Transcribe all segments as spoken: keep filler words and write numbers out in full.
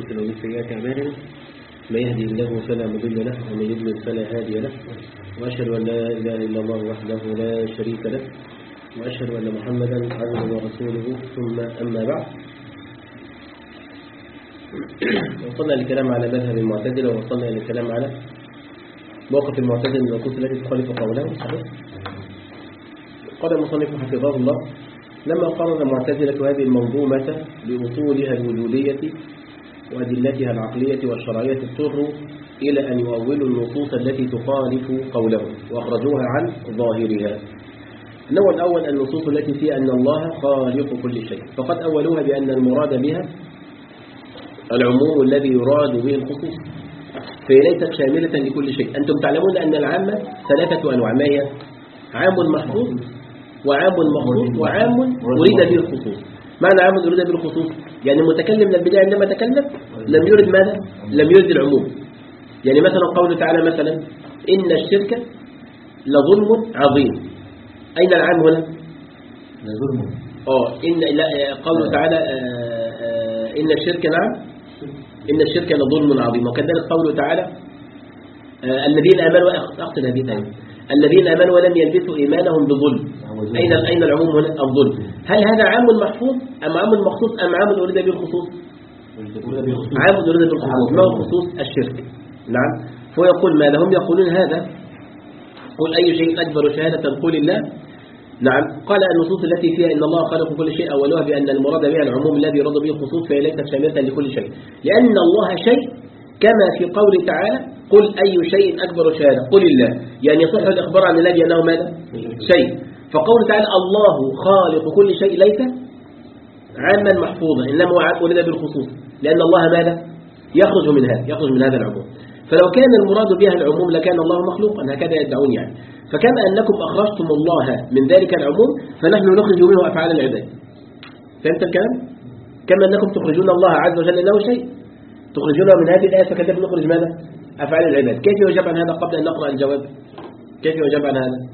أنفسنا ومن سيئات أعمالنا ما يهدي الله فلا مضل له ومن يضلل فلا هادي له وأشهد أن لا إله إلا الله وحده لا شريك له وأشهد أن محمدا عبده ورسوله ثم أما بعد. وصلنا للكلام على مذهب المعتزلة ووصلنا للكلام على موقف المعتزلة من النصوص التي تخالف قوله. صحيح؟ قال المصنف حفظه الله: لما قرر المعتزلة هذه المنظومة بأصولها الوجودية وأدلتها العقلية والشرعية اضطروا إلى أن يؤولوا النصوص التي تخالف قوله وأخرجوها عن ظاهرها. النوع الأول النصوص التي فيها أن الله خالق كل شيء، فقد أولوها بأن المراد بها العموم الذي يراد به الخصوص، فهي ليست شاملة لكل شيء. أنتم تعلمون أن العامة ثلاثة أنواع، ما هي؟ عام محفوظ وعام مخصوص وعام أريد به الخصوص. معنى عام أريد به الخصوص يعني المتكلم من البداية عندما تكلم لم يرد ماذا؟ لم يرد العموم. يعني مثلا قوله تعالى مثلا إن الشرك لظلم عظيم، أين العام هنا؟ لظلم. اه إن لا قوله تعالى آآ آآ إن الشرك نعم إن الشرك لظلم عظيم، وكذلك قوله تعالى الذين آمنوا أقصد هذه الآية الذين آمنوا ولم يلبسوا إيمانهم بظلم. أين أين العموم هنا؟ الظلم. هل هذا عام محفوظ أم عام مخصوص أم عام أريد به الخصوص؟ عام أريد به الخصوص. ما هو خصوص؟ الشرك. نعم. فهو يقول ما لهم يقولون هذا قل أي شيء أكبر شهادة قل الله. نعم. قال النصوص التي فيها إن الله خلق كل شيء أولها بأن المراد بها العموم الذي يراد به الخصوص، فهي ليست شاملة لكل شيء، لأن الله شيء كما في قوله تعالى قل أي شيء أكبر شهادة قل الله، يعني يصح الإخبار عن الله بأنه ماذا؟ شيء. فقوله تعالى الله خالق كل شيء ليس عاما محفوظا، إنما هو عام أريد بالخصوص، لأن الله ماذا؟ يخرج من هذا يخرج من هذا العموم. فلو كان المراد بها العموم لكان الله مخلوقا، هكذا يدعون يعني. فكما أنكم أخرجتم الله من ذلك العموم فنحن نخرج منه أفعال العباد. فهمت الكلام؟ كما أنكم تخرجون الله عز وجل إنه شيء، تخرجونه من هذه الآية، فكذلك نخرج ماذا؟ أفعال العباد. كيف يجب عن هذا قبل أن نقرأ الجواب؟ كيف يجب عن هذا؟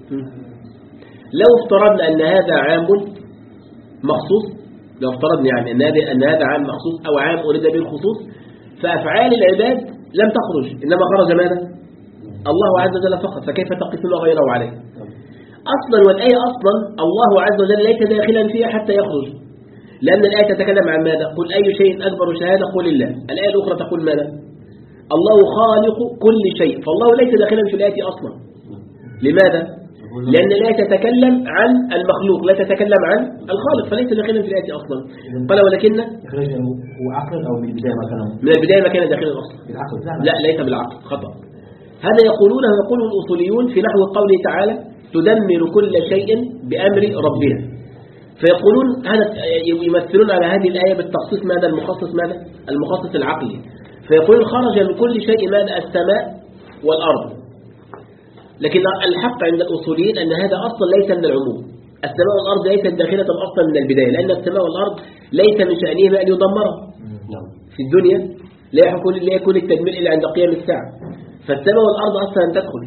لو افترضنا أن هذا عام مخصوص، لو افترضنا يعني أن هذا أن هذا عام مخصوص أو عام أريد به الخصوص، فأفعال العباد لم تخرج، إنما خرج ماذا؟ الله عز وجل فقط، فكيف تقيسون غيره عليه؟ أصلا والآية أصلا الله عز وجل ليس داخلا فيها حتى يخرج، لأن الآية تتكلم عن ماذا؟ قل أي شيء أكبر شهادة قل الله. الآية الأخرى تقول ماذا؟ الله خالق كل شيء، فالله ليس داخلا في الآية أصلا. لماذا؟ لأن الآية تتكلم عن المخلوق لا تتكلم عن الخالق، فليس داخلا في الآية أصلا. قال ولكن هو عقل أو من البداية ما كان من البداية ما كان داخلا أصلا. بالعقل؟ لا ليس بالعقل، خطأ. هذا يقولونه يقوله الأصوليون في نحو قوله تعالى تدمر كل شيء بأمر ربها، فيقولون هذا يمثلون على هذه الآية بالتخصيص ماذا؟ المخصص ماذا؟ المخصص العقلي. فيقولون خرج من كل شيء ماذا؟ السماء والأرض. لكن الحق عند الأصوليين أن هذا أصلا ليس من العموم. السماء والأرض ليست داخلة أصلا من البداية، لأن السماء والأرض ليس من شأنهما أن يدمرا في الدنيا، لا يكون لا يكون التدمير إلا عند قيام الساعة. فالسماء والأرض أصلا لم تدخل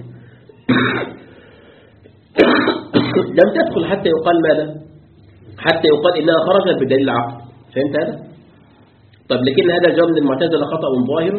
لم تدخل حتى يقال ماذا؟ حتى يقال إنها خرجت بدليل العقل. فهمت هذا؟ طب لكن هذا الجواب من المعتزلة خطأ ظاهر،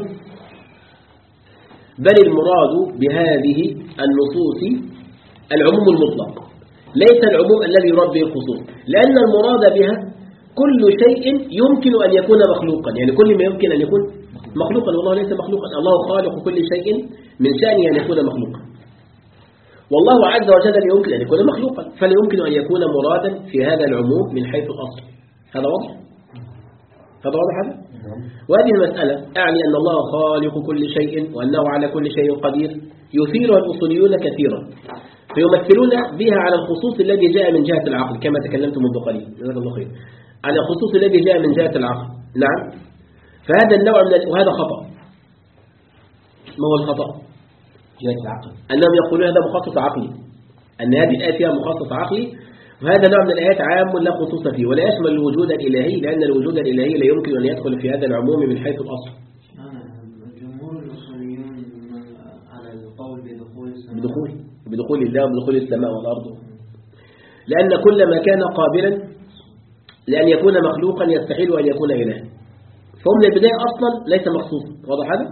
بل المراد بهذه النصوص العموم المطلق، ليس العموم الذي يراد به الخصوص، لأن المراد بها كل شيء يمكن أن يكون مخلوقا، يعني كل ما يمكن أن يكون مخلوقا، والله ليس مخلوقا. الله خالق كل شيء من شأنه أن يكون مخلوقا، والله عز وجل يمكن أن يكون مخلوقا، فلا يمكن أن يكون مرادا في هذا العموم من حيث الأصل. هذا واضح؟ هذا واضح هذا؟ وهذه المسألة أعني أن الله خالق كل شيء وأنه على كل شيء قدير يثيرها الأصوليون كثيرا، فيمثلون بها على الخصوص الذي جاء من جهة العقل كما تكلمت منذ قليل، جزاك الله خير، على الخصوص الذي جاء من جهة العقل. نعم. فهذا النوع من وهذا خطأ. ما هو الخطأ؟ جهة العقل. أنهم يقولون هذا مخصص عقلي، أن هذه الآية فيها مخصص عقلي، وهذا نوع من الآيات عام لا خصوص فيه ولا يشمل الوجود الإلهي، لأن الوجود الإلهي لا يمكن أن يدخل في هذا العموم من حيث الأصل. الجمهور الأصوليون على القول بدخول السماء بدخول بدخول الله وبدخول السماء والأرض، لأن كل ما كان قابلا لأن يكون مخلوقا يستحيل أن يكون إله. فهو من البداية أصلا ليس مخصوصا. واضح هذا؟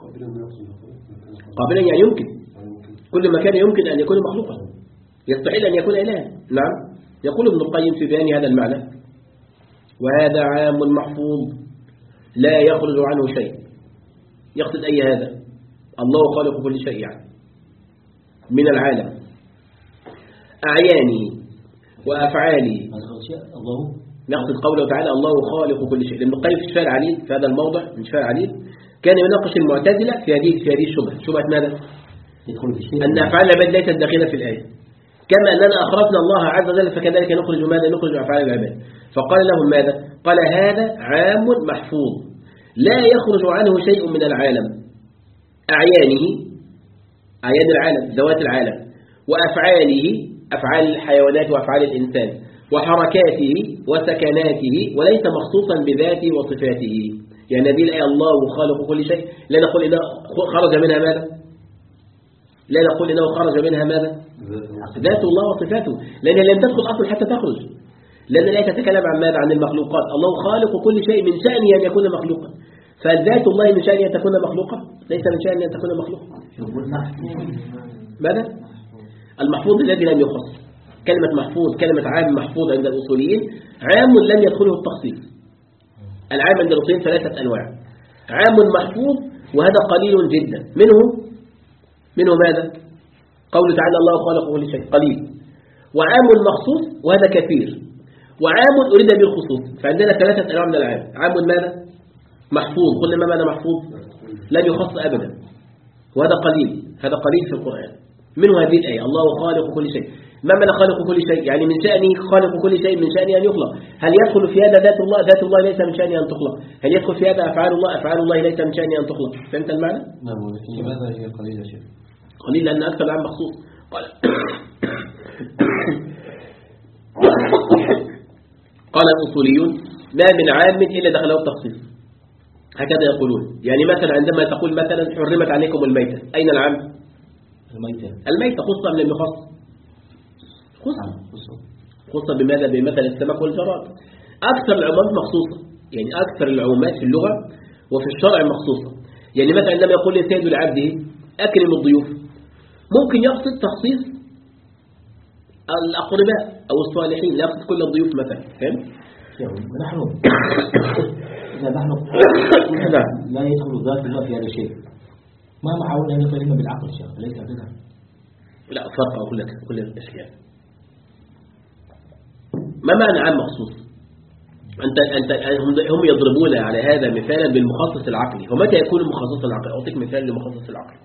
قابلا يعني يمكن، كل مكان يمكن أن يكون مخلوقا، يستحيل أن يكون إلها. نعم. يقول ابن القيم في بيان هذا المعنى: وهذا عام محفوظ لا يخرج عنه شيء. يقصد أي هذا؟ الله خالق كل شيء يعني من العالم، أعيانه وأفعاله. الله نقصد قوله تعالى الله خالق كل شيء. لأن القيم في شفاء العليل في هذا الموضع من شفاء العليل كان يناقش المعتزلة في هذه في هذه الشبهة. شبهة ماذا؟ أن أفعال العباد ليست داخلة في الآية، كما أننا أخرجنا الله عز وجل فكذلك نخرج ماذا؟ نخرج أفعال العباد. فقال لهم ماذا؟ قال هذا عام محفوظ لا يخرج عنه شيء من العالم، أعيانه أعيان العالم ذوات العالم، وأفعاله أفعال الحيوانات وأفعال الإنسان، وحركاته وسكناته، وليس مخصوصا بذاته وصفاته. يعني هذه الآية الله خالق كل شيء لا نقول إنه خرج منها ماذا؟ لا نقول إنه خرج منها ماذا؟ ذات الله وصفاته، لأن لم تدخل أصل حتى تخرج، لأن الآية تتكلم عن ماذا؟ عن المخلوقات. الله خالق كل شيء من شأنه أن يكون مخلوقا، فذات الله من شأنه أن تكون مخلوقة؟ ليس من شأنه أن تكون مخلوقة. ماذا؟ المحفوظ الذي لم يخص. كلمة محفوظ كلمة عام محفوظ عند الأصوليين، عام لم يدخله التخصيص. العام عند الأصوليين ثلاثة أنواع: عام محفوظ وهذا قليل جدا، منه منه ماذا؟ قوله تعالى الله خالق كل شيء، قليل. وعام مخصوص وهذا كثير. وعام أريد به الخصوص. فعندنا ثلاثة أنواع من العام: عام ماذا؟ محفوظ. قلنا ما ماذا محفوظ؟ لم يخص أبدا، وهذا قليل. هذا قليل في القرآن. منه هذه الآية الله خالق كل شيء. ما معنى خالق كل شيء؟ يعني من شأنه خالق كل شيء، من شأنه أن يخلق. هل يدخل في هذا ذات الله؟ ذات الله ليس من شأنه أن تخلق. هل يدخل في هذا أفعال الله؟ أفعال الله ليس من شأنه أن تخلق. فهمت المعنى؟ نعم. لماذا هي قليلة شيء؟ قليل لأن أكثر العام مخصوص. قال قال الأصوليون ما من عام إلا دخله التخصيص، هكذا يقولون. يعني مثلا عندما تقول مثلا حرمت عليكم الميتة، أين العام؟ الميتة الميتة خصة من المخصص، خصة خصة بماذا؟ بمثل السمك والجراد. أكثر العمومات مخصوصة، يعني أكثر العمومات في اللغة وفي الشرع مخصوصة. يعني مثلا عندما يقول السيد لعبده أكرم الضيوف، ممكن يقصد تخصيص الأقرباء أو الصالحين، لا يقصد كل الضيوف مثلا. فهم؟ نحن إذا نحن لا يدخل ذات الله في هذا الشيء، ما محاولنا أن نفهم بالعقل شيء ليس بنا. لا فرق. أقول لك كل الأشياء. ما معنى عام مخصوص؟ أنت أنت هم يضربون على هذا مثالا بالمخصص العقلي. ومتى يكون المخصص العقلي؟ أعطيك مثال لمخصص العقلي.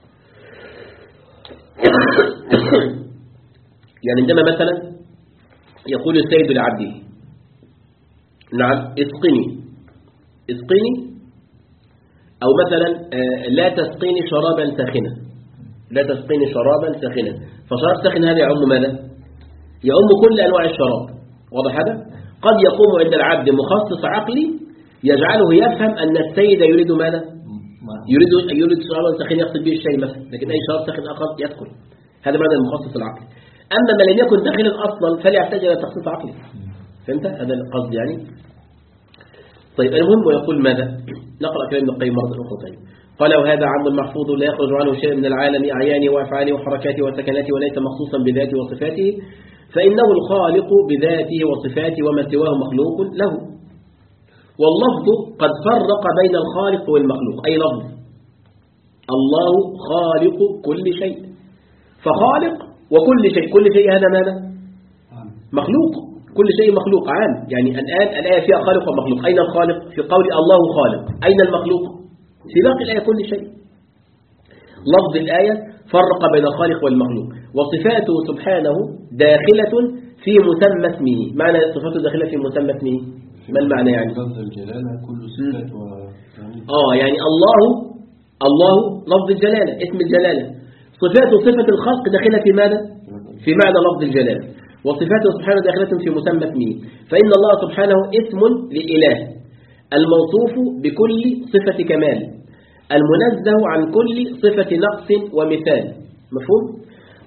يعني عندما مثلا يقول السيد لعبده نعم اسقني اسقني، أو مثلا لا تسقيني شرابا ساخنا، لا تسقيني شرابا ساخنا. فشراب ساخن هذا يعم ماذا؟ يعم كل أنواع الشراب. واضح هذا؟ قد يقوم عند العبد مخصص عقلي يجعله يفهم أن السيد يريد ماذا؟ يريد يريد شرابا ساخنا يقصد به الشيء مثلا، لكن أي شراب ساخن آخر يدخل. هذا معنى المخصص العقلي. أما ما لم يكن داخلا أصلا فلا يحتاج إلى تخصيص عقلي. فهمت؟ هذا القصد يعني. طيب المهم ويقول ماذا؟ نقرأ كلام ابن القيم مرة أخرى. طيب قال وهذا عام محفوظ لا يخرج عنه شيء من العالم، أعيانه وأفعاله وحركاته وسكناته، وليس مخصوصا بذاته وصفاته، فإنه الخالق بذاته وصفاته وما سواه مخلوق له. واللفظ قد فرق بين الخالق والمخلوق، أي لفظ الله خالق كل شيء، فخالق وكل شيء، كل شيء هذا ماذا؟ مخلوق. كل شيء مخلوق عام. يعني الآن الآية فيها خالق ومخلوق. أين الخالق؟ في قول الله خالق. أين المخلوق؟ في باقي الآية كل شيء. لفظ الآية فرق بين الخالق والمخلوق. وصفاته سبحانه داخلة في مسمى اسمه. معنى صفاته داخلة في مسمى اسمه ما المعنى يعني؟ لفظ الجلالة كل صفات و... آه يعني الله الله لفظ الجلالة اسم الجلالة. صفاته صفة الخلق داخلة في ماذا؟ في معنى لفظ الجلالة. وصفاته سبحانه داخلة في مسمى اسمه. فإن الله سبحانه اسم للإله الموصوف بكل صفة كمال، المنزه عن كل صفة نقص ومثال. مفهوم؟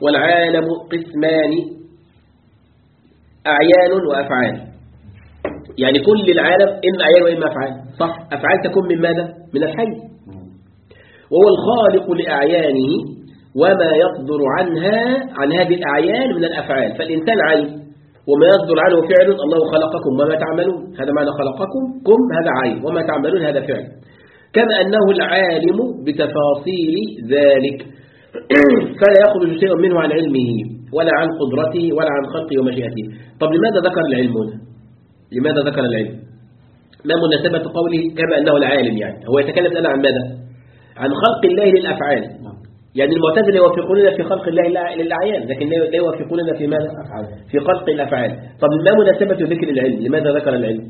والعالم قسمان أعيان وأفعال. يعني كل العالم إما أعيان وإما أفعال، صح؟ أفعال تكون من ماذا؟ من الحي. وهو الخالق لأعيانه وما يصدر عنها عن هذه الأعيان من الأفعال. فالإنسان عين وما يصدر عنه فعل. الله خلقكم وما تعملون، هذا معنى خلقكم، كم هذا عين، وما تعملون هذا فعل. كما أنه العالم بتفاصيل ذلك فلا يخرج شيء منه عن علمه ولا عن قدرته ولا عن خلقه ومشيئته. طب لماذا ذكر العلم هنا؟ لماذا ذكر العلم؟ ما مناسبة قوله كما أنه العالم؟ يعني هو يتكلم الآن عن ماذا؟ عن خلق الله للأفعال. يعني المعتزلة يوافقوننا في خلق الله للأعيان، لكن لا يوافقوننا في ماذا؟ في خلق الأفعال. طب ما مناسبة ذكر العلم؟ لماذا ذكر العلم؟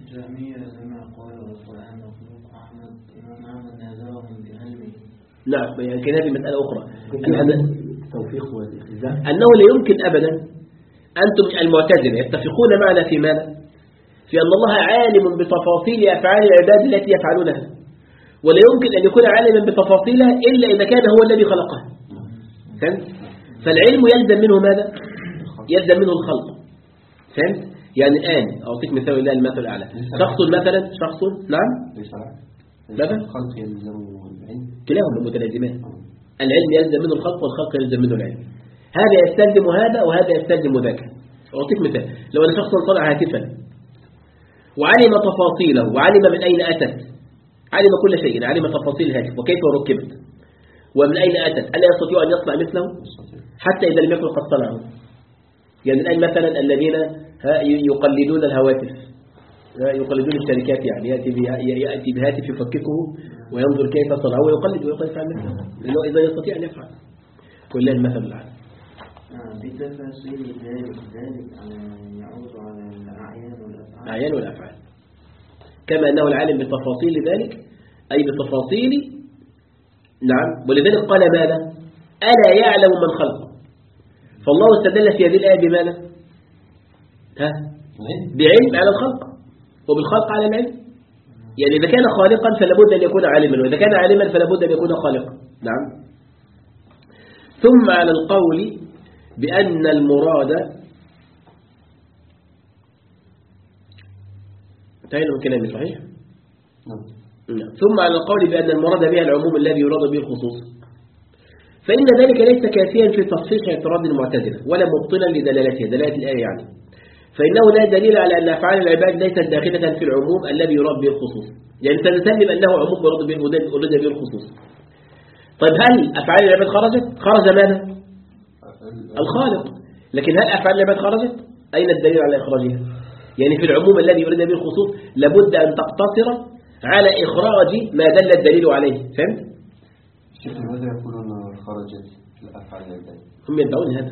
نعم، يعني كان هذه مسألة أخرى. توفيق والإخزاء. أنه لا يمكن أبدا أنتم المعتزلة يتفقون معنا في ماذا؟ في أن الله عالم بتفاصيل أفعال العباد التي يفعلونها، ولا يمكن أن يكون عالما بتفاصيلها إلا إذا كان هو الذي خلقها. فهمت؟ فالعلم يلزم منه ماذا؟ يلزم منه الخلق. فهمت؟ يعني الآن أعطيك مثال الله المثل الأعلى. شخص مثلا، شخص نعم ماذا؟ الخلق يلزم العلم، كلاهما متلازمان. العلم يلزم منه الخلق والخلق يلزم منه العلم. هذا يستلزم هذا وهذا يستلزم ذاك. أعطيك مثال. لو أن شخصا صنع هاتفا وعلم تفاصيله وعلم من أين أتت، علم كل شيء، علم تفاصيل الهاتف وكيف ركبت ومن أين أتت، ألا يستطيع أن يصنع مثله حتى إذا لم يكن قد صنعه؟ يعني الآن مثلا الذين يقلدون الهواتف، يقلدون الشركات، يعني يأتي يأتي بهاتف يفككه وينظر كيف صنعه ويقلد ويقلد فعل مثله، لأنه إذا يستطيع أن يفعل. كل المثل العام بتفاصيل ذلك ذلك يعود على الأعيان والأفعال. الأعيان والأفعال كما أنه العالم بتفاصيل ذلك، أي بتفاصيل. نعم، ولذلك قال ماذا؟ ألا يعلم من خلق. فالله استدل في هذه الآية بماذا؟ ها؟ بعلم على الخلق وبالخلق على العلم. يعني إذا كان خالقا فلابد أن يكون عالما، وإذا كان عالما فلابد أن يكون خالقا. نعم. ثم على القول بأن المراد انتهينا من كلامي صحيح؟ نعم. ثم على القول بأن المراد بها العموم الذي يراد به الخصوص، فإن ذلك ليس كافيا في تصحيح اعتراض المعتزلة ولا مبطلا لدلالته، دلالة الآية يعني. فإنه لا دليل على أن أفعال العباد ليست داخلة في العموم الذي يراد به الخصوص. يعني سنسلم أنه عموم يراد به الخصوص. طيب هل أفعال العباد خرجت؟ خرج ماذا؟ الخالق. لكن هل أفعال العباد خرجت؟ أين الدليل على إخراجها؟ يعني في العموم الذي يراد به الخصوص لابد أن تقتصر على إخراج ما دل الدليل عليه. فهمت؟ شيخ لماذا يقولون خرجت الأفعال العباد؟ هم يدعون هذا.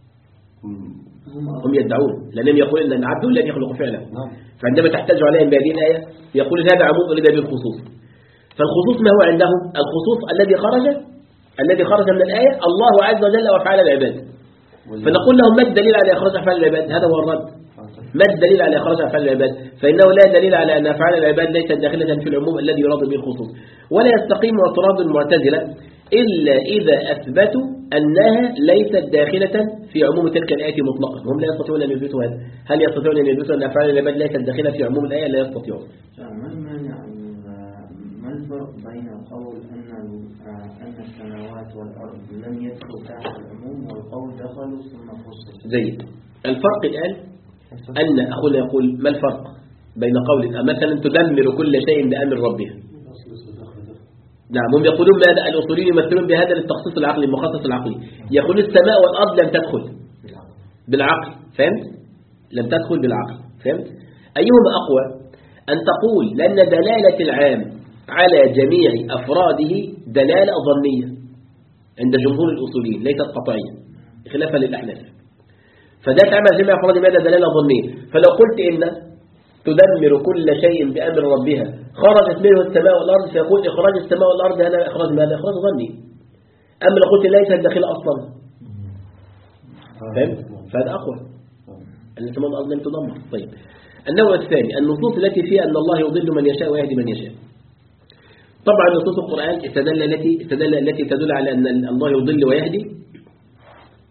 هم يدعون لأنهم يقولون أن العبد الذي يخلق فعلا. فعندما تحتاج عليهم بهذه الآية يقول هذا عموم يراد به الخصوص. فالخصوص ما هو عندهم؟ الخصوص الذي خرج الذي خرج من الآية الله عز وجل وأفعال العباد. فنقول لهم ما الدليل على إخراج أفعال العباد؟ هذا هو الرد. ما الدليل على إخراج أفعال العباد؟ فإنه لا دليل على أن أفعال العباد ليست داخلة في العموم الذي يراد به الخصوص. ولا يستقيم اعتراض المعتزلة إلا إذا أثبتوا أنها ليست داخلة في عموم تلك الآية مطلقا. هم لا يستطيعون أن يثبتوا هذا. هل يستطيعون أن يثبتوا أن أفعال العباد ليست داخلة في عموم الآية؟ لا يستطيعون. ما المانع؟ ما الفرق بين قول أن أن السماوات والأرض لم يدخلوا تحت العموم والقول دخلوا ثم فصلوا؟ زين. الفرق الآن أن أخونا يقول ما الفرق بين قول مثلا تدمر كل شيء بأمر ربها. نعم، هم يقولون ماذا؟ الأصوليين يمثلون بهذا للتخصيص العقلي المخصص العقلي. يقول السماء والأرض لم تدخل بالعقل. فهمت؟ لم تدخل بالعقل. فهمت؟ أيهما أقوى؟ أن تقول لأن دلالة العام على جميع أفراده دلالة ظنية عند جمهور الأصوليين ليست قطعية خلافا للأحناف. فده تعمل جميع أفراد ماذا؟ دلالة ظنية. فلو قلت إن تدمر كل شيء بأمر ربها خرجت منه السماء والأرض فيقول إخراج السماء والأرض هذا إخراج ماذا؟ إخراج ظني. أما لو قلت ليست داخل أصلا فهمت؟ فهذا أقوى أن السماء والأرض لم تدمر. طيب النوع الثاني النصوص التي فيها أن الله يضل من يشاء ويهدي من يشاء. طبعا نصوص القرآن استدل التي استدل التي تدل على أن الله يضل ويهدي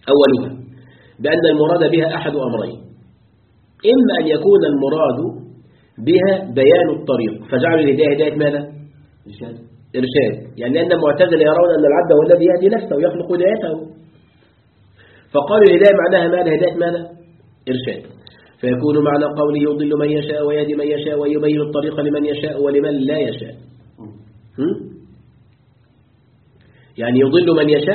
أولها بأن المراد بها أحد أمرين: إما أن يكون المراد بها بيان الطريق فجعلوا الهداية هداية ماذا؟ إرشاد. إرشاد. يعني لأن المعتزلة يرون أن العبد هو الذي يهدي نفسه ويخلق هدايته، فقالوا الهداية معناها ماذا؟ هداية ماذا؟ إرشاد. فيكون معنى قوله يضل من يشاء ويهدي من يشاء ويبين الطريق لمن يشاء ولمن لا يشاء. هم؟ يعني يضل من يشاء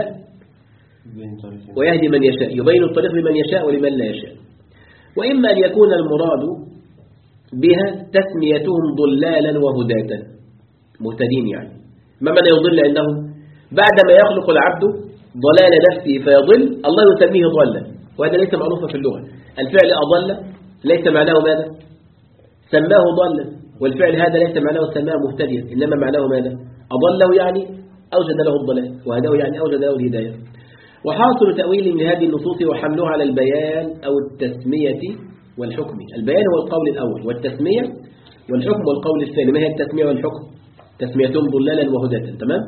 ويهدي من يشاء، يبين الطريق لمن يشاء ولمن لا يشاء. وإما أن يكون المراد بها تسميتهم ضلالا وهداة مهتدين. يعني ما معنى يضل عندهم؟ بعدما يخلق العبد ضلال نفسه فيضل الله يسميه ضلا، وهذا ليس معروفا في اللغة. الفعل أضل ليس معناه ماذا؟ سماه ضلا، والفعل هذا ليس معناه سماه مهتديا، إنما معناه ماذا؟ أضله يعني أوجد له الضلال، وهداه يعني أوجد له الهداية. وحاصل تأويل من هذه النصوص وحملها على البيان أو التسمية والحكم. البيان هو القول الأول، والتسمية والحكم والقول الثاني. ما هي التسمية والحكم؟ تسميتهم ضلالا وهداة. تمام؟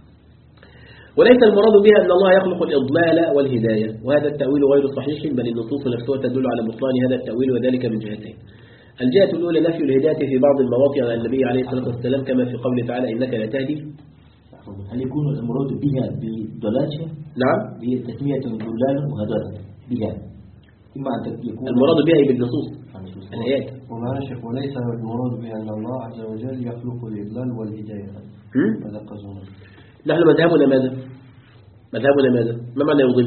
وليس المراد بها أن الله يخلق الإضلال والهداية، وهذا التأويل غير صحيح، بل النصوص نفسها تدل على بطلان هذا التأويل، وذلك من جهتين. الجهة الأولى نفي الهداية في بعض المواطن على النبي عليه الصلاة والسلام كما في قوله تعالى إنك لا تهدي. هل يكون المراد بها بضلالها؟ نعم، بتسمية ضلال وهداة بها. إما أن يكون المراد بها بالنصوص الآيات. وما شيخ وليس المراد بها أن الله عز وجل يخلق الإضلال والهداية. هذا قصدنا. نحن مذهبنا ماذا؟ مذهبنا ماذا؟ ما معنى يضل؟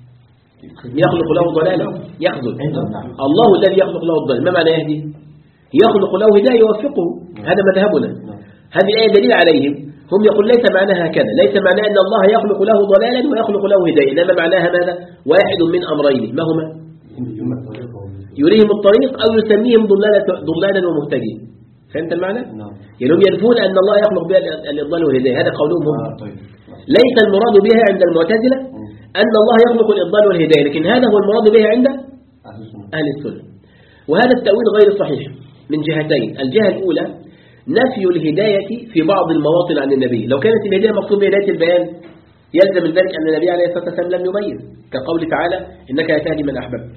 يخلق له ضلالا يخذل. الله الذي يخلق له الضلال. ما معنى يهدي؟ يخلق له هداية يوفقه. هذا مذهبنا. هذه الآية دليل عليهم. هم يقول ليس معناها هكذا، ليس معناها أن الله يخلق له ضلالا ويخلق له هداية، إنما معناها ماذا؟ واحد من أمرين. ما هما؟ يريهم الطريق أو يسميهم ضلالا ومهتدين. فهمت المعنى؟ يعني هم ينفون أن الله يخلق بها الإضلال والهداية، هذا قولهم هم. ليس المراد بها عند المعتزلة أن الله يخلق الإضلال والهداية، لكن هذا هو المراد بها عند أهل السنة. وهذا التأويل غير صحيح من جهتين. الجهة الأولى نفي الهداية في بعض المواطن عن النبي. لو كانت الهداية مقصود بهداية البيان يلزم ذلك أن النبي عليه الصلاة والسلام لم يبين، كقول تعالى إنك لا تهدي من أحببت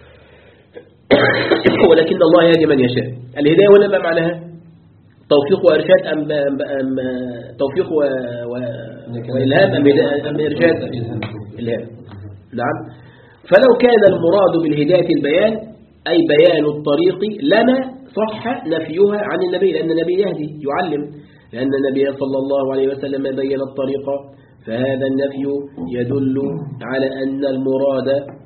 ولكن الله يهدي من يشاء. الهداية هنا ما معناها؟ توفيق وإرشاد أم, أم, أم توفيق و... و... وإلهام أم, أم إرشاد؟ إلهام. نعم. فلو كان المراد بالهداية البيان أي بيان الطريق لما صح نفيها عن النبي، لأن النبي يهدي يعلم، لأن النبي صلى الله عليه وسلم بين الطريق، فهذا النفي يدل على أن المراد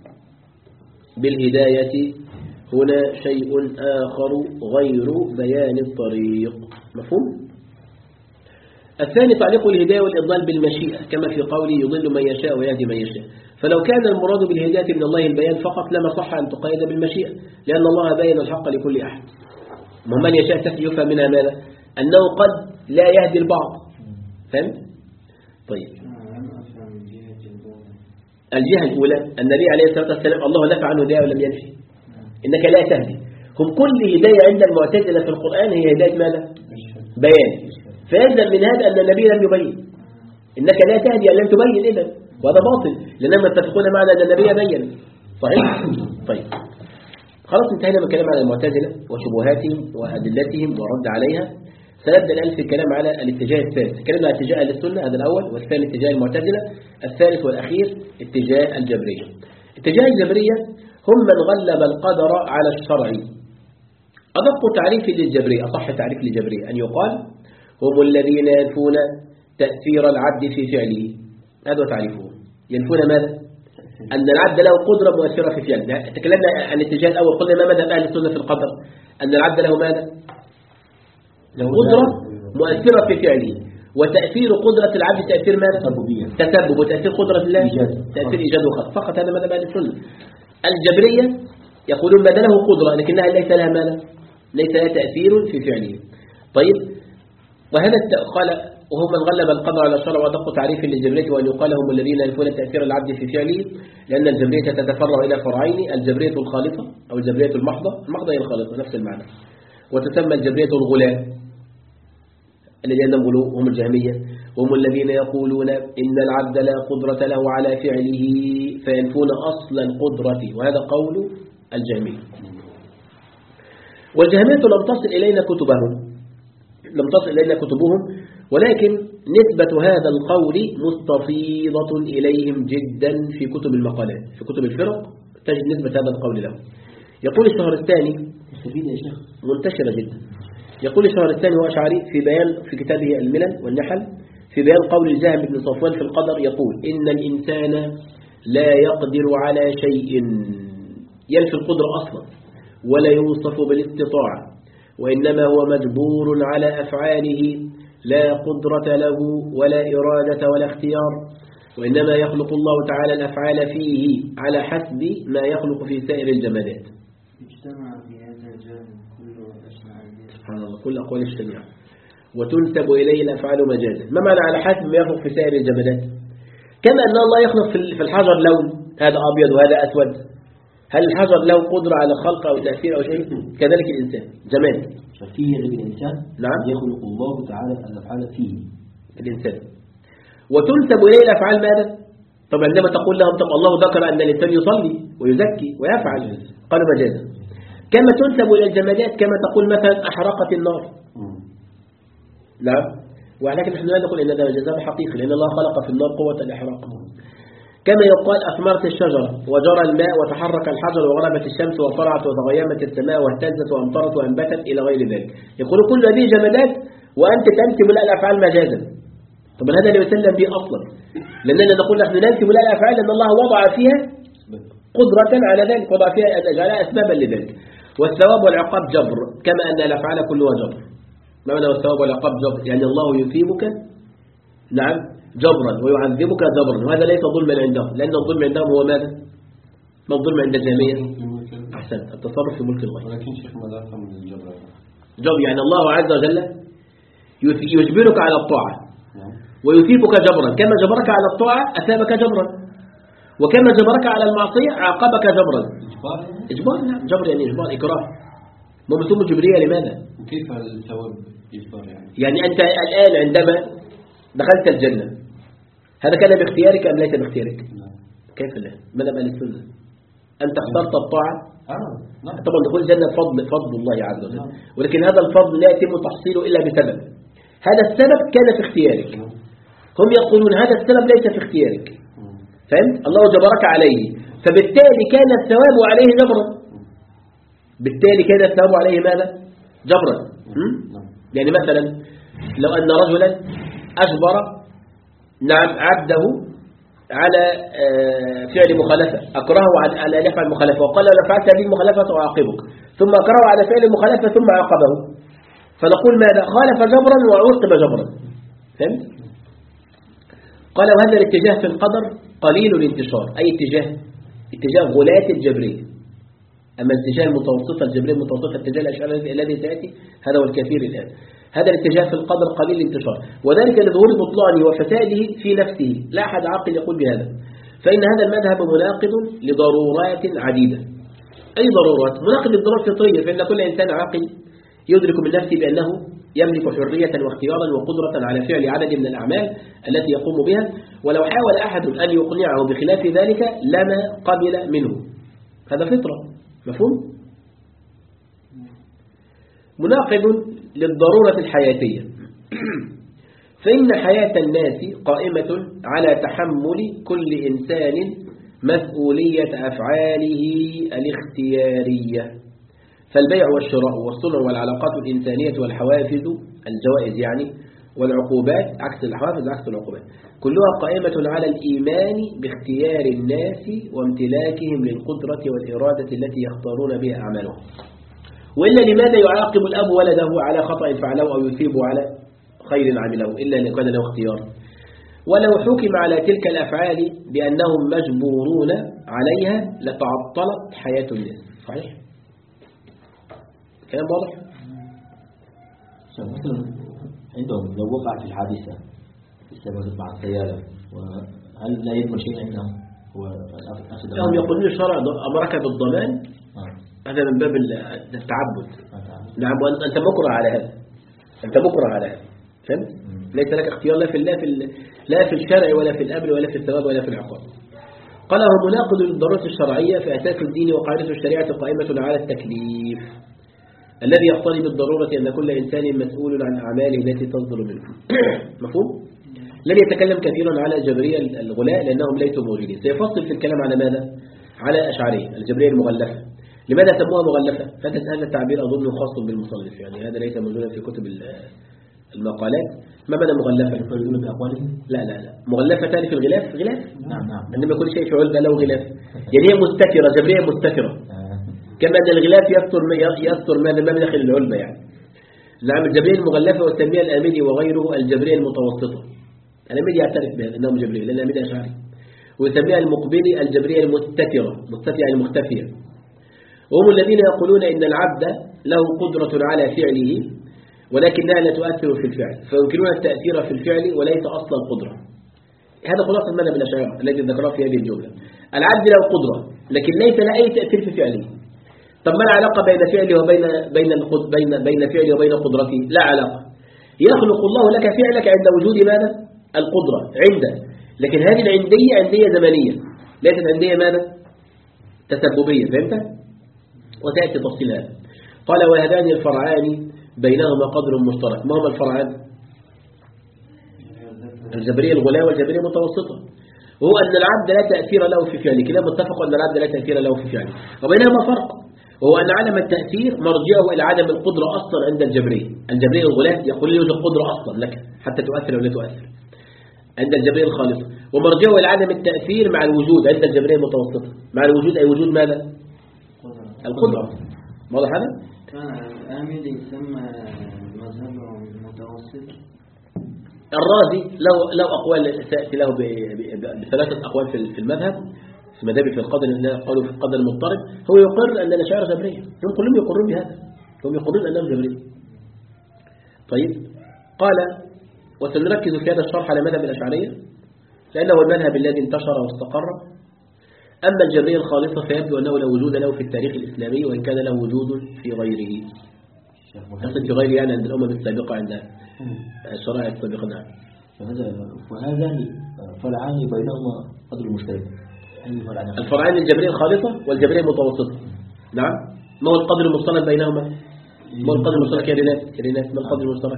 بالهداية هنا شيء آخر غير بيان الطريق. مفهوم؟ الثاني تعليق الهداية والإضلال بالمشيئة كما في قوله يضل من يشاء ويهدي من يشاء. فلو كان المراد بالهداية من الله البيان فقط لما صح أن تقيد بالمشيئة، لأن الله بين الحق لكل أحد. ومن يشاء يفهم منها ماذا؟ أنه قد لا يهدي البعض. فهمت؟ طيب، الجهة الأولى النبي عليه الصلاة والسلام الله نفع عنه هداية ولم ينفي، إنك لا تهدي. هم كل هداية عند المعتزلة في القرآن هي هداية ماذا؟ بيان. فيلزم من هذا أن النبي لم يبين، إنك لا تهدي أن لم تبين إذن، وهذا باطل لأنهم يتفقون معنا أن النبي بين. صحيح؟ طيب خلاص انتهينا من الكلام على المعتزلة وشبهاتهم وأدلتهم ورد عليها. سنبدأ الآن في الكلام على الاتجاه الثالث. تكلمنا عن اتجاه أهل السنة هذا الأول، والثاني اتجاه المعتزلة، الثالث والأخير اتجاه الجبرية. اتجاه الجبرية هم من غلب القدر على الشرع. أدق تعريف للجبرية، أصح تعريف للجبرية أن يقال هم الذين ينفون تأثير العبد في فعله. هذا تعريفهم. ينفون ماذا؟ أن العبد له قدرة مؤثرة في فعله. تكلمنا عن الاتجاه الأول، قلنا ما مذهب أهل السنة في القدر؟ أن العبد له ماذا؟ قدرة مؤثرة في فعله، وتأثير قدرة العبد تأثير ماذا؟ تسبب. وتأثير قدرة الله تأثير إيجاد وخلق فقط. هذا مذهب أهل السنة. الجبرية يقولون ماذا له قدرة لكنها ليس لها ماذا؟ ليس لها تأثير في فعله. طيب، وهذا قال وهم من غلب القدر على الشرع. وأدق تعريف للجبرية وأن يقال هم الذين ينفون تأثير العبد في فعله، لأن الجبرية تتفرع إلى فرعين: الجبرية الخالصة أو الجبرية المحضة. المحضة هي الخالصة نفس المعنى. وتسمى الجبرية الغلاة الذين نقولوا هم الجهمية، وهم الذين يقولون إن العبد لا قدرة له على فعله فينفون أصل القدرة، وهذا قول الجهمية. والجهمية لم تصل إلينا كتبهم لم تصل إلينا كتبهم ولكن نسبة هذا القول مستفيضة إليهم جدا في كتب المقالات في كتب الفرق تجد نسبة هذا القول له. يقول الشهرستاني مستفيد يا شيخ منتشرة جدا. يقول الشهرستاني وأشعري في بيان في كتابه الملل والنحل في بيان قول الجهم بن صفوان في القدر يقول إن الإنسان لا يقدر على شيء ينفي القدرة أصلا ولا يوصف بالاستطاعة وإنما هو مجبور على أفعاله لا قدرة له ولا إرادة ولا اختيار وإنما يخلق الله تعالى الأفعال فيه على حسب ما يخلق في سائر الجمادات. اجتمع في هذا الجانب كل الأشياء سبحان الله كل أقوال الشريعة وتنسب إليه الأفعال مجازا. ما معنى على حسب ما يخلق في سائر الجمادات؟ كما أن الله يخلق في الحجر لون هذا أبيض وهذا أسود هل الحجر له قدرة على خلق أو تأثير أو شيء؟ كذلك الإنسان جماد ففيه الإنسان نعم يخلق الله تعالى الأفعال فيه الإنسان وتنسب إليه الأفعال ماذا؟ طب عندما تقول لهم طب الله ذكر أن الإنسان يصلي ويزكي ويفعل قالوا مجازا. كما تنسب إلى الجمادات كما تقول مثلا أحرقت النار نعم ولكن نحن لا نقول إن هذا مجازا حقيقي لأن الله خلق في النار قوة الإحراق. كما يقال أثمرت الشجرة وجرى الماء وتحرك الحجر وغربت الشمس وطلعت وتغيمت السماء واهتزت وأمطرت وأنبتت إلى غير ذلك. يقول كل هذه جمادات وأنت تنسب لها الأفعال مجازا. طب هذا لا يسلم به أصلا لأننا نقول نحن ننسب لها الأفعال لأن الله وضع فيها قدرة على ذلك وضع فيها جعلها أسبابا لذلك. والثواب والعقاب جبر كما أن الأفعال كلها جبر. ما معنى الثواب والعقاب جبر؟ يعني الله يثيبك نعم جبرا ويعذبك جبرا وهذا ليس ظلما عندهم لأن الظلم عندهم هو ماذا؟ ما الظلم عند الجميع؟ أحسن التصرف في ملك الله. ولكن شيخ ماذا أفهم من الجبر؟ جبر يعني الله عز وجل يجبرك على الطاعة ويثيبك جبرا كما جبرك على الطاعة أثابك جبرا وكما جبرك على المعصية عاقبك جبرا. إجبار؟ إجبار نعم جبر يعني إجبار إكراه. ما بتسمى الجبرية لماذا؟ كيف الثواب إجبار يعني؟ يعني أنت الآن عندما دخلت الجنة هذا كان باختيارك أم ليس باختيارك؟ كيف لا؟ ماذا بقى للسنة؟ أنت اخترت الطاعة آه. طبعا دخول الجنة فضل فضل الله عز وجل ولكن هذا الفضل لا يتم تحصيله إلا بسبب. هذا السبب كان في اختيارك. هم يقولون هذا السبب ليس في اختيارك فهمت؟ الله جبرك عليه فبالتالي كان الثواب عليه جبرا بالتالي كان الثواب عليه ماذا؟ جبرا. يعني مثلا لو أن رجلا أجبر نعم عبده على فعل مخالفة أكرهه على أن يفعل مخالفة وقال لو فعلت هذه المخالفة أعاقبك ثم أكرهه على فعل المخالفة ثم عاقبه فنقول ماذا؟ خالف جبرا وعوقب جبرا. فهمت؟ قال وهذا الاتجاه في القدر قليل الانتشار أي اتجاه اتجاه غلاة الجبرية. أما الاتجاه المتوسطة الجبرية المتوسطة الاتجاه الأشعري الذي سيأتي هذا هو الكثير الآن. هذا الاتجاه في القدر قليل الانتشار وذلك لظهور بطلانه وفساده في نفسه لا أحد عاقل يقول بهذا فإن هذا المذهب مناقض لضرورات عديدة. أي ضرورات؟ مناقض للضرورات الفطرية فإن كل إنسان عاقل يدرك من نفسه بأنه يملك حرية واختيارا وقدرة على فعل عدد من الأعمال التي يقوم بها ولو حاول أحد أن يقنعه بخلاف ذلك لما قبل منه. هذا فطرة مفهوم؟ مناقض للضرورة الحياتية فإن حياة الناس قائمة على تحمل كل إنسان مسؤولية أفعاله الاختيارية فالبيع والشراء والصنع والعلاقات الإنسانية والحوافز الجوائز يعني والعقوبات عكس الحوافز عكس العقوبات كلها قائمة على الإيمان باختيار الناس وامتلاكهم للقدرة والإرادة التي يختارون بها أعمالهم. وإلا لماذا يعاقب الأب ولده على خطأ فعله أو يثيبه على خير عمله إلا أن كان له اختيار؟ ولو حكم على تلك الأفعال بأنهم مجبورون عليها لتعطلت حياة الناس. صحيح؟ كلام واضح؟ مثلا عندهم لو وقعت الحادثة بسبب مع السيارة هل لا يضمن شيء عندهم؟ هم يقولون الشرع أمرك بالضمان هذا من باب التعبد. نعم وأنت مكره على هذا أنت مكره على هذا فهمت؟ ليس لك اختيار لا في لا في لا في الشرع ولا في الأمر ولا في الثواب ولا في العقاب. قال هو مناقض للضرورة الشرعية في أساس الدين وقاعدة الشريعة قائمة على التكليف الذي يقتضي بالضرورة أن كل إنسان مسؤول عن أعماله التي تصدر منه. مفهوم؟ لن يتكلم كثيرا على الجبرية الغلاء لأنهم ليسوا موجودين. سيفصل في الكلام على ماذا؟ على الأشعرية الجبرية المغلفة. لماذا سموها مغلفة؟ هذا التعبير أظن خاص بالمصنف، يعني هذا ليس موجودا في كتب المقالات. ما معنى مغلفة؟ يقولون بأقوالهم؟ لا لا لا مغلفة تاني في الغلاف غلاف. نعم نعم. عندما كل شيء في علبة له غلاف، يعني هي مستترة، جبرية مستترة. كما أن الغلاف يستر يستر ما ما داخل العلبة يعني. نعم الجبرية المغلفة وسميها الآمدي وغيره الجبرية المتوسطة. الآمدي يعترف بها أنهم جبرية لأن الآمدي أشعري. ويسميها المقبلي الجبرية المستترة، مستترة يعني مختفية. وهم الذين يقولون إن العبد له قدرة على فعله ولكنها لا تؤثر في الفعل، فيمكنون التأثير في الفعل وليس أصل القدرة. هذا خلاصة المذهب الأشاعرة الذي ذكره في هذه الجملة. العبد له قدرة لكن ليس له أي تأثير في فعله. طب ما العلاقة بين فعله وبين بين بين بين فعله وبين قدرته؟ لا علاقة. يخلق الله لك فعلك عند وجود ماذا؟ القدرة عنده، لكن هذه العندية عندية زمنية ليست عندية ماذا؟ تسببية. فهمت؟ وتأتي تفصيل هذا. قال وهذان الفرعان بينهما قدر مشترك. ما هما الفرعان؟ الجبرية الغلاء والجبرية المتوسطة. وهو أن العبد لا تأثير له في فعله، كلا متفق أن العبد لا تأثير له في فعله، وبينهما فرق وهو أن عدم التأثير مرجعه إلى عدم القدرة أصلا عند الجبرية. الجبرية الغلاء يقول لي يوجد قدرة أصلا لك حتى تؤثر أو لا تؤثر عند الجبرية الخالصة، ومرجعه إلى عدم التأثير مع الوجود عند الجبرية المتوسطة. مع الوجود أي وجود ماذا؟ القدرة. واضح هذا؟ كان الآمدي يسمى مذهب متوسط. الرازي له له أقوال سأتي له بثلاثة أقوال في المذهب في مذهب في القدر قالوا في القدر المضطرب. هو يقر أن الأشاعرة جبرية، هم كلهم يقرون بهذا، هم يقرون أنهم جبرية. طيب قال وسنركز في هذا الشرح على مذهب الأشعرية لأنه المذهب الذي انتشر واستقر. أما الجبرية الخالصة فيبدو أنه لا وجود له في التاريخ الإسلامي وإن كان له وجود في غيره. يقصد في غيره يعني عند الأمم السابقة عند الشرائع السابقة. نعم. وهذا فرعان بينهما قدر مشترك. الفرعان الجبرية الخالصة والجبرية المتوسطة. نعم. ما هو القدر المشترك بينهما؟ ما هو القدر المشترك يا ريناس؟ يا ريناس ما القدر المشترك؟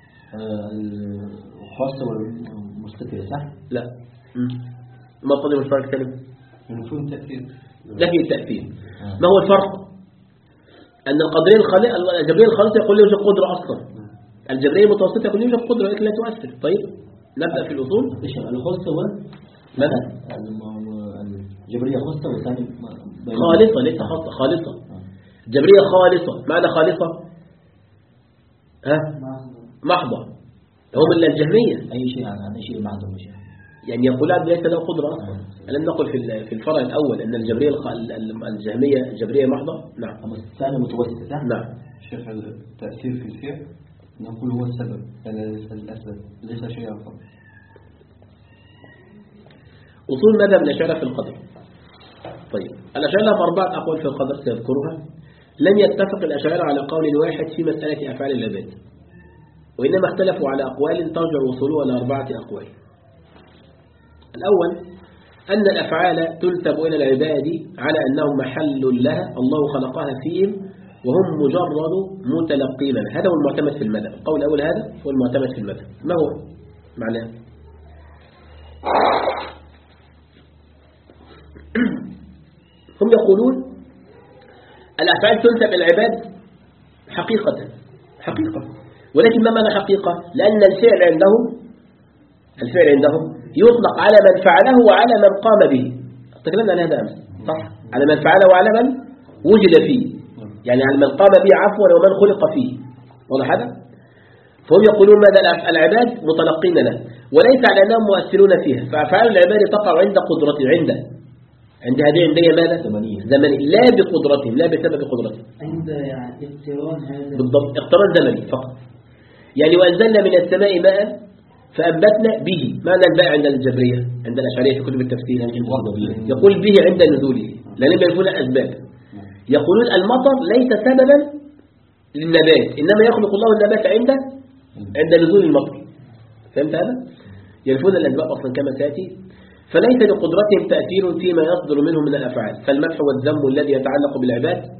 الخاصة والمستترة صح؟ لا. ما القدر المشترك ثاني؟ مفهوم تأثير. لا فيه تأثير. ما هو الفرق؟ أن القدرين الخالصة الجبرية الخالصة يقول له يوجد قدرة أصلا. الجبرية المتوسطة يقول له يوجد قدرة لكن لا تؤثر. طيب نبدأ في الأصول. الخاصة هو ماذا؟ الجبرية خاصة والثاني خالصة ليس خاصة خالصة. جبرية خالصة. ماذا خالصة؟ ها؟ محضة. هم إلا الجهمية. أي شيء عن أي شيء ما عندهم شيء. يعني يقول عبد ليس له قدرة أصلا. ألم نقل في في الفرع الأول أن الجبرية الجهمية جبرية محضة؟ نعم. أما الثاني متوسط. نعم. شيخ التأثير في الفعل نقول هو السبب يعني ليس الأسباب ليس شيء آخر. أصول مذهب الأشاعرة في القدر. طيب الأشاعرة لهم أربعة أقوال في القدر سيذكرها. لم يتفق الأشاعرة على قول واحد في مسألة أفعال العباد، وإنما اختلفوا على أقوال ترجع وصولها إلى أربعة أقوال. الأول أن الأفعال تنسب إلى العباد على أنهم محل لها الله خلقها فيهم وهم مجرد متلقين. هذا هو المعتمد في المذهب. القول الأول هذا هو المعتمد في المذهب. ما هو معناه؟ هم يقولون الأفعال تنسب إلى العباد حقيقة حقيقة ولكن ما معنى حقيقة؟ لأن الفعل عندهم الفعل عندهم يطلق على من فعله وعلى من قام به. تكلمنا عن هذا أمس صح؟ على من فعله وعلى من وجد فيه، يعني على من قام به عفوا ومن خلق فيه. واضح هذا؟ فهم يقولون ماذا؟ العباد متلقين له وليس على أنهم مؤثرون فيها، فأفعال العباد تقع عند قدرته عنده عند هذه عندية ماذا؟ زمنية زمني لا بقدرتهم لا بسبب قدرتهم. عند يعني اقتران هذا بالضبط اقتران زمني فقط. يعني وأنزلنا من السماء ماء فأنبتنا به. معنى الماء عند الجبرية عند الأشعرية في كتب التفسير يقول به عند نزوله لأنهم يقولون أسباب. يقولون المطر ليس سببا للنبات إنما يخلق الله النبات عند عند نزول المطر. فهمت هذا؟ ينفون الأسباب أصلا كما سيأتي. فليس لقدرتهم تأثير فيما يصدر منهم من الأفعال. فالمدح والذم الذي يتعلق بالعباد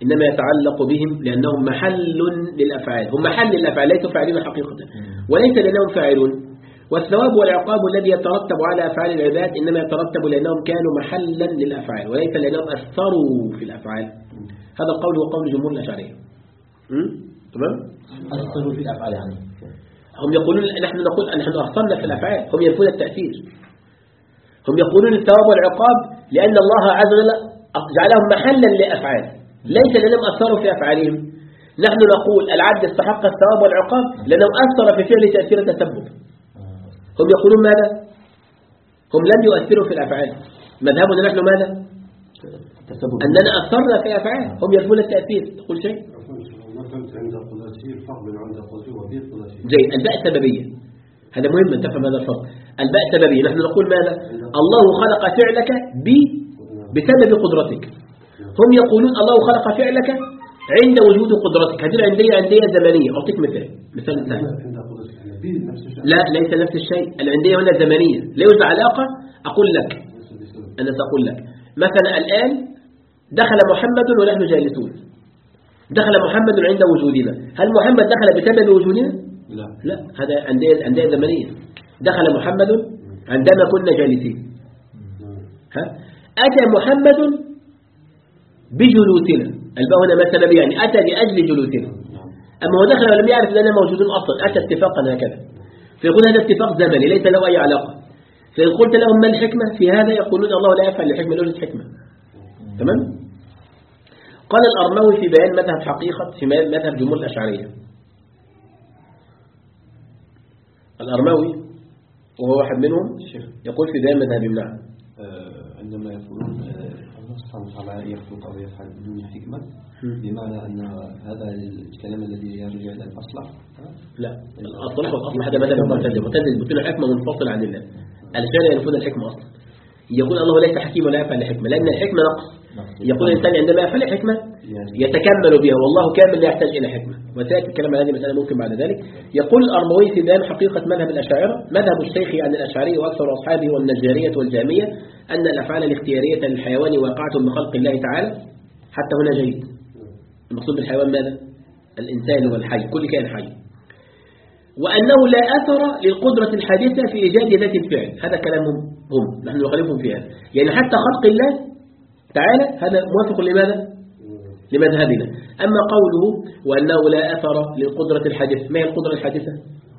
إنما يتعلق بهم لأنهم محل للأفعال، هم محل للأفعال ليسوا فاعلين حقيقة، وليس لأنهم فاعلون. والثواب والعقاب الذي يترتب على أفعال العباد إنما يترتب لأنهم كانوا محلا للأفعال وليس لأنهم أثروا في الأفعال. هذا القول هو قول جمهور الأشاعرة. تمام؟ أثروا في الأفعال يعني هم يقولون نحن نقول نحن أثرنا في الأفعال، هم ينفون التأثير. هم يقولون الثواب والعقاب لأن الله عز وجل جعلهم محلا للأفعال ليس لأنهم أثروا في أفعالهم. نحن نقول العبد استحق الثواب والعقاب لأنه أثر في فعل تأثير التسبب. هم يقولون ماذا؟ هم لم يؤثروا في الأفعال. مذهبنا نحن ماذا؟ أننا أثرنا في أفعال، هم ينفون التأثير. تقول شيء؟ عند قدرته الفرق بين عند قدرته وبين قدرته. زين الباء سببية، هذا مهم أن تفهم هذا الفرق. الباء سببية، نحن نقول ماذا؟ الله خلق فعلك ب بسبب قدرتك. هم يقولون الله خلق فعلك عند وجود قدرتك. هذه العندية عندية زمنية. أعطيك مثال مثال ثاني. لا ليس نفس الشيء. العندية هنا زمنية لا يوجد علاقة. أقول لك أنا سأقول لك مثلا الآن دخل محمد ونحن جالسون. دخل محمد عند وجودنا، هل محمد دخل بسبب وجودنا؟ لا لا، هذا عندية عندية زمنية. دخل محمد عندما كنا جالسين. ها؟ أتى محمد بجلوسنا. الباء هنا ما سبب يعني أتى لأجل جلوسنا. أما هو دخل ولم يعرف أننا موجودون أصلا، أتى اتفاقا هكذا. فيقول هذا اتفاق زمني ليس له أي علاقة. فإن قلت لهم ما الحكمة في هذا يقولون الله لا يفعل الحكمة لا يوجد حكمة. تمام؟ قال الأرموي في بيان مذهب حقيقة في مذهب جمهور الأشعرية. الأرموي وهو واحد منهم يقول في بيان مذهب نعم عندما يقولون الله سبحانه وتعالى يخلق أو يفعل بدون حكمة بمعنى أن هذا الكلام الذي يرجع إلى الأصلح. لا الأصلح والأصلح هذا مذهب المعتزلة. المعتزلة يثبتون الحكمة منفصلة عن الله. الأشاعرة ينفون الحكمة أصلا. يقول الله ليس حكيم ولا يفعل الحكمة لأن الحكمة نقص. يقول الإنسان عندما يفعل الحكمة يتكمل بها والله كامل لا يحتاج إلى حكمة. وسيأتي الكلام عن هذه المسألة ممكن بعد ذلك. يقول الأرموي في بيان حقيقة مذهب الأشاعرة مذهب الشيخ عن الأشعري وأكثر أصحابه والنجارية والجامية أن الأفعال الاختيارية للحيوان واقعة بخلق الله تعالى. حتى هنا جيد. المقصود بالحيوان ماذا؟ الإنسان والحي كل كائن حي. وأنه لا أثر للقدرة الحادثة في إيجاد ذات الفعل. هذا كلامهم هم نحن نخالفهم فيها. يعني حتى خلق الله تعالى هذا موافق لماذا؟ لمذهبنا. أما قوله وأنه لا أثر للقدرة الحادثة، ما هي القدرة الحادثة؟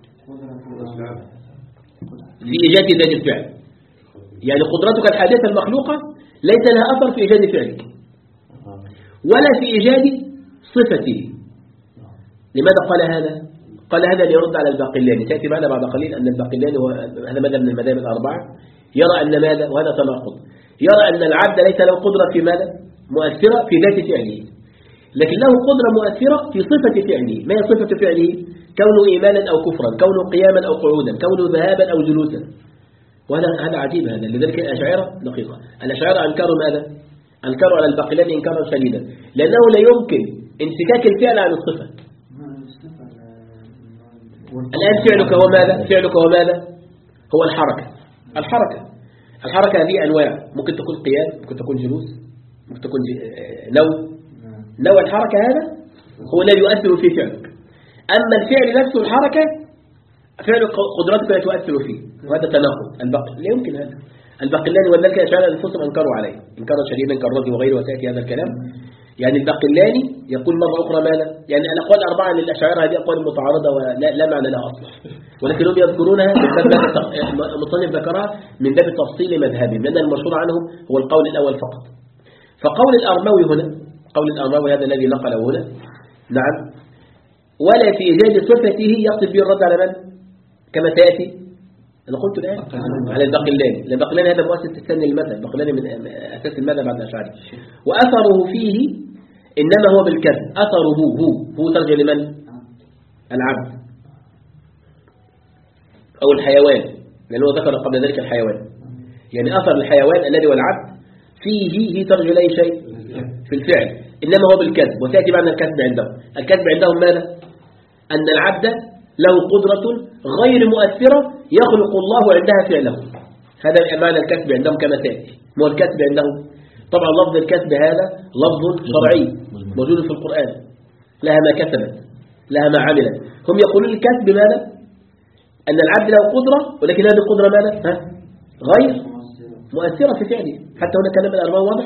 في إيجاد ذات الفعل. يعني قدرتك الحادثة المخلوقة ليس لها أثر في إيجاد فعلك ولا في إيجاد صفته. لماذا قال هذا؟ قال هذا ليرد على الباقلاني. تأتي معنا بعد قليل أن الباقلاني هذا مذهب من المذاهب الأربعة يرى أن ماذا؟ وهذا تناقض. يرى أن العبد ليس له قدرة في ماذا؟ مؤثرة في ذات فعله، لكن له قدرة مؤثرة في صفة فعله. ما هي صفة فعله؟ كونه إيمانا أو كفرا، كونه قياما أو قعودا، كونه ذهابا أو جلوسا. وهذا هذا عجيب. هذا لذلك الأشاعرة دقيقة. الأشاعرة أنكروا ماذا؟ أنكروا على الباقلاني إنكارا شديدا لأنه لا يمكن انفكاك الفعل عن الصفة. الآن فعلك هو ماذا؟ فعلك هو ماذا؟ هو الحركة. الحركة الحركة هذه أنواع، ممكن تكون قيام، ممكن تكون جلوس، ممكن تكون نوم. نوع الحركة هذا هو الذي يؤثر في فعلك. أما الفعل نفسه الحركة فعل قدرتك لا تؤثر فيه. وهذا تناقض. الباقي لا يمكن هذا. الباقلاني وذلك الأشاعرة أنفسهم أنكروا عليه إنكارا شديدا كالرازي وغيره وسيأتي هذا الكلام. يعني الباقلاني يقول مرة أخرى ماذا؟ يعني الأقوال الأربعة للأشاعرة هذه أقوال متعارضة ولا لا معنى لها أصلا، ولكنهم يذكرونها من باب المصنف ذكرها من باب تفصيل مذهبهم لأن المشهور عنهم هو القول الأول فقط. فقول الأرموي هنا قول الأرموي هذا الذي نقله هنا نعم ولا في إيجاد صفته يقصد به الرد على من؟ كما سيأتي أنا قلت الآن على الباقلاني. الباقلاني هذا مؤسس السن المذهب. الباقلاني من أساس المذهب بعد الأشعري. وأثره فيه إنما هو بالكذب. أثره هو هو ترجع لمن؟ العبد أو الحيوان لأنه ذكر قبل ذلك الحيوان. يعني أثر الحيوان الذي هو العبد فيه هي ترجع لأي شيء في الفعل إنما هو بالكذب. وسيأتي معنى الكذب عندهم. الكذب عندهم ماذا؟ أن العبد له قدرة غير مؤثرة يخلق الله عندها فعله. هذا معنى الكسب عندهم كما سيأتي. ما هو الكسب عندهم؟ طبعا لفظ الكسب هذا لفظ شرعي موجود في القرآن، لها ما كسبت لها ما عملت. هم يقولون الكسب ماذا؟ أن العبد له قدرة، ولكن هذه القدرة ماذا؟ ها؟ غير مؤثرة في فعله. حتى هنا كلام الأربعة واضح.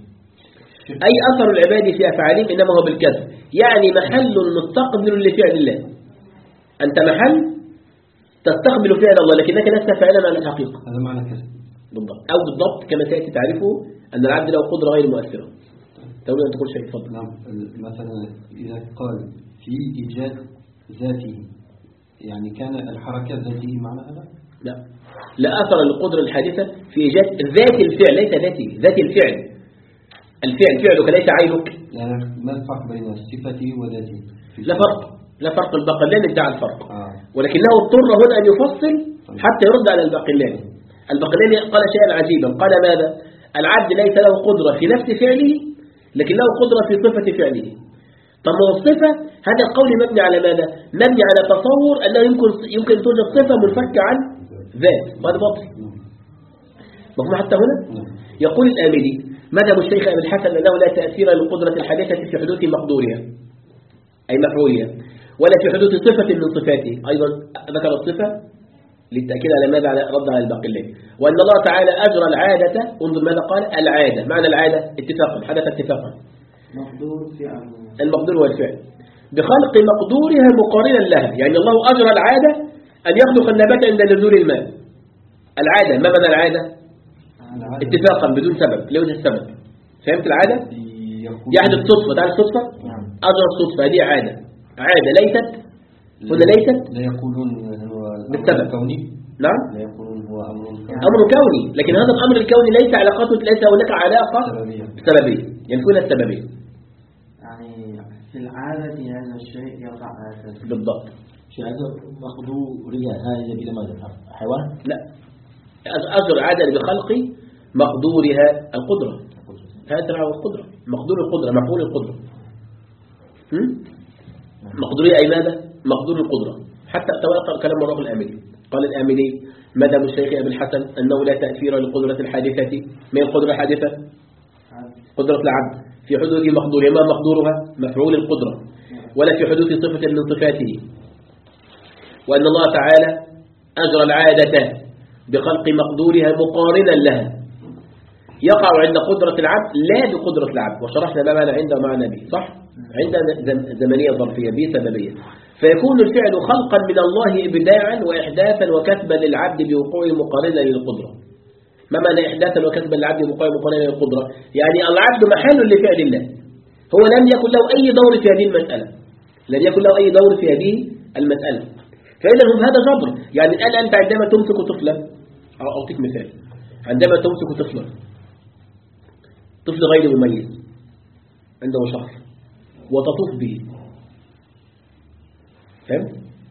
أي أثر العباد في أفعالهم إنما هو بالكسب، يعني محل مستقبل لفعل الله. أنت محل تستقبل فعل الله لكنك لست فاعلا على الحقيقة. هذا معنى كسب بالضبط، أو بالضبط كما سيأتي تعرفه أن العبد له قدرة غير مؤثرة. تقول أن تقول شيء تفضل. نعم، مثلا إذا قال في إيجاد ذاته، يعني كان الحركة ذاته معنى هذا؟ لا، لا أثر للقدرة الحادثة في إيجاد ذات الفعل، ليس ذاته، ذات الفعل. الفعل فعلك ليس عينك. يعني ما الفرق بين صفته وذاته؟ لا فرق، لا فرق. الباقلاني ادعى الفرق، آه. ولكنه اضطر هنا أن يفصل حتى يرد على الباقلاني. الباقلاني قال شيئا عجيبا، قال ماذا؟ العبد ليس له قدرة في نفس فعله، لكن له قدرة في صفة فعله. طب ما الصفة، هذا القول مبني على ماذا؟ مبني على تصور أنه يمكن يمكن توجد صفة منفكة عن ذات، وهذا باطل. مفهوم حتى هنا؟ يقول الآملي مذهب الشيخ أبي الحسن أنه لا تأثير للقدرة الحادثة في حدوث مقدورها أي مفعولها، ولا في حدوث صفة من صفاته. أيضا ذكر الصفة للتأكيد على ماذا؟ على رد على الباقلين. وأن الله تعالى أجرى العادة، انظر ماذا قال؟ العادة، معنى العادة اتفاقا، حدث اتفاقا. مقدور فعل، المقدور والفعل بخلق مقدورها مقارنا لها. يعني الله أجرى العادة أن يخلق النبات عند نزول الماء. العادة، ما معنى العادة؟ اتفاقا بدون سبب، لا يوجد سبب. فهمت العادة؟ يحدث صدفة، تعرف الصدفة؟ أجرى الصدفة، هذه عادة. عادة ليست هنا ليست لا يقولون هو بالسبب كوني. نعم، لا يقولون هو أمر كوني. أمر كوني، لكن هذا الأمر الكوني ليس علاقته، ليس هناك علاقة سببية سببية، ينفون السببية. يعني في العادة هذا الشيء يقع هكذا بالضبط. شيء هذا مقدورية، هذا بلا ماذا؟ حيوان؟ لا، أجر العادة بخلق مقدورها القدرة. هذا هو القدرة، مقدور القدرة، مفعول القدرة. هم؟ مقدورية أي ماذا؟ مقدور القدرة. حتى توقع كلام الرجل الآملي. قال الآملي مذهب الشيخ أبي الحسن أنه لا تأثير للقدرة الحادثة. ما هي القدرة الحادثة؟ قدرة العبد في حدوث مقدورها. ما مقدورها؟ مفعول القدرة، ولا في حدوث صفة من صفاته. وأن الله تعالى أجرى العادة بخلق مقدورها مقارنا لها، يقع عند قدرة العبد لا بقدرة العبد. وشرحنا ما معنى عند ومعنى به، صح؟ عند زمنية ظرفية، به سببية. فيكون الفعل خلقا من الله إبداعا وإحداثا وكسبا للعبد بوقوع مقارنة للقدرة. ما معنى إحداثا وكسبا للعبد بوقوع مقارنة للقدرة؟ يعني العبد محل لفعل الله، هو لم يكن له أي دور في هذه المسألة، لم يكن له أي دور في هذه المسألة. فإذا هم هذا جبر. يعني الآن أنت عندما تمسك طفلا، أو أعطيك مثال، عندما تمسك طفلا، طفل غير مميز عنده شهر، وتطوف به، فهمت؟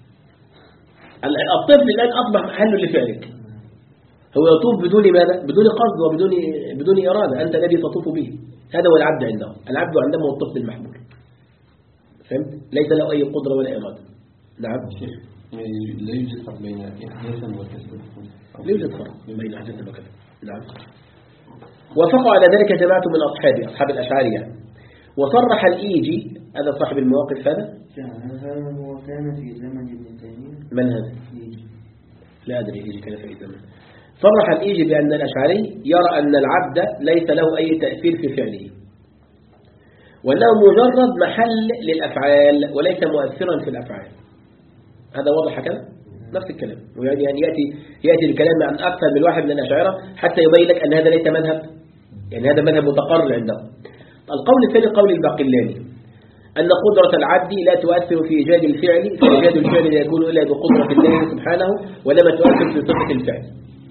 الطفل الآن أصبح محل لفعلك، هو يطوف بدون ماذا؟ بدون قصد وبدون بدون إرادة، أنت الذي تطوف به. هذا هو العبد عنده. العبد عنده هو الطفل المحمول، فهمت؟ ليس له أي قدرة ولا إرادة. نعم. لا يوجد فرق بين إحداثا وكسبا. لا يوجد فرق بين إحداثا وكسبا. نعم. وافقوا على ذلك جماعة من أصحابه، أصحاب الأشعرية. وصرح الإيجي، هذا صاحب المواقف هذا؟ هذا هو كان في زمن ابن تيمية. من هذا؟ إيجي. لا أدري إيجي كان في أي زمن. صرح الإيجي بأن الأشعري يرى أن العبد ليس له أي تأثير في فعله، وأنه مجرد محل للأفعال وليس مؤثرا في الأفعال. هذا واضح كده؟ نفس الكلام. ويعني يعني يأتي يأتي الكلام عن أكثر من واحد من الأشاعرة حتى يبين لك أن هذا ليس مذهب، يعني هذا مذهب متقرر عندهم. القول الثاني قول الباقلاني، أن قدرة العبد لا تؤثر في إيجاد الفعل، فإيجاد الفعل لا يكون إلا بقدرة الله سبحانه، ولما تؤثر في صفة الفعل.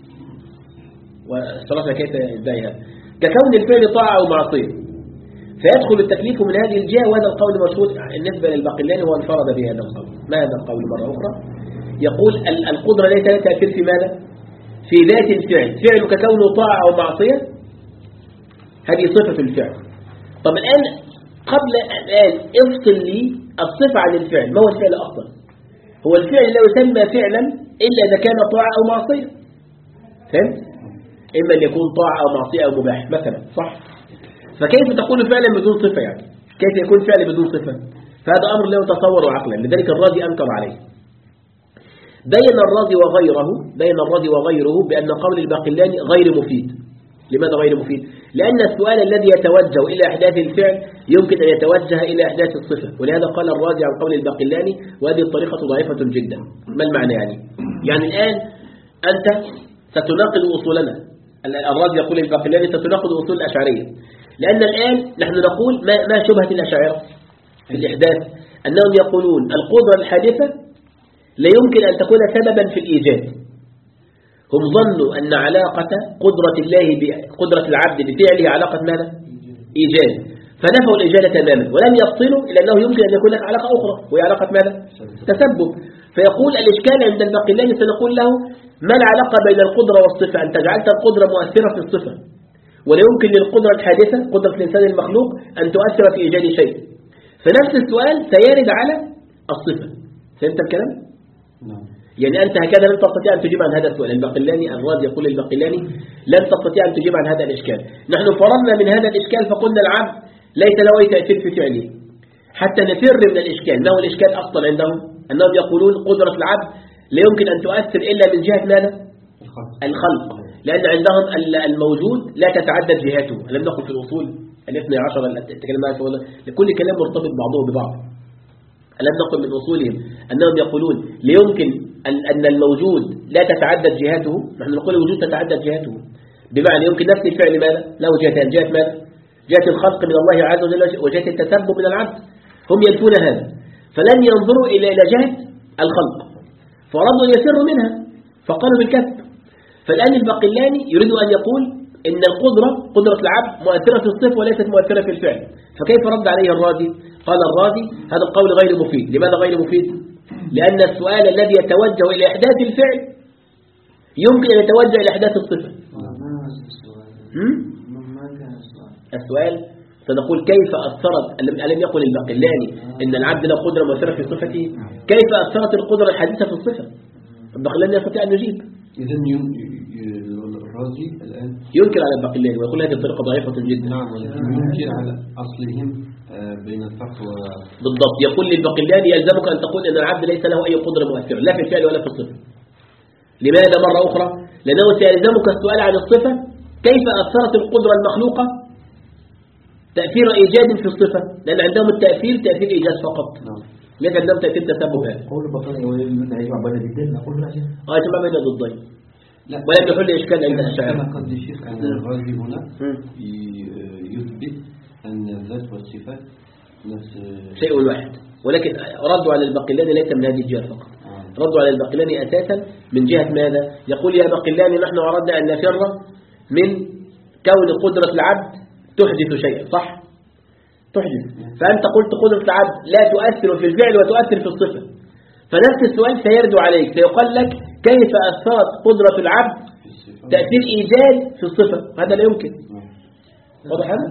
وصرفنا كيف يدعي هذا؟ ككون الفعل طاعة أو معصية، فيدخل التكليف من هذه الجهة. وهذا القول مشهور بالنسبة للباقلاني، هو انفرد بهذا القول. ما هذا القول مرة أخرى؟ يقول القدرة ليس لها تأثير في ماذا؟ في ذات الفعل، فعلك كونه طاعة أو معصية هذه صفة الفعل. طب الآن قبل الآن افصل لي الصفة عن الفعل. ما هو الفعل أصلا؟ هو الفعل لا يسمى فعلا إلا إذا كان طاعة أو معصية، فهمت؟ إما أن يكون طاعة أو معصية أو مباح مثلا، صح؟ فكيف تقول فعلا بدون صفة؟ يعني كيف يكون فعل بدون صفة؟ فهذا أمر لا يتصور عقلا، لذلك الرازي أنكر عليه. بين الرازي وغيره بين الرازي وغيره بأن قول الباقلاني غير مفيد. لماذا غير مفيد؟ لأن السؤال الذي يتوجه إلى إحداث الفعل يمكن أن يتوجه إلى إحداث الصفة، ولهذا قال الرازي عن قول الباقلاني وهذه الطريقة ضعيفة جدا. ما المعنى يعني؟ يعني الآن أنت ستناقض أصولنا. الرازي يقول الباقلاني ستناقض أصول الأشعرية، لأن الآن نحن نقول ما, ما شبهة الأشاعرة في الإحداث؟ أنهم يقولون القدرة الحادثة لا يمكن أن تكون سببا في الإيجاد. هم ظنوا أن علاقة قدرة الله بقدرة العبد بفعله علاقة ماذا؟ إيجاد، فنفوا الإيجاد تماما ولم يبطلوا إلا أنه يمكن أن يكون لك علاقة أخرى وهي علاقة ماذا؟ تسبب. فيقول الإشكال عند الباقلاني سنقول له ما العلاقة بين القدرة والصفة؟ أنت جعلت القدرة مؤثرة في الصفة، ولا يمكن للقدرة الحادثة قدرة الإنسان المخلوق أن تؤثر في إيجاد شيء. فنفس السؤال سيرد على الصفة. فهمت الكلام؟ نعم. يعني أنت هكذا لن تستطيع أن تجيب عن هذا السؤال. الباقلاني الرازي يقول الباقلاني لن تستطيع أن تجيب عن هذا الإشكال. نحن فرضنا من هذا الإشكال فقلنا العبد ليس له أي تأثير في فعله، حتى نفر من الإشكال. ما هو الإشكال أصلا عندهم؟ أنهم يقولون قدرة العبد لا يمكن أن تؤثر إلا من جهة ماذا؟ الخلق، لأن عندهم الموجود لا تتعدد جهاته. لم نقل في الأصول الاثنى عشر تكلم عنه لكل كلام مرتبط بعضه ببعض. لم نقل من أصولهم أنهم يقولون لا يمكن أن الموجود لا تتعدد جهاته. نحن نقول الوجود تتعدد جهاته، بمعنى يمكن نفس الفعل ماذا؟ له جهتان، جهة ماذا؟ جهة الخلق من الله عز وجل وجهة التسبب من العبد. هم ينفون هذا، فلن ينظروا إلى إلى جهة الخلق، فردوا يسروا منها فقالوا بالكسب. فالآن الباقلاني يريد أن يقول إن القدرة قدرة العبد مؤثرة في الصفة وليست مؤثرة في الفعل. فكيف رد عليه الرازي؟ قال الرازي هذا القول غير مفيد. لماذا غير مفيد؟ لأن السؤال الذي يتوجه إلى إحداث الفعل يمكن أن يتوجه إلى إحداث الصفة. ما كان السؤال؟ السؤال سنقول كيف أثرت، ألم يقل الباقلاني إن العبد له قدرة مؤثرة في صفته؟ كيف أثرت القدرة الحادثة في الصفة؟ الباقلاني يستطيع أن يجيب. إذن الرازي الآن ينكر على الباقلاني ويقول هذه الطريقة ضعيفة جدا. نعم، ولكن ينكر على أصلهم بين الفرق و... بالضبط. يقول للباقلاني يلزمك أن تقول أن العبد ليس له أي قدرة مؤثرة لا في الفعل ولا في الصفة. لماذا مرة أخرى؟ لأنه سيلزمك السؤال عن الصفة كيف أثرت القدرة المخلوقة تأثير إيجاد في الصفة، لأن عندهم التأثير تأثير إيجاد فقط. نعم. ليس عندهم تأثير تسبب. هذا قول الباقلاني يجمع بين الضدين. نقول لا شيء. اه يجمع بين الضدين ولم يحل إشكال عند الأشاعرة. كما قد الشيخ أن الرازي هنا يثبت أن الذات والصفات نفس شيء واحد، ولكن ردوا على الباقلاني ليس من هذه الجهة فقط. ردوا على الباقلاني أساسا من جهة ماذا؟ يقول يا باقلاني نحن أردنا أن نفر من كون قدرة العبد تحدث شيئا، صح؟ تحدث. فأنت قلت قدرة العبد لا تؤثر في الفعل وتؤثر في الصفة، فنفس السؤال سيرد عليك، سيقال لك كيف أثرت قدرة العبد تأثير إيجاد في الصفة؟ هذا لا يمكن. واضح هذا؟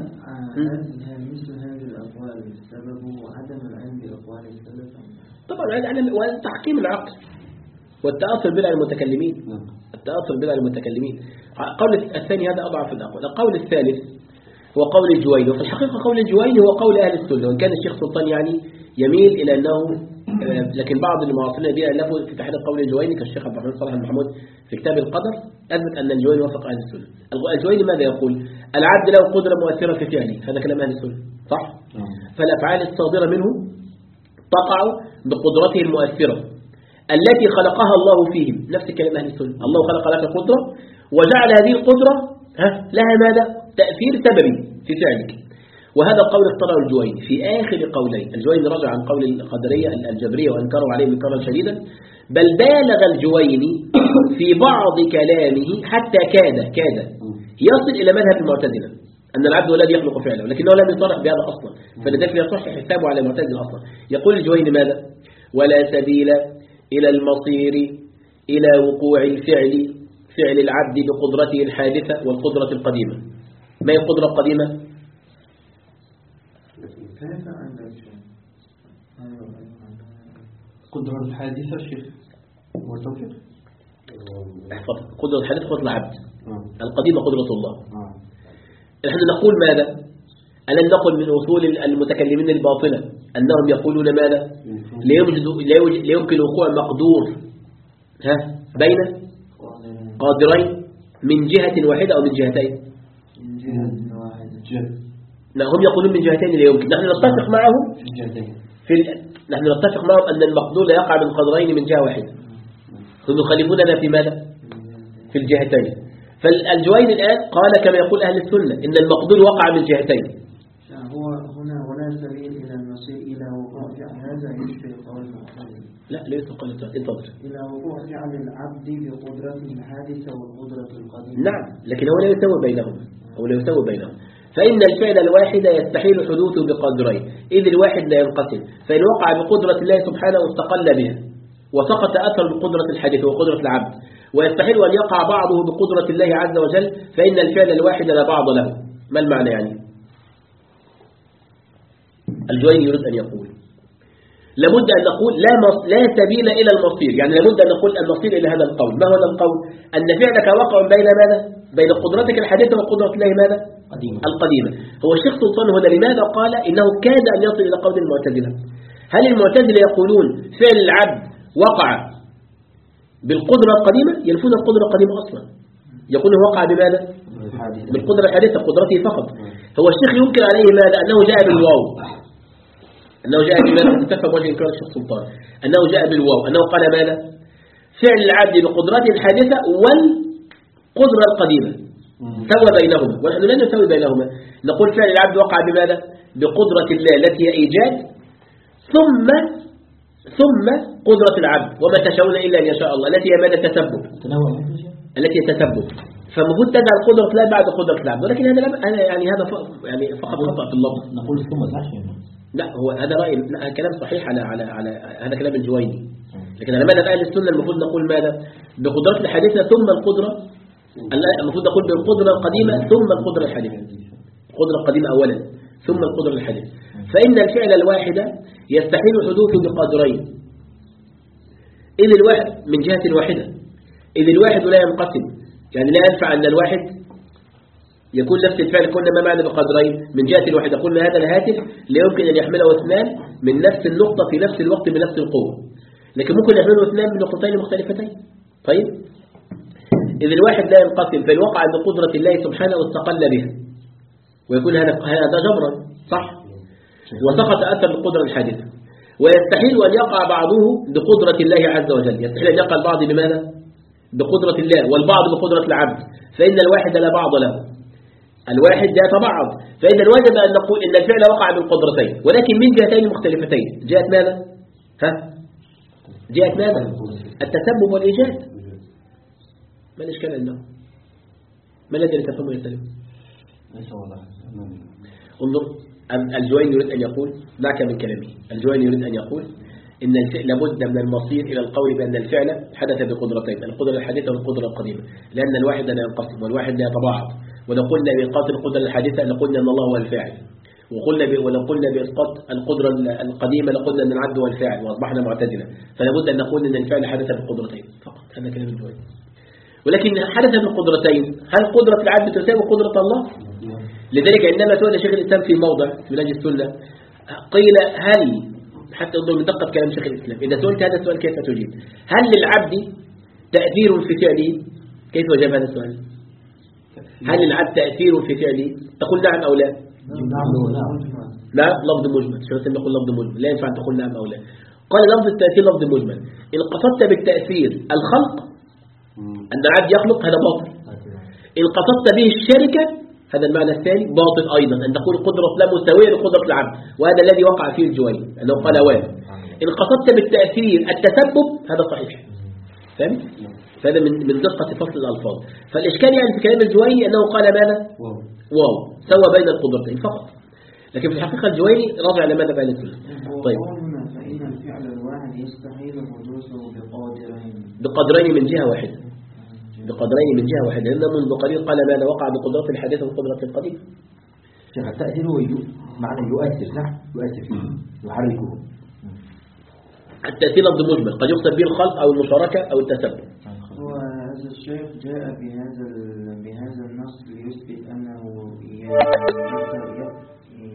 مثل هذه الأقوال السبب وعدم العلم بأقوال السلف. طبعا هذا تحكيم العقل والتأثر بلا المتكلمين. التأثر بلا المتكلمين. القول الثاني هذا أضعف الأقوال. القول الثالث هو قول الجويني، وفي الحقيقة قول الجويني هو قول أهل السنة، وإن كان الشيخ سلطان يعني يميل إلى أنه، لكن بعض المعاصرين بها ألفوا في تحديد قول الجويني كالشيخ عبد الرحمن صالح محمود في كتاب القدر أثبت أن الجويني وافق أهل السنة. الجويني ماذا يقول؟ العبد له قدرة مؤثرة في فعله، هذا كلام أهل السنة صح؟ فالأفعال الصادرة منه تقع بقدرته المؤثرة التي خلقها الله فيهم، نفس كلام أهل السنة. الله خلق لك قدرة وجعل هذه القدرة لها ماذا؟ تأثير سببي في فعلك. وهذا القول اختاره الجويني في آخر قولين. الجويني رجع عن قول القدرية الجبرية وأنكروا عليه انكارا شديدا، بل بالغ الجويني في بعض كلامه حتى كاد كاد يصل إلى مذهب المعتزلة أن العبد هو الذي يخلق فعله، لكنه لم يصرح بهذا أصلا، فلذلك يصح حسابه على المعتزلة أصلا. يقول الجويني ماذا؟ ولا سبيل إلى المصير إلى وقوع الفعل فعل العبد بقدرته الحادثة والقدرة القديمة. ما هي القدرة القديمة؟ كيف عندك قدرة الحادثة شيخ والتوفيق. احفظ قدرة الحادثة قدرة العبد، آه. القديمة قدرة الله. آه. نحن نقول ماذا؟ ألم نقل من أصول المتكلمين الباطلة أنهم يقولون ماذا؟ لا يوجد لا يوجد- لا يمكن وقوع مقدور ها بين قادرين من جهة واحدة أو من جهتين. من جهة واحدة. جهة لا، هم يقولون من جهتين لا يمكن. نحن نتفق معهم جهتين. في ال... نحن نتفق معهم أن المقدور لا يقع من قدرين من جهة واحدة. هم يخالفوننا في ماذا؟ في الجهتين. فالجويني الآن قال كما يقول أهل السنة إن المقدور وقع من جهتين. هو هنا ولا سبيل إلى المصير إلى وقوع فعل هذا يشبه قول المعتزلة لا ليس قال انتظر. إلى وقوع فعل العبد بقدرته الحادثة والقدرة القديمة. نعم، لكن هو لا يسوي بينهما، هو لا يسوي بينهما. فإن الفعل الواحد يستحيل حدوثه بقدرين، إذ الواحد لا ينقسم، فإن وقع بقدرة الله سبحانه استقل بها وسقط أثر بقدرة الحادث وقدرة العبد، ويستحيل أن يقع بعضه بقدرة الله عز وجل، فإن الفعل الواحد لا بعض له. ما المعنى يعني؟ الجويني يريد أن يقول لابد أن نقول لا, مص... لا سبيل إلى المصير، يعني لابد أن نقول المصير إلى هذا القول. ما هو هذا القول؟ أن فعلك وقع بين ماذا؟ بين قدرتك الحادثة وقدرة الله ماذا؟ قديمة. القديمة. هو الشيخ سلطان هنا لماذا قال إنه كاد أن يصل إلى قول المعتزلة؟ هل المعتزلة يقولون فعل العبد وقع بالقدرة القديمة؟ ينفون القدرة القديمة أصلا، يقول وقع بماذا؟ بالقدرة الحادثة، قدرته فقط. هو الشيخ ينكر عليه ماذا؟ أنه جاء بالواو، أنه جاء بماذا؟ تفهم وجه إنكار الشيخ سلطان أنه جاء بالواو، أنه قال ماذا؟ فعل العبد بقدرته الحادثة والقدرة القديمة سوى بينهما، ونحن لا نسوي بينهما. نقول فعل العبد وقع بماذا؟ بقدرة الله التي هي إيجاد ثم ثم قدرة العبد، وما تشاءون إلا أن يشاء الله، التي هي ماذا؟ تسبب، التي هي تسبب. فالمفروض تجعل قدرة الله بعد قدرة العبد، ولكن هذا لا يعني هذا يعني فقط خطأ في اللفظ. نقول ثم صح. لا هو هذا رأي، لا كلام صحيح على على على هذا كلام الجويني، لكن على ماذا أهل السنة المفروض نقول ماذا؟ بقدرة الحادثة ثم القدرة، المفروض نقول بالقدرة القديمة ثم القدرة الحادثة، القدرة القديمة أولا ثم القدرة الحادثة. فإن الفعل الواحد يستحيل حدوثه بقدرين، إذ الواحد من جهة واحدة، إذ الواحد لا ينقسم، يعني لا ينفع أن الواحد يكون نفس الفعل كنا ما معنى بقدرين من جهة الواحدة. قلنا هذا الهاتف لا يمكن أن يحمله اثنان من نفس النقطة في نفس الوقت بنفس القوة، لكن ممكن يحمله اثنان من نقطتين مختلفتين. طيب، إذ الواحد لا ينقسم فإن وقع بقدرة الله سبحانه واستقل بها، ويكون هذا هذا جبرا صح، وسقط أثر القدرة الحادثة، ويستحيل أن يقع بعضه بقدرة الله عز وجل، يستحيل أن يقع البعض بماذا؟ بقدرة الله، والبعض بقدرة العبد، فإن الواحد لا بعض له، الواحد لا يتبعض. فإذا وجب أن نقول إن الفعل وقع بالقدرتين، ولكن من جهتين مختلفتين. جهة ماذا؟ ها؟ جهة ماذا؟ التسبب والإيجاد. ما الإشكال عنده؟ ما الذي يتفهمه يسلم؟ ليس واضح. انظر، الجويني يريد أن يقول، دعك من كلامه، الجويني يريد أن يقول إن الفعل لابد من المصير إلى القول بأن الفعل حدث بقدرتين، القدرة الحادثة والقدرة القديمة، لأن الواحد لا ينقسم والواحد لا يتباعد. ولو قلنا بإسقاط القدرة الحادثة لقلنا أن الله هو الفاعل، وقلنا ب... ولو قلنا بإسقاط القدرة القديمة لقلنا أن العبد هو الفاعل، وأصبحنا معتزلة. فلا بد أن نقول أن الفعل حدث بالقدرتين فقط، هذا كلام الجويني. ولكن حدث بالقدرتين، هل قدرة العبد تساوي قدرة الله؟ لذلك عندما سئل شيخ الإسلام في موضع من أجل السنة قيل هل، حتى انظر من دقة كلام شيخ الإسلام، إذا سئلت هذا السؤال كيف تجيب؟ هل للعبد تأثير في فعله؟ كيف أجاب هذا السؤال؟ هل للعبد تأثير في فعله؟ تقول نعم أو لا؟ نعم لفظ مجمل، شيخ الإسلام يقول لفظ مجمل، لا ينفع أن تقول نعم أو لا. قال لفظ التأثير لفظ مجمل، إن قصدت بالتأثير الخلق أن العبد يخلق هذا باطل، إن قصدت به الشركة هذا المعنى الثاني باطل أيضا، أن تقول قدرة لا مساوية لقدرة العبد، وهذا الذي وقع فيه الجويني أنه قال وان. إن قصدت بالتأثير التسبب هذا صحيح، فهم؟ فهذا من من دقة فصل الألفاظ. فالإشكال يعني في كلام الجويني أنه قال ماذا؟ واو، سوى بين القدرتين فقط، لكن في الحقيقة الجويني راضي على ماذا بين الكل. طيب، فإن الفعل الواحد يستحيل حدوثه بقدرين بقدرين من جهة واحدة، بقدرين من جهة واحدة، لأن منذ قليل قال ماذا؟ وقع بقدرة الحادثة وقدرة القديم. شيخ التأثير هو معنى يؤثر، نعم يؤثر فيه يحركه. التأثير لفظ مجمل قد يقصد به الخلق أو المشاركة أو التسبب. هو هذا الشيخ جاء بهذا بهذا النص ليثبت أنه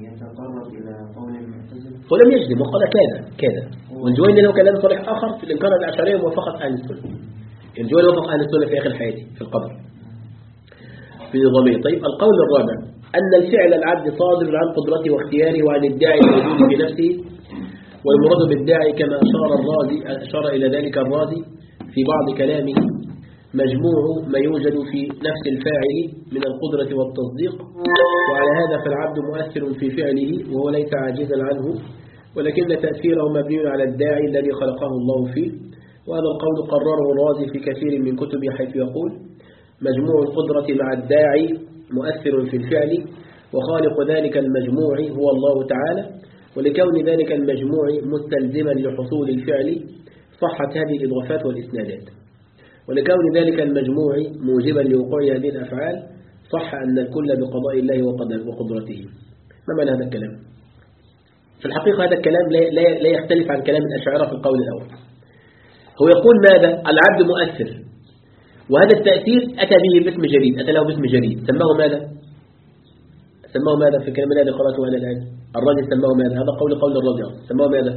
إلى قول المعتزلة؟ هو لم يجزم وقال كذا كذا. والجويني له كلام صريح آخر في الإنكار الأشعرية موافقة أهل السنة. الجويني وافق أهل السنة في آخر حياته في القبر في نظامية. طيب القول الرابع أن الفعل العبد صادر عن قدرته واختياره وعن الداعي الموجود في نفسه، والمراد بالداعي كما أشار الرازي أشار إلى ذلك الرازي في بعض كلامه مجموع ما يوجد في نفس الفاعل من القدرة والتصديق، وعلى هذا فالعبد مؤثر في فعله وهو ليس عاجزا عنه، ولكن تأثيره مبني على الداعي الذي خلقه الله فيه. وهذا القول قرره الرازي في كثير من كتبه حيث يقول مجموع القدرة مع الداعي مؤثر في الفعل، وخالق ذلك المجموع هو الله تعالى، ولكون ذلك المجموع مستلزما لحصول الفعل صحت هذه الإضافات والإسنادات، ولكون ذلك المجموع موجبا لوقوع هذه الأفعال صح أن الكل بقضاء الله وقدرته. ما معنى هذا الكلام؟ في الحقيقة هذا الكلام لا يختلف عن كلام الأشاعرة في القول الأول. هو يقول ماذا؟ العبد مؤثر، وهذا التأثير أتى به باسم جديد، أتى له باسم جديد سماه ماذا؟ سماه ماذا في الكلام الذي قرأته على الآن؟ الرازي سماه ماذا؟ هذا قول قول الرازي سماه ماذا؟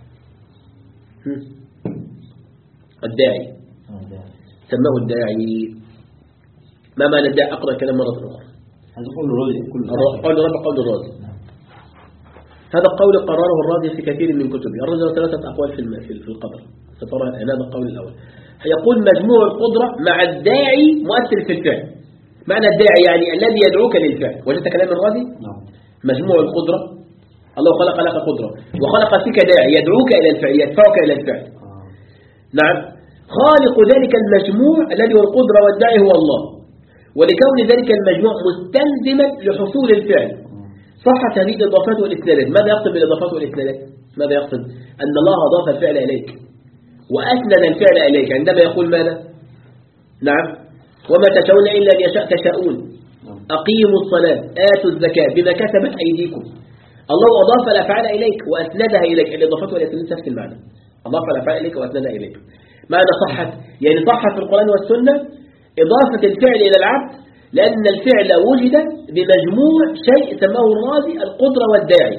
الداعي، سماه الداعي. ما معنى الداعي؟ أقرأ كلام مرة أخرى. هذا قول الرازي قول الرازي قول الرازي هذا القول قرره الرازي في كثير من كتبه. الرازي له ثلاثة أقوال في في القدر سترى الآن. هذا القول الأول يقول مجموع القدرة مع الداعي مؤثر في الفعل. معنى الداعي يعني الذي يدعوك للفعل. وجدت كلام الرازي؟ نعم. مجموع القدرة الله خلق لك قدرة وخلق فيك داعي يدعوك إلى الفعل يدفعك إلى الفعل. آه. نعم. خالق ذلك المجموع الذي هو القدرة والداعي هو الله، ولكون ذلك المجموع مستلزما لحصول الفعل صحت هذه الإضافات والإسنادات. ماذا يقصد بالإضافات والإسنادات؟ ماذا يقصد؟ أن الله أضاف الفعل إليك وأسند الفعل إليك عندما يقول ماذا؟ نعم. وما تشاءون إلا أن يشاء تشاءون أقيموا الصلاة آتوا الزكاة بما كسبت أيديكم. الله أضاف الأفعال إليك وأسندها إليك. الإضافات والإسنادات نفس المعنى. أضاف الأفعال إليك وأسندها إليك. معنى صحت يعني صحت في القرآن والسنة إضافة الفعل إلى العبد، لأن الفعل وجد بمجموع شيء سماه الرازي القدرة والداعي.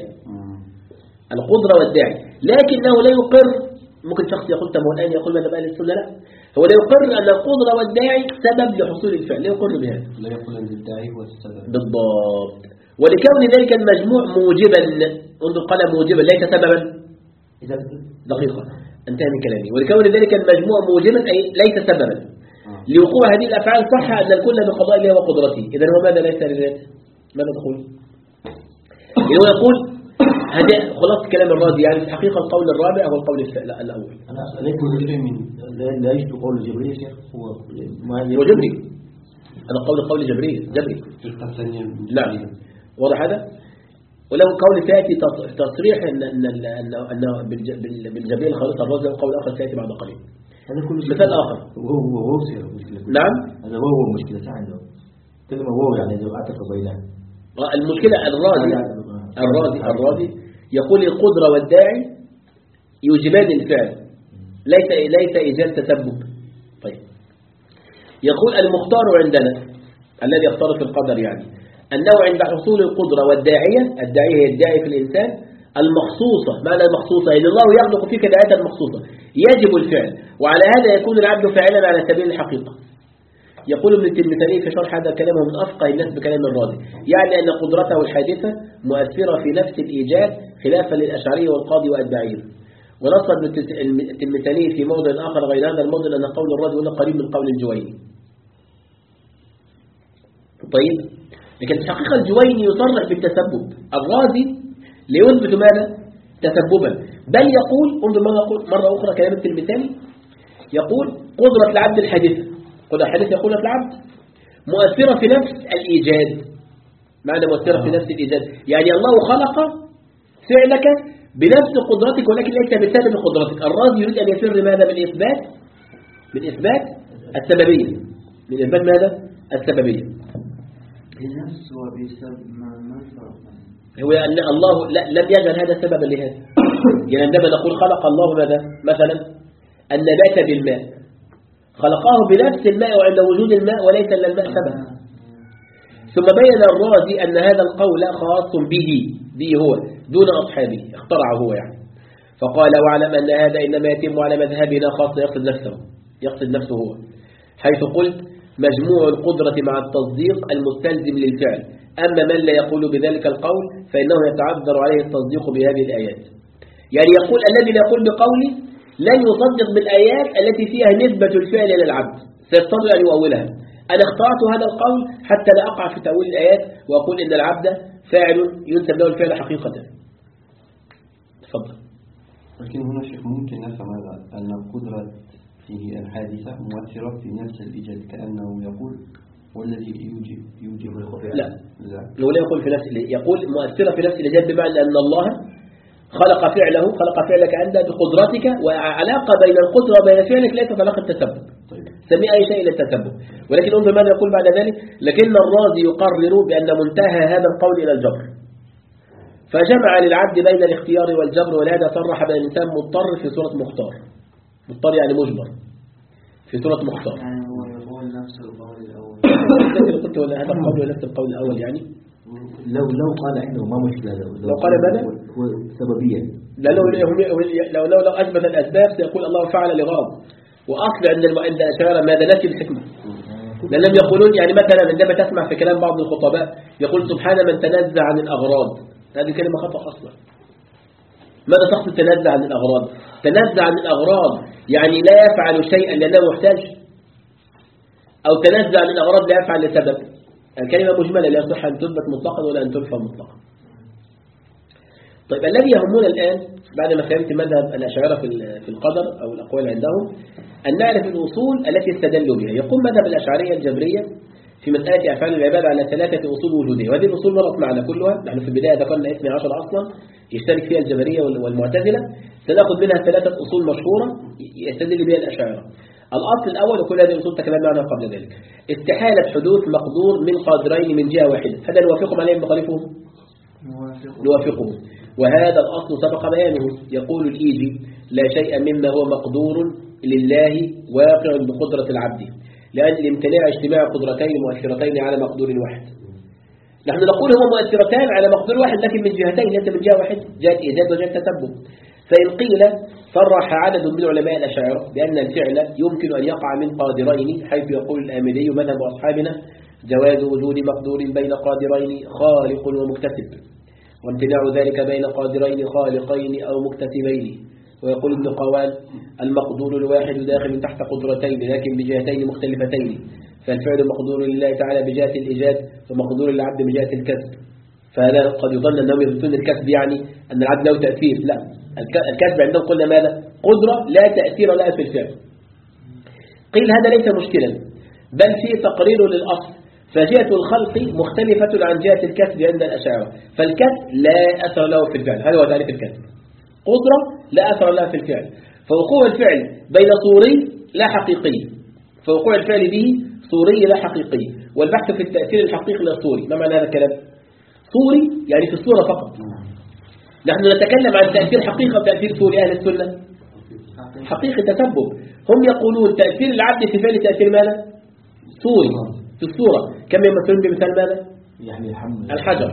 القدرة والداعي، لكنه لا يقر. ممكن شخص يقول طب الآن يقول ماذا بقى للسنة؟ لا، هو لا يقر أن القدرة والداعي سبب لحصول الفعل، لا يقر بهذا. لا يقول أن الداعي هو السبب. بالضبط. ولكون ذلك المجموع موجبا، انظر قال موجبا ليس سببا. دقيقة انتهى من كلامي. ولكون ذلك المجموع موجبا أي ليس سببا لوقوع هذه الأفعال صح أن الكل بقضاء الله وقدرته. إذن هو ماذا ليس لذات؟ ماذا تقول؟ هو يقول هذا خلاص كلام الرازي. يعني في الحقيقة القول الرابع هو القول الأول. أنا أسألك شيء من لا يجد قول الجبري يا شيخ. هو هو جبري. هذا قول قول جبري جبري. نعم واضح هذا. ولو قول سيأتي تصريح أن أن أن أن بالجبري الخالص الرازي وقول آخر سيأتي بعد قليل. هذا كل مثال آخر. هو هو هو مشكلة. نعم. هذا هو هو مشكلة عنده. كلمة هو يعني لو أعتقد بينها. المشكلة الرازي الرازي الرازي يقول القدرة والداعي يوجبان الفعل، ليس ليس إيجاد تسبب. طيب يقول المختار عندنا الذي يختار في القدر يعني أنه عند حصول القدرة والداعية، الداعية هي الداعي في الإنسان المخصوصة. معنى المخصوصة إن الله يخلق فيك داعية المخصوصة يجب الفعل، وعلى هذا يكون العبد فاعلا على سبيل الحقيقة. يقول ابن التلمساني في شرح هذا الكلام من أفقه الناس بكلام الرازي، يعني أن قدرته الحادثة مؤثرة في نفس الإيجاد خلافا للأشعري والقاضي وأتباعهم. ونص ابن التلمساني في موضع آخر غير هذا الموضع أن قول الرازي هنا قريب من قول الجويني. طيب لكن في الحقيقة الجويني يصرح بالتسبب، الرازي ليثبت ماذا؟ تسببا. بل يقول انظر مرة أخرى كلام التلمساني يقول قدرة العبد الحادثة، قدرة الحادثة يقول العبد مؤثرة في نفس الإيجاد. معنى مؤثرة في نفس الإيجاد يعني الله خلق فعلك بنفس قدرتك ولكن ليس بسبب قدرتك. الرازي يريد أن يفر ماذا؟ من إثبات من إثبات السببية. من إثبات ماذا؟ السببية. بنفس وبسبب ما الفرق؟ هو أن الله لم يجعل هذا سببا لهذا. يعني عندما نقول خلق الله ماذا؟ مثلا النبات بالماء، خلقه بنفس الماء وعند وجود الماء وليس إلا الماء سبب. ثم بين الرازي أن هذا القول خاص به به هو دون أصحابه، اخترعه هو يعني. فقال واعلم أن هذا إنما يتم على مذهبنا خاصة، يقصد نفسه يقصد نفسه هو، حيث قلت مجموع القدرة مع التصديق المستلزم للفعل، أما من لا يقول بذلك القول فإنه يتعذر عليه التصديق بهذه الآيات. يعني يقول الذي لا يقول بقوله لن يصدق بالآيات التي فيها نسبة الفعل إلى العبد، سيضطر أن يؤولها. أنا اخترعت هذا القول حتى لا أقع في تأويل الآيات وأقول إن العبد فاعل ينسب له الفعل حقيقة. تفضل. لكن هنا شيخ ممكن نفهم هذا أن القدرة فيه الحادثة مؤثرة في نفس الإيجاد، كأنه يقول والذي يوجب يوجب الخطأ. لا لا ولا يقول في نفس يقول مؤثرة في نفس الإيجاد، بمعنى أن الله خلق فعله خلق فعلك أنت بقدرتك، وعلاقة بين القدرة وبين فعلك ليست علاقة تسبب، سمي أي شيء للتسبب. ولكن انظر ماذا يقول بعد ذلك، لكن الرازي يقرر بأن منتهى هذا القول إلى الجبر، فجمع للعبد بين الاختيار والجبر، ولهذا صرح بأن الإنسان مضطر في سورة مختار. مضطر يعني مجبر في سورة مختار. يعني هو يقول نفس القول الأول. قلت ولا هذا القول ولا نفس القول الأول يعني. لو لو قال عنده ما مشكلة، لو, لو قال ماذا؟ هو سببية. لا لو لو لو لو أثبت الأسباب سيقول الله فعل لغرض، وأصل عند عند الأشاعرة ماذا نفي الحكمة. لأنهم يقولون يعني مثلا عندما تسمع في كلام بعض الخطباء يقول سبحان من تنزع عن الأغراض، هذه كلمة خطأ أصلا. ماذا تقصد تنزع عن الأغراض؟ تنزع عن الأغراض يعني لا يفعل شيئا لأنه محتاج، أو تنزع عن الأغراض لا يفعل لسبب. الكلمة مجملة لا يصح أن تثبت مطلقا ولا أن تنفى مطلقا. طيب الذي يهمنا الآن بعد ما فهمت مذهب الأشاعرة في القدر أو الأقوال عندهم أن نعرف الأصول التي استدلوا بها. يقوم مذهب الأشعرية الجبرية في مسألة أفعال العباد على ثلاثة أصول وجودية، وهذه الأصول مرت معنا كلها. نحن في البداية ذكرنا اثني عشر أصلا يشترك فيها الجبرية والمعتزلة، سنأخذ منها ثلاثة أصول مشهورة يستدل بها الأشاعرة. الأصل الأول، وكل هذه الأصول تكلمنا عنها قبل ذلك، استحالة حدوث مقدور من قادرين من جهة واحدة. هذا نوافقهم عليه مخالفهم؟ نوافقهم. وهذا الأصل سبق بيانه. يقول الإيجي لا شيء مما هو مقدور لله واقع بقدرة العبد، لأن الامتناع اجتماع قدرتين مؤثرتين على مقدور واحد. نحن نقول هو مؤثرتان على مقدور واحد لكن من جهتين ليس من جهة واحد، جهة إيجاد وجهة تسبب. فإن قيل صرح عدد من علماء الأشاعرة بأن الفعل يمكن أن يقع من قادرين، حيث يقول الآمدي مذهب أصحابنا جواز وجود مقدور بين قادرين خالق ومكتسب، وامتناع ذلك بين قادرين خالقين أو مكتسبين. ويقول ابن قوال المقدور الواحد داخل تحت قدرتين لكن بجهتين مختلفتين، فالفعل مقدور لله تعالى بجهة الإيجاد ومقدور للعبد بجهة الكسب. فهذا قد يظن أنهم يثبتون الكسب يعني أن العبد له تأثير، لا، الكسب عندهم قلنا ماذا؟ قدرة لا تأثير لها في الفعل. قيل هذا ليس مشكلا، بل فيه تقرير للأصل، فجهة الخلق مختلفة عن جهة الكسب عند الأشاعرة، فالكسب لا أثر له في الفعل. هذا هو تعريف الكسب، قدرة لا أثر لها في الفعل. فوقوع الفعل بين صوري لا حقيقي، فوقوع الفعل به صوري لا حقيقي، والبحث في التأثير الحقيقي لا صوري. ما معنى هذا الكلام؟ صوري يعني في الصورة فقط. نحن نتكلم عن تأثير حقيقة وتأثير صوري. أهل السنة حقيقي تسبب، هم يقولون تأثير العبد في فعل تأثير ماذا؟ صوري في الصورة. كم يمثلون بمثال ماذا؟ يعني الحجر.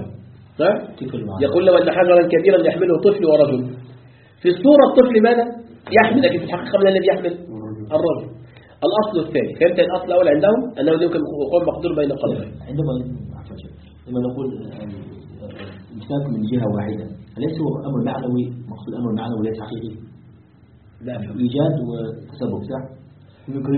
يقول لو أن حجرا كبيرا يحمله طفل ورجل، في الصورة الطفل ماذا؟ يحمل، لكن في الحقيقة من الذي يحمل؟ الرجل. الأصل الثاني، فهمت الأصل الأول عندهم أنه يمكن وقوع مقدور بين قدرين. عندما لما نقول إمساك من جهة واحدة أليس هو أمر معنوي؟ مقصود أمر معنوي ليس حقيقي. لا، إيجاد وتسبب صح؟ يمكن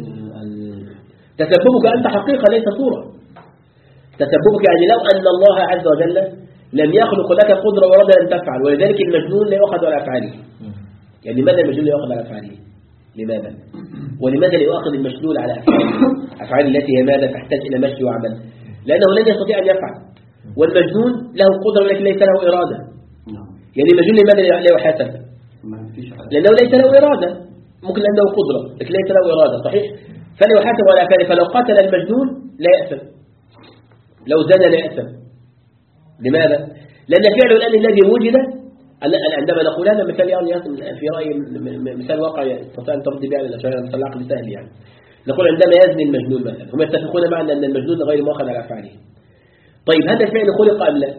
تسببك أنت حقيقة ليس صورة. تسببك يعني لو أن الله عز وجل لم يخلق لك قدرة ورد أن تفعل، ولذلك المجنون لا يؤخذ على أفعاله. يعني لماذا المجنون لا يؤخذ على أفعاله؟ لماذا؟ ولماذا لا يؤخذ المجنون على أفعاله؟ أفعال التي هي ماذا؟ تحتاج إلى مشي وعمل، لأنه لن يستطيع أن يفعل. والمجنون له قدرة ولكن ليس له إرادة. يعني المجنون لماذا لا يحاسب؟ لأنه ليس له إرادة. ممكن عنده قدرة لكن ليس له إرادة، صحيح؟ فلا يحاسب على أفعاله. فلو قتل المجنون لا يأثم، لو زنى لا يأثم. لماذا؟ لأن فعله الآن الذي وجد، عندما نقول هذا مثال يعني في رأيي مثال واقع تستطيع أن ترد به على الأشياء، مثال عقل سهل يعني. نقول عندما يزني المجنون مثلا، هم يتفقون معنا أن المجنون غير مؤاخذ على أفعاله. طيب هذا الفعل خلق أم لا؟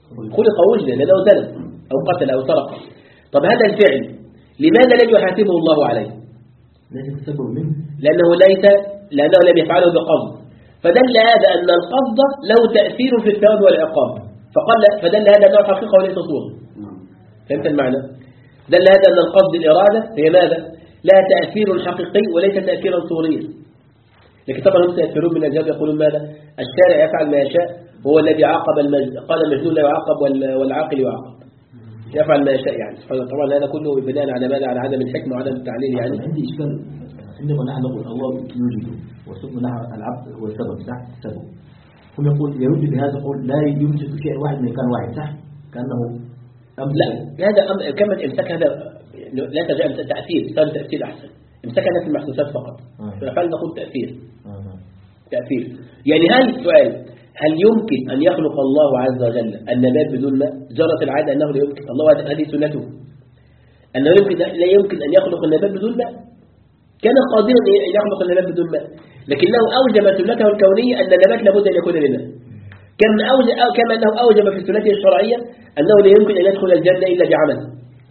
خلق وجدا لأنه زنى أو قتل أو سرق. طب هذا الفعل لماذا لم يحاسبه الله عليه؟ ليس تسبب منه، لأنه ليس لأنه لم يفعله بقصد، فدل هذا أن القصد له تأثير في الثواب والعقاب، فقال فدل هذا أنه حقيقة وليس صورة. فهمت المعنى؟ دل هذا أن القصد الإرادة هي ماذا؟ لها تأثير حقيقي وليس تأثيرا صوريا. لكن طبعا هم تأثيرون من الجواب يقولون ماذا؟ الشارع يفعل ما يشاء وهو الذي عاقب المجد، قال المجنون لا يعاقب والعاقل يعاقب، يفعل ما يشاء يعني. طبعا هذا كله بناء على ماذا؟ على عدم الحكمة وعدم التعليل يعني. عندي إشكال عندما نحن نقول الله يوجد وثم نحن العبد هو السبب صح؟ السبب هم يقول يرد بهذا يقول لا يوجد شيء واحد من كان واحد صح؟ كأنه لا هذا كما امسك هذا لا تجعل تأثير صار تأثير أحسن، امسكنا في المحسوسات فقط. فقال نقول تأثير تأثير يعني. هل سؤال هل يمكن أن يخلق الله عز وجل النبات بدون ماء؟ جرت العادة أنه لا يمكن، الله هذه سنته أنه يمكن لا يمكن أن يخلق النبات بدون ماء، كان قادرا أن يخلق النبات بدون ماء، لكنه أوجب سنته الكونية أن النبات لابد أن يكون بماء، كما أوجب كما أنه أوجب في سنته الشرعية أنه لا يمكن أن يدخل الجنة إلا بعمل.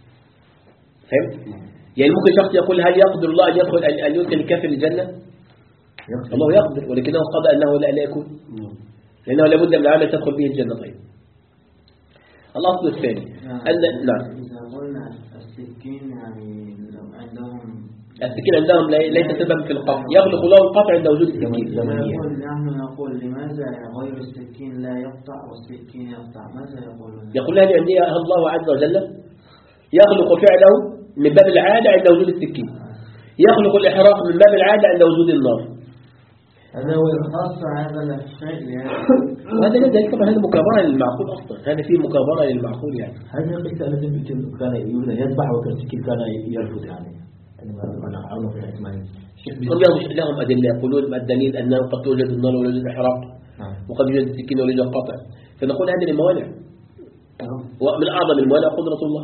فهمت؟ يعني ممكن شخص يقول هل يقدر الله أن يدخل أن يدخل الكافر الجنة؟ الله يقدر، ولكنه قضى أنه لا, لا يكون، لأنه لابد من العمل تدخل به الجنة. طيب الأصل الثاني أن نعم إذا قلنا السكين يعني لو عندهم السكين عندهم ليس سبب في القطع، يخلق الله القطع عند وجود السكين. نحن نقول لماذا غير السكين لا يقطع والسكين يقطع؟ ماذا يقولون؟ يقول هذه عندي الله عز وجل يخلق فعله من باب العادة عند وجود السكين، يخلق الإحراق من باب العادة عند وجود النار. هذا هو الخاص هذا الشيء وهذا لذلك طبعا هذا مكابرة للمعقول أصلا، هذا فيه مكابرة للمعقول يعني. هذه القصة التي كان يذبح وكان السكين كان يرفض يعني. هم لهم لهم أدلة يقولون الدليل أنه قد توجد النار ولا يوجد إحراق وقد يوجد السكين ولا يوجد قطع، فنقول هذه الموانع، ومن أعظم الموانع قدرة الله.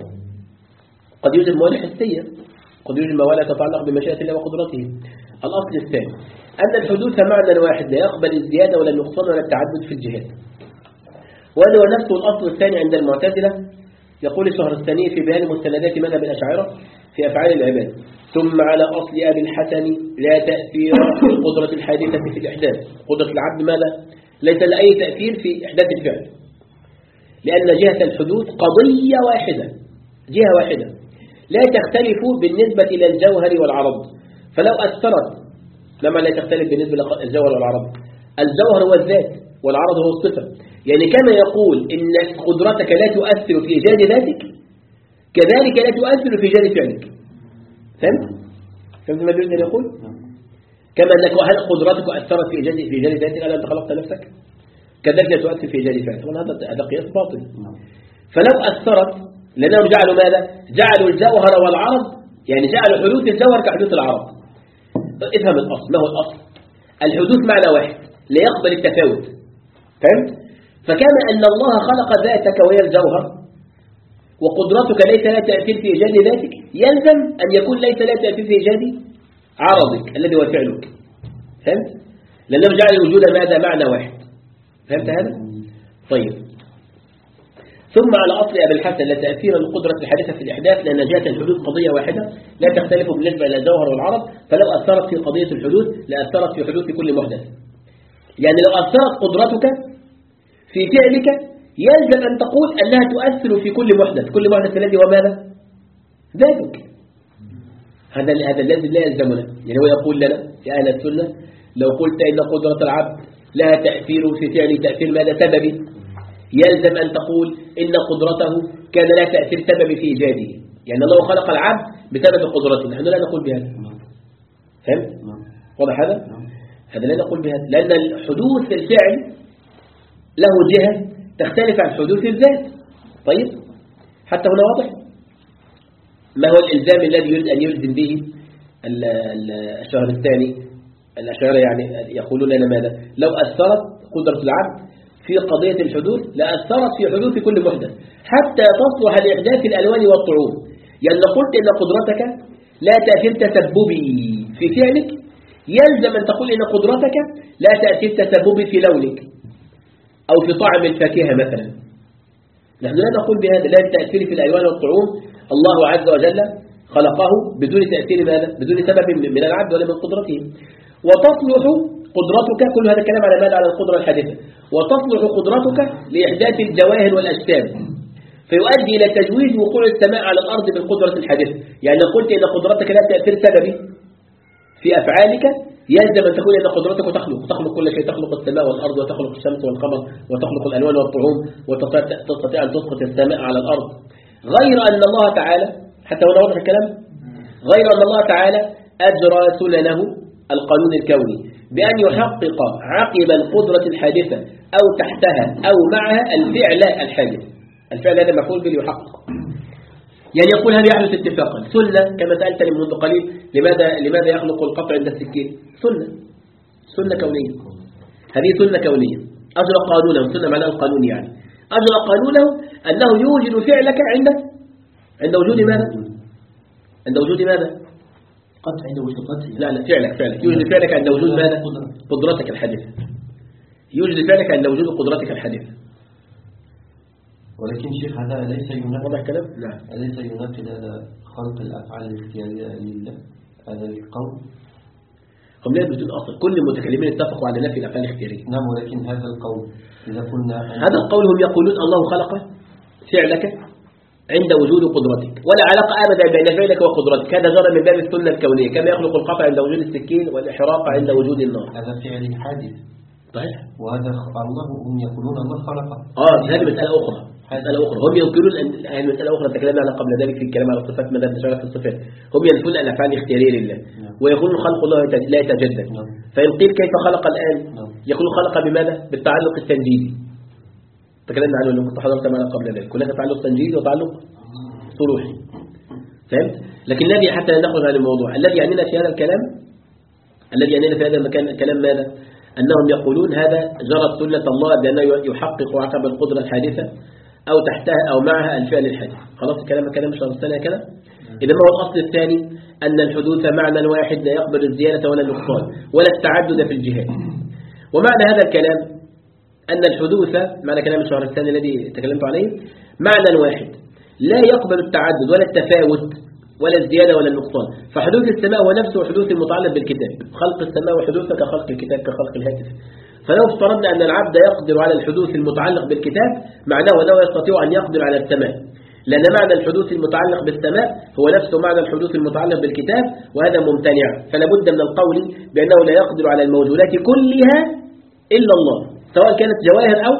قد يوجد موانع حسية، قد يوجد موانع تتعلق بمشيئة الله وقدرته. الأصل الثاني أن الحدوث معنى واحد لا يقبل الزيادة ولا النقصان ولا التعدد في الجهات، وهذا هو نفسه الأصل الثاني عند المعتزلة. يقول الشهرستاني في بيان مستندات مذهب الأشاعرة في أفعال العباد: ثم على أصل أبي الحسن لا تأثير في القدرة الحادثة في الإحداث. قدرة العبد ماذا؟ ليس لأي تأثير في إحداث الفعل، لأن جهة الحدوث قضية واحدة، جهة واحدة لا تختلف بالنسبة إلى الجوهر والعرض. فلو أثرت لما لا تختلف بالنسبة للجوهر والعرض، الجوهر هو الذات والعرض هو الصفة. يعني كما يقول إن قدرتك لا تؤثر في إيجاد ذاتك، كذلك لا تؤثر في إيجاد فعلك. فهمت؟ فهمت ما يريد أن يقول؟ كما أنك هل قدرتك أثرت في إيجاد في إيجاد ذاتك ألا أنت خلقت نفسك؟ كذلك لا تؤثر في إيجاد فعلك. طبعا هذا هذا قياس باطل. فلو أثرت لأنهم جعلوا ماذا؟ جعلوا الجوهر والعرض، يعني جعلوا حدوث الجوهر كحدوث العرض. افهم الأصل، ما هو الأصل؟ الحدوث معنى واحد لا يقبل التفاوت. فهمت؟ فكما أن الله خلق ذاتك وهي الجوهر وقدرتك ليس لها تأثير في إيجاد ذاتك، يلزم أن يكون ليس لها تأثير في إيجاد عرضك الذي هو فعلك. فهمت؟ لأنهم جعل الوجود ماذا؟ معنى واحد. فهمت هذا؟ طيب. ثم على أصل أبي الحسن لا تأثير القدرة الحادثة في الإحداث، لأن جهة الحدوث قضية واحدة لا تختلف بالنسبة إلى الجوهر والعرض، فلو أثرت في قضية الحدوث لأثرت في حدوث كل محدث. يعني لو أثرت قدرتك في فعلك يلزم أن تقول أنها تؤثر في كل محدث، كل محدث الذي هو ماذا؟ ذاتك. هذا هذا الذي لا يلزمنا. يعني هو يقول لنا يا أهل السنة لو قلت إن قدرة العبد لها تأثير في فعله تأثير ماذا؟ سببي، يلزم أن تقول إن قدرته كان لها تأثير سببي في إيجاده. يعني الله خلق العبد بسبب قدرته، نحن لا نقول بهذا. فهمت؟ واضح هذا؟ هذا لا نقول بهذا، لأن الحدوث في الفعل له جهة تختلف عن حدوث الذات. طيب حتى هنا واضح؟ ما هو الإلزام الذي يريد أن يلزم به الشهر الثاني؟ الأشاعرة يعني يقولون لنا ماذا؟ لو أثرت قدرة العبد في قضية الحدوث لأثرت في حدوث كل محدث حتى تصلح لإحداث الألوان والطعوم. يعني لو قلت إن قدرتك لا تأثير تسببي في فعلك، يلزم أن تقول إن قدرتك لا تأثير تسببي في لونك أو في طعم الفاكهة مثلا. نحن لا نقول بهذا، لا التأثير في الألوان والطعوم الله عز وجل خلقه بدون تأثير ماذا؟ بدون سبب من العبد ولا من قدرته. وتصلح قدرتك، كل هذا الكلام على ماذا؟ على القدرة الحادثة. وتصلح قدرتك لإحداث الجواهر والأجسام، فيؤدي إلى تجويز وقوع السماء على الأرض بالقدرة الحادثة. يعني لو قلت إن قدرتك لا تأثير سببي في أفعالك، يلزم أن تكون إن قدرتك تخلق تخلق كل شيء، تخلق السماء والأرض، وتخلق الشمس والقمر، وتخلق الألوان والطعوم، وتستطيع أن تسقط السماء على الأرض. غير أن الله تعالى، حتى هنا واضح الكلام، غير أن الله تعالى أجرى سننه القانون الكوني بأن يحقق عقب القدرة الحادثة أو تحتها أو معها الفعل الحادث. الفعل هذا مفعول به يحقق، يعني يقول هذا يحدث اتفاقا. سنة كما سألتني منذ قليل، لماذا لماذا يخلق القطع عند السكين؟ سنة سنة كونية، هذه سنة كونية أجرى قانونه. سنة معناه القانون، يعني أجرى قانونه أنه يوجد فعلك عند عند وجود ماذا؟ عند وجود ماذا؟ قطع عند وجود قطع. لا لا فعلك فعلك يوجد فعلك عند وجود ماذا؟ قدرتك الحادثة. يوجد فعلك عند وجود قدرتك الحادثة. ولكن شيخ هذا ليس ينقل، واضح كلام؟ نعم. أليس ينقل هذا خلق الأفعال الاختيارية لله، هذا القول؟ هم لا يثبتون أصلا، كل المتكلمين اتفقوا على نفي الأفعال الاختيارية. نعم، ولكن هذا القول إذا كنا هذا القول هم يقولون الله خلق فعلك عند وجود قدرتك، ولا علاقة أبدا بين فعلك وقدرتك. هذا جرى من باب السنة الكونية، كما يخلق القطع عند وجود السكين والإحراق عند وجود النار. هذا فعل حادث. صحيح. وهذا الله، هم يقولون الله خلقه. آه هذه مسألة أخرى. مسألة أخرى هم ينكرون أن مسألة أخرى تكلمنا عنها قبل ذلك في الكلام على الصفات، ماذا نشرح في الصفات. هم ينفون الأفعال الاختيارية لله، ويقولون خلق الله لا يتجدد. فإن قيل كيف خلق الآن؟ يقول خلق بماذا؟ بالتعلق التنجيزي. تكلمنا عنه لو كنت حضرت معنا قبل ذلك. هناك تعلق تنجيزي وتعلق صروحي. فهمت؟ لكن الذي حتى نخرج عن الموضوع، الذي يعنينا في هذا الكلام، الذي يعنينا في هذا المكان الكلام ماذا؟ أنهم يقولون هذا جرت سنة الله بأنه يحقق عقب القدرة الحادثة أو تحتها أو معها الفعل الحادث. خلاص الكلام كلام مش هنستنى كده. إذا ما هو الأصل الثاني أن الحدوث معنى واحد لا يقبل الزيادة ولا النقصان ولا التعدد في الجهات. ومعنى هذا الكلام أن الحدوث، معنى كلام الشهر الثاني الذي تكلمت عليه، معنى واحد لا يقبل التعدد ولا التفاوت ولا الزيادة ولا النقصان. فحدوث السماء هو نفسه حدوث المتعلق بالكتاب، خلق السماء وحدوثه كخلق الكتاب كخلق الهاتف. فلو افترضنا أن العبد يقدر على الحدوث المتعلق بالكتاب، معناه أنه يستطيع أن يقدر على السماء، لأن معنى الحدوث المتعلق بالسماء هو نفسه معنى الحدوث المتعلق بالكتاب، وهذا ممتنع. فلا بد من القول بأنه لا يقدر على الموجودات كلها إلا الله، سواء كانت جواهر أو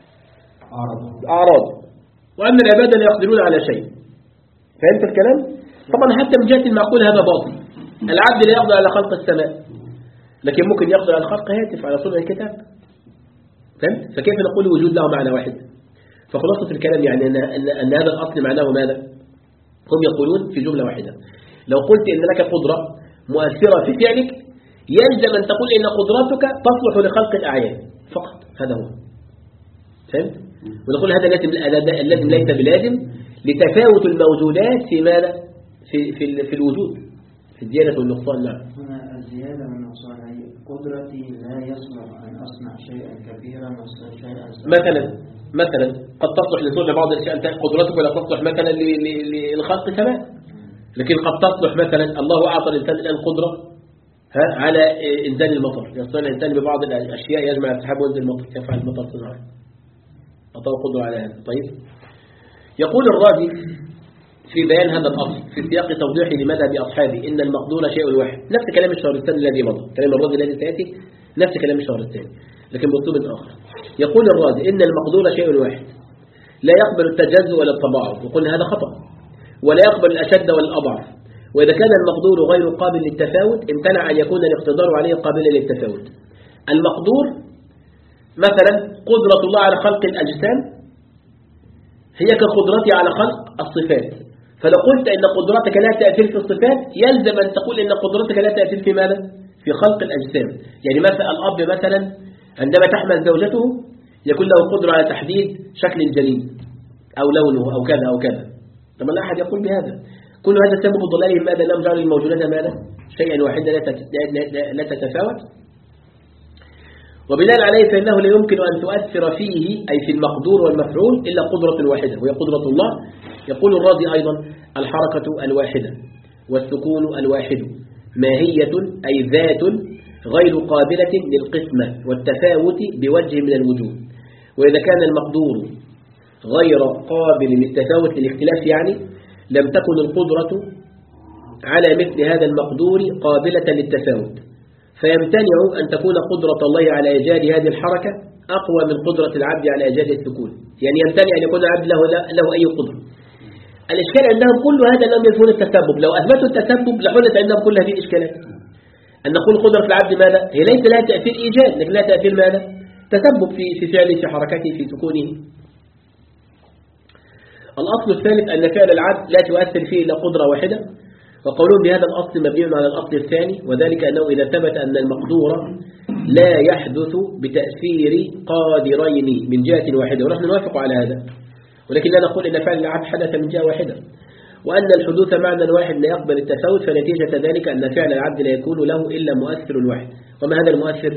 أعراض، وأن العباد لا يقدرون على شيء. فهمت الكلام؟ طبعا حتى من جهة المعقول هذا باطل. العبد لا يقدر على خلق السماء، لكن ممكن يقدر على خلق هاتف، على صنع الكتاب. فهمت؟ فكيف نقول وجود له معنى واحد؟ فخلاصة الكلام يعني أن, أن, أن هذا الأصل معناه ماذا؟ هم يقولون في جملة واحدة، لو قلت إن لك قدرة مؤثرة في فعلك، يلزم أن تقول إن قدرتك تصلح لخلق الأعيان فقط. هذا هو. فهمت؟ ونقول هذا لازم، اللازم ليس بلازم لتفاوت الموجودات في ماذا؟ في, في, في الوجود، في الزيادة والنقصان. نعم. هنا الزيادة والنقصان هي قدرتي لا يصلح أن أصنع شيئا كبيرا أصنع شيئا صغيرا. مثلا مثلا قد تصلح لصنع بعض الأشياء، قدرتك ولا تصلح مثلا للخلق كمان، لكن قد تصلح مثلا الله أعطى الإنسان الآن قدرة ها على إنزال المطر، يصنع الإنسان ببعض الأشياء يجمع السحاب وينزل المطر، يفعل المطر صناعي، أعطاه قدرة على هذا. طيب، يقول الرازي في بيان هذا الأصل في سياق توضيحه لمذهب أصحابه إن المقدور شيء واحد، نفس كلام الشهرستاني الذي مضى، كلام الرازي الذي سيأتي نفس كلام الشهرستاني لكن بأسلوب آخر. يقول الرازي إن المقدور شيء واحد لا يقبل التجزؤ ولا التضاعف، وقلنا هذا خطأ، ولا يقبل الأشد ولا الأضعف. وإذا كان المقدور غير قابل للتفاوت امتنع أن يكون الاقتدار عليه قابلا للتفاوت. المقدور مثلا قدرة الله على خلق الأجسام هي كقدرتي على خلق الصفات، فلو قلت إن قدرتك لا تأثير في الصفات، يلزم أن تقول إن قدرتك لا تأثير في ماذا؟ في خلق الأجسام. يعني مثلا الأب مثلا عندما تحمل زوجته يكون له قدرة على تحديد شكل الجنين أو لونه أو كذا أو كذا. طبعا لا أحد يقول بهذا. كل هذا سبب ضلالهم ماذا؟ لم جعلوا الموجودات ماذا؟ شيئا واحدا لا تتفاوت. وبناء عليه فإنه لا يمكن أن تؤثر فيه أي في المقدور والمفعول إلا قدرة واحدة وهي قدرة الله. يقول الرازي أيضا الحركة الواحدة والسكون الواحد ماهية أي ذات غير قابلة للقسمة والتفاوت بوجه من الوجوه. وإذا كان المقدور غير قابل للتفاوت للاختلاف يعني لم تكن القدرة على مثل هذا المقدور قابلة للتفاوت، فيمتنع أن تكون قدرة الله على إيجاد هذه الحركة أقوى من قدرة العبد على إيجاد السكون. يعني يمتنع أن يكون العبد له, له أي قدرة. الإشكال عندهم كل هذا لم يفهم التسبب. لو أثبتوا التسبب لحلت عندهم كل هذه الإشكالات. أن نقول قدرة العبد ماذا؟ هي ليس لها تأثير إيجاد لكن لها تأثير ماذا؟ تسبب في في فعله في حركته في سكونه. الأصل الثالث أن فعل العبد لا تؤثر فيه إلا قدرة واحدة، وقولون بهذا الأصل مبني على الأصل الثاني، وذلك أنه إذا ثبت أن المقدور لا يحدث بتأثير قادرين من جهة واحدة، ونحن نوافق على هذا، ولكن لا نقول إن فعل العبد حدث من جهة واحدة، وأن الحدوث معنى واحد لا يقبل التفاوت، فنتيجة ذلك أن فعل العبد لا يكون له إلا مؤثر واحد. وما هذا المؤثر؟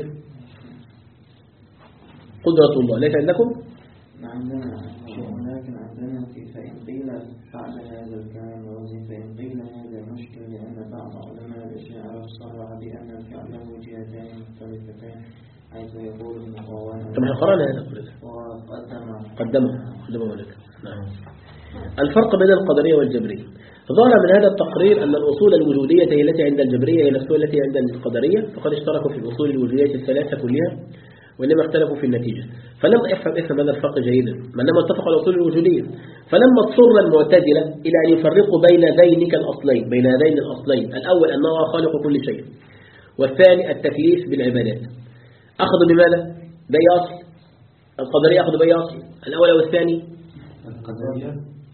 قدرة الله. ليس عندكم؟ عندنا ولكن عندنا في فإن قيل بعد هذا الكلام وزن فإن قيل هذا مشكل لأن بعض علماء الإشاعة صرح بأن الفعل له جهتين مختلفتين حيث يقول المقاومة. طب احنا قرأنا هذا كله. وقدم قدمه قدمه لك. نعم. الفرق بين القدرية والجبرية. ظهر من هذا التقرير أن الأصول الوجودية هي التي عند الجبرية هي نفسها التي عند القدرية، فقد اشتركوا في الأصول الوجودية الثلاثة كلها وإنما اختلفوا في النتيجة. فلما افهم افهم هذا الفرق جيدا، ما لما اتفقوا على الأصول الوجودية، فلما اضطر المعتزلة إلى أن يفرقوا بين ذينك الأصلين بين هذين الأصلين، الأول أنه خالق كل شيء، والثاني التكليف بالعبادات، أخذوا بماذا؟ بأي أصل؟ القدرية أخذوا بأي أصل؟ الأول أو الثاني؟ القدرية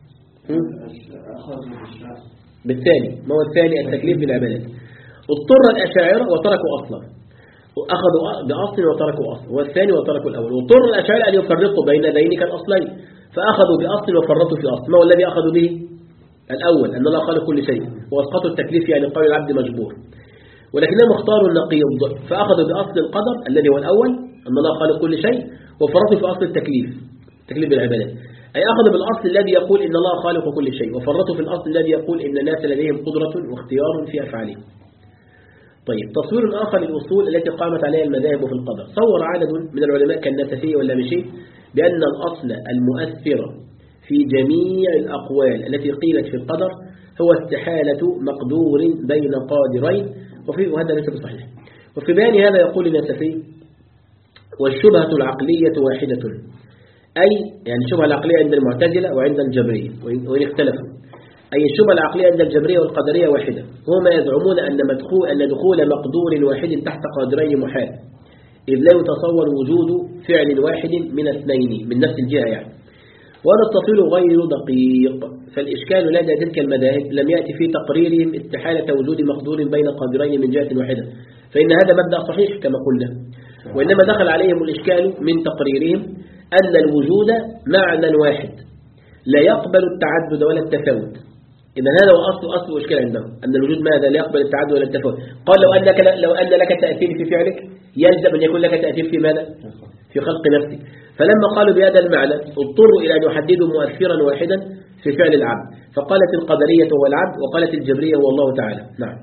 أخذ بالشرع. بالثاني. ما هو الثاني؟ التكليف بالعبادات. اضطر الأشاعرة وتركوا أصلا، أخذوا بأصل وتركوا أصل، والثاني وتركوا الأول. واضطر الأشاعرة أن يفرقوا بين ذينك الأصلين، فأخذوا بأصل وفرطوا في أصل. ما هو الذي أخذوا به؟ الأول أن الله خالق كل شيء، وأسقطوا التكليف يعني قول العبد مجبور. ولكنهم اختاروا النقيض، فأخذوا بأصل القدر الذي هو الأول أن الله خالق كل شيء، وفرطوا في أصل التكليف تكليف بالعبادات، أي أخذوا بالأصل الذي يقول إن الله خالق كل شيء، وفرطوا في الأصل الذي يقول إن الناس لديهم قدرة واختيار في أفعالهم. طيب، تصوير آخر للأصول التي قامت عليها المذاهب في القدر. صور عدد من العلماء كالنسفي واللامشي بأن الأصل المؤثر في جميع الأقوال التي قيلت في القدر هو استحالة مقدور بين قادرين، وفي وهذا ليس بصحيح. وفي بيان هذا يقول النسفي: والشبهة العقلية واحدة، أي يعني الشبهة العقلية عند المعتزلة وعند الجبرية وإن اختلفوا، أي الشبهة العقلية عند الجبرية والقدرية واحدة، هما يزعمون أن مدخول أن دخول مقدور واحد تحت قادرين محال، إذ لا يتصور وجود فعل واحد من اثنين من نفس الجهة يعني. وهذا التفصيل غير دقيق، فالإشكال لدى تلك المذاهب لم يأتي في تقريرهم استحالة وجود مقدور بين قادرين من جهة واحدة، فإن هذا مبدأ صحيح كما قلنا، وإنما دخل عليهم الإشكال من تقريرهم أن الوجود معنى واحد لا يقبل التعدد ولا التفاوت. إذا هذا هو أصل أصل الإشكال عندهم، أن الوجود ماذا؟ لا يقبل التعدد ولا التفاوت. قال لو أنك لو أن لك تأثير في فعلك يلزم أن يكون لك تأثير في ماذا؟ في خلق نفسك. فلما قالوا بهذا المعنى اضطروا إلى أن يحددوا مؤثرا واحدا في فعل العبد، فقالت القدرية هو العبد، وقالت الجبرية هو الله تعالى. نعم.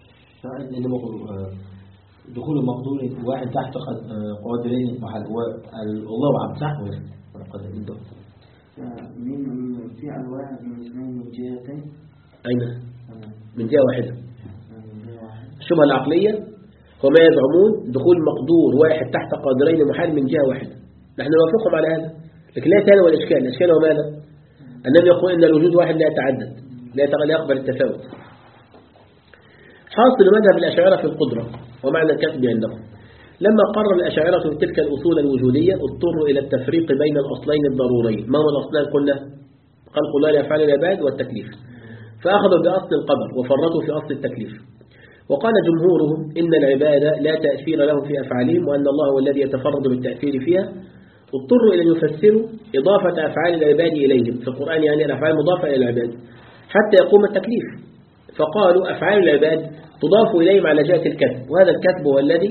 دخول مقدور واحد تحت قادرين محل الله عبد صح ولا قادرين دول؟ من فعل واحد من اثنين من جهتين. أين؟ من جهة واحدة. الشبهة العقلية هو ما يزعمون دخول مقدور واحد تحت قادرين محال من جهة واحدة، نحن نوافقهم على هذا، لكن لا هذا هو الإشكال. الإشكال هو ماذا؟ أنهم يقول إن الوجود واحد لا يتعدد، لا يقبل التفاوت. حاصل مذهب الأشاعرة في القدرة ومعنى الكسب عندهم، لما قرر الأشاعرة في تلك الأصول الوجودية اضطروا إلى التفريق بين الأصلين الضروريين. ما هو الأصلان؟ قلنا خلق الله لأفعال العباد والتكليف، فأخذوا بأصل القدر وفرطوا في أصل التكليف. وقال جمهورهم إن العبادة لا تأثير لهم في أفعالهم، وأن الله هو الذي يتفرد بالتأثير فيها. اضطروا إلى أن يفسروا إضافة أفعال العباد إليهم في القرآن، يعني الأفعال مضافة إلى العباد حتى يقوم التكليف، فقالوا أفعال العباد تضاف إليهم على جهة الكسب، وهذا الكسب هو الذي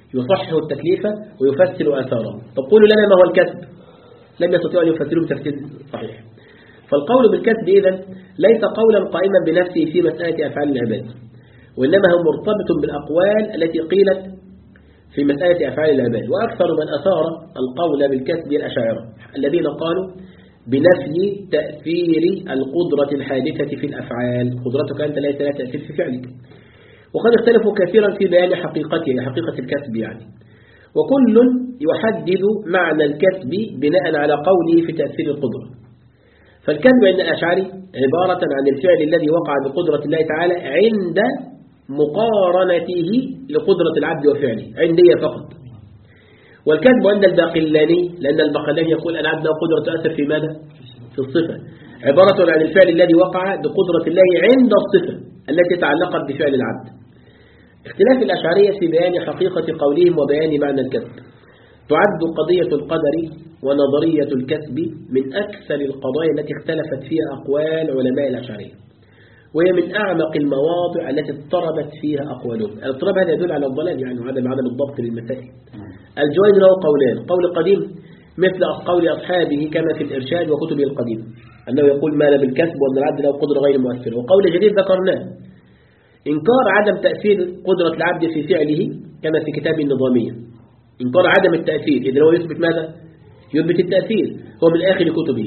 يصحح التكليف ويفسر آثاره. طب قولوا لنا ما هو الكسب؟ لم يستطيعوا أن يفسروا بتفسير صحيح. فالقول بالكسب إذن ليس قولا قائما بنفسه في مسألة أفعال العباد، وإنما هو مرتبط بالأقوال التي قيلت في مسألة أفعال العباد. وأكثر من أثار القول بالكسب الأشاعرة الذين قالوا بنفي تأثير القدرة الحادثة في الأفعال، قدرتك أنت ليس لها تأثير في فعلك. وقد اختلفوا كثيرا في بيان حقيقته، حقيقة الكسب يعني، وكل يحدد معنى الكسب بناء على قوله في تأثير القدرة. فالكسب عند الأشاعرة عبارة عن الفعل الذي وقع بقدرة الله تعالى عند مقارنته لقدرة العبد وفعله، عندية فقط. والكسب عند الباقلاني، لأن الباقلاني يقول أن العبد له قدرة تؤثر في ماذا؟ في الصفة، عبارة عن الفعل الذي وقع بقدرة الله عند الصفة التي تعلقت بفعل العبد. اختلاف الأشعرية في بيان حقيقة قولهم وبيان معنى الكسب. تعد قضية القدر ونظرية الكسب من أكثر القضايا التي اختلفت فيها أقوال علماء الأشعرية، وهي من أعمق المواضع التي اضطربت فيها أقوالهم. الاضطراب هذا يدل على الضلال يعني وعدم عدم الضبط للمسائل. الجويني له قولان: قول قديم مثل قول أصحابه كما في الإرشاد وكتبه القديم أنه يقول ما لا بالكسب وأن العبد له قدرة غير مؤثرة. وقول جديد ذكرناه: إنكار عدم تأثير قدرة العبد في فعله كما في كتاب النظامية. إنكار عدم التأثير إذن هو يثبت ماذا؟ يثبت التأثير، هو من آخر كتبه.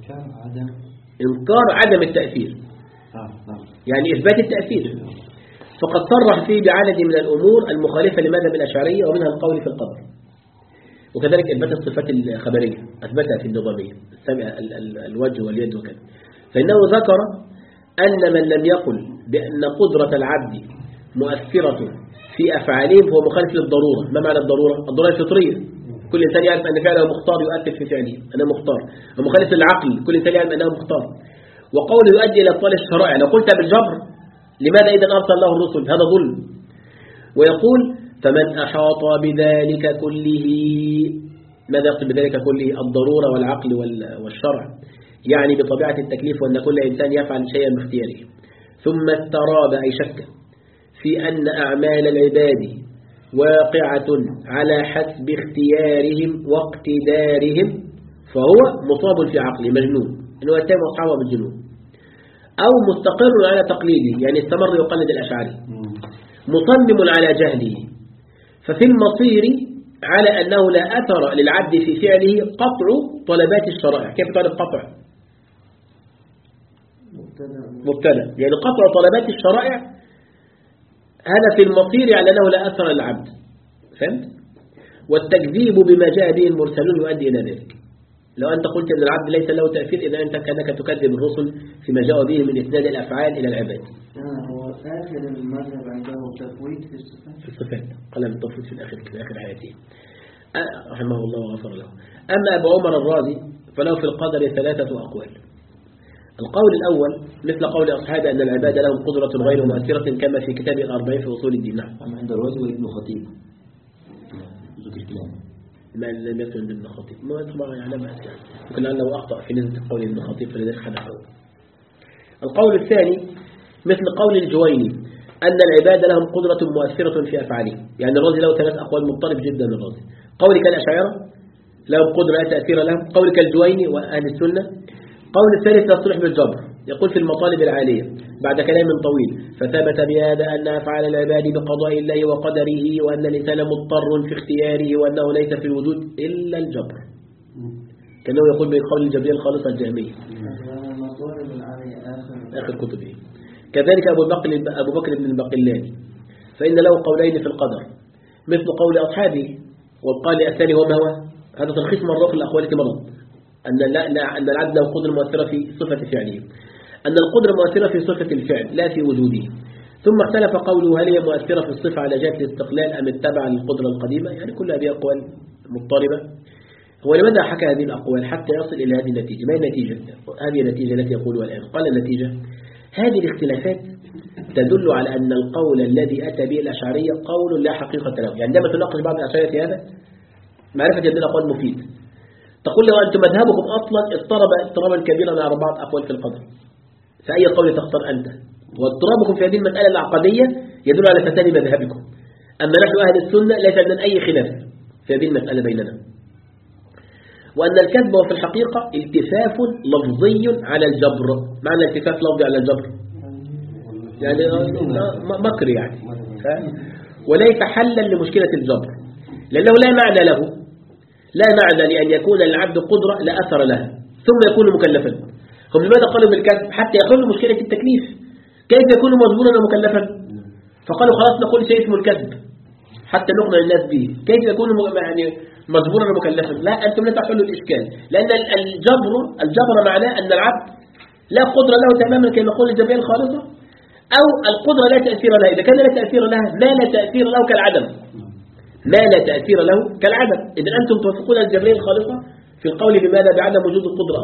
إنكار عدم التأثير يعني إثبات التأثير، فقد صرح فيه بعدد من الأمور المخالفة لمذهب الأشعرية ومنها القول في القدر، وكذلك إثبات الصفات الخبرية أثبتها في النظامية الوجه واليد وكذا. فإنه ذكر أن من لم يقل بأن قدرة العبد مؤثرة في أفعالهم فهو مخالف للضرورة. ما معنى الضرورة؟ الضرورة الفطرية، كل إنسان يعرف أن فعله مختار يؤثر في فعله، أنا مختار. ومخالف للعقل، كل إنسان يعرف أنه مختار. وقوله يؤدي إلى إبطال الشرائع، لو قلت بالجبر لماذا إذن أرسل الله الرسل؟ هذا ظلم. ويقول فمن أحاط بذلك كله، ماذا يقصد بذلك كله؟ الضرورة والعقل والشرع، يعني بطبيعة التكليف وأن كل إنسان يفعل شيئا باختياره. ثم استراب أي شك في أن أعمال العباد واقعة على حسب اختيارهم واقتدارهم، فهو مصاب في عقله مجنون، إنه يتهم أصحابه بالجنون، أو مستقر على تقليده يعني استمر يقلد الأشعري، مصمم على جهله. ففي المصير على أنه لا أثر للعبد في فعله قطع طلبات الشرائع. كيف طالب قطع؟ مبتدأ، يعني قطع طلبات الشرائع هذا في المصير على أنه لا أثر للعبد، فهمت؟ والتكذيب بما جاء به المرسلون يؤدي إلى ذلك. لو أنت قلت أن العبد ليس له تأثير إذا أنت كأنك تكذب الرسل فيما جاء به من إسناد الأفعال إلى العباد. هو آخر المذهب عنده تفويت في الصفات. في الصفات قال التفويت في الآخر في آخر حياته رحمه الله وغفر له. أما أبو عمر الرازي فله في القدر ثلاثة أقوال. القول الأول مثل قول أصحاب أن العباد لهم قدرة غير مؤثرة كما في كتاب الأربعين في أصول الدين. نعم. أما عند الرازي وابن خطيب ذكر الكلام ما لم يكن عند ابن خطيب ما طبعا يعلم يعني ممكن لأنه أخطأ في نسبة قول ابن خطيب فلذلك حدثه. القول الثاني مثل قول الجويني أن العباد لهم قدرة مؤثرة في أفعالهم، يعني الرازي له ثلاث أقوال مضطرب جدا. الرازي قولك الأشاعرة لهم قدرة لا تأثير لهم، قولك الجويني وأهل السنة. قول الثالث تصريح بالجبر، يقول في المطالب العالية بعد كلام طويل فثبت بهذا أن أفعال العباد بقضاء الله وقدره وأن الإنسان مضطر في اختياره وأنه ليس في الوجود إلا الجبر، كأنه يقول بقول الجبرية الخالصة الجهمية آخر كتبه. كذلك أبو بكر أبو بكر بن الباقلاني فإن له قولين في القدر مثل قول أصحابه، والقال الثاني هو ما هو هذا تلخيص مرة في الأقوال مرض أن لا لا أن العبد له قدرة مؤثرة في صفة فعله، أن القدرة مؤثرة في صفة الفعل لا في وجوده. ثم اختلف قوله هل هي مؤثرة في الصفة على جهة الاستقلال أم التبع للقدرة القديمة، يعني كل هذه أقوال مضطربة. هو لماذا حكى هذه الأقوال حتى يصل إلى هذه النتيجة؟ ما النتيجة؟ هذه النتيجة التي يقولها الآن. قال النتيجة هذه الاختلافات تدل على أن القول الذي أتى به الأشعرية قول لا حقيقة له. يعني عندما تناقش بعض الأشعرية في هذا معرفة هذه الأقوال مفيد. تقول لو أنتم مذهبكم أصلا اضطرب اضطرابا كبيرا على أربعة أقوال في القدر، فأي قول تختار أنت؟ واضطرابكم في هذه المسألة العقدية يدل على فساد مذهبكم. أما نحن أهل السنة ليس عندنا أي خلاف في هذه المسألة بيننا، وأن الكذب هو في الحقيقة التفاف لفظي على الجبر. معنى التفاف لفظي على الجبر يعني مكر يعني، وليس حلا لمشكلة الجبر، لأنه لا معنى له، لا معنى لأن يكون للعبد قدرة لا أثر لها ثم يكون مكلفا. هم لماذا قالوا بالكذب؟ حتى يحلوا مشكلة التكليف. كيف يكون مجبورا ومكلفا؟ فقالوا خلاص نقول شيء اسمه الكذب حتى نقنع الناس به. كيف يكون يعني مجبورا ومكلفا؟ لا، أنتم لا تحلوا الإشكال، لأن الجبر الجبر معناه أن العبد لا قدرة له تماما كما نقول الجبرية الخالصة، أو القدرة لا تأثير لها. إذا كان لا تأثير لها ما لا تأثير له كالعدم، ما لا تأثير له كالعدم. إذا أنتم توافقون الجبرية الخالصة في القول بماذا؟ بعدم وجود القدرة.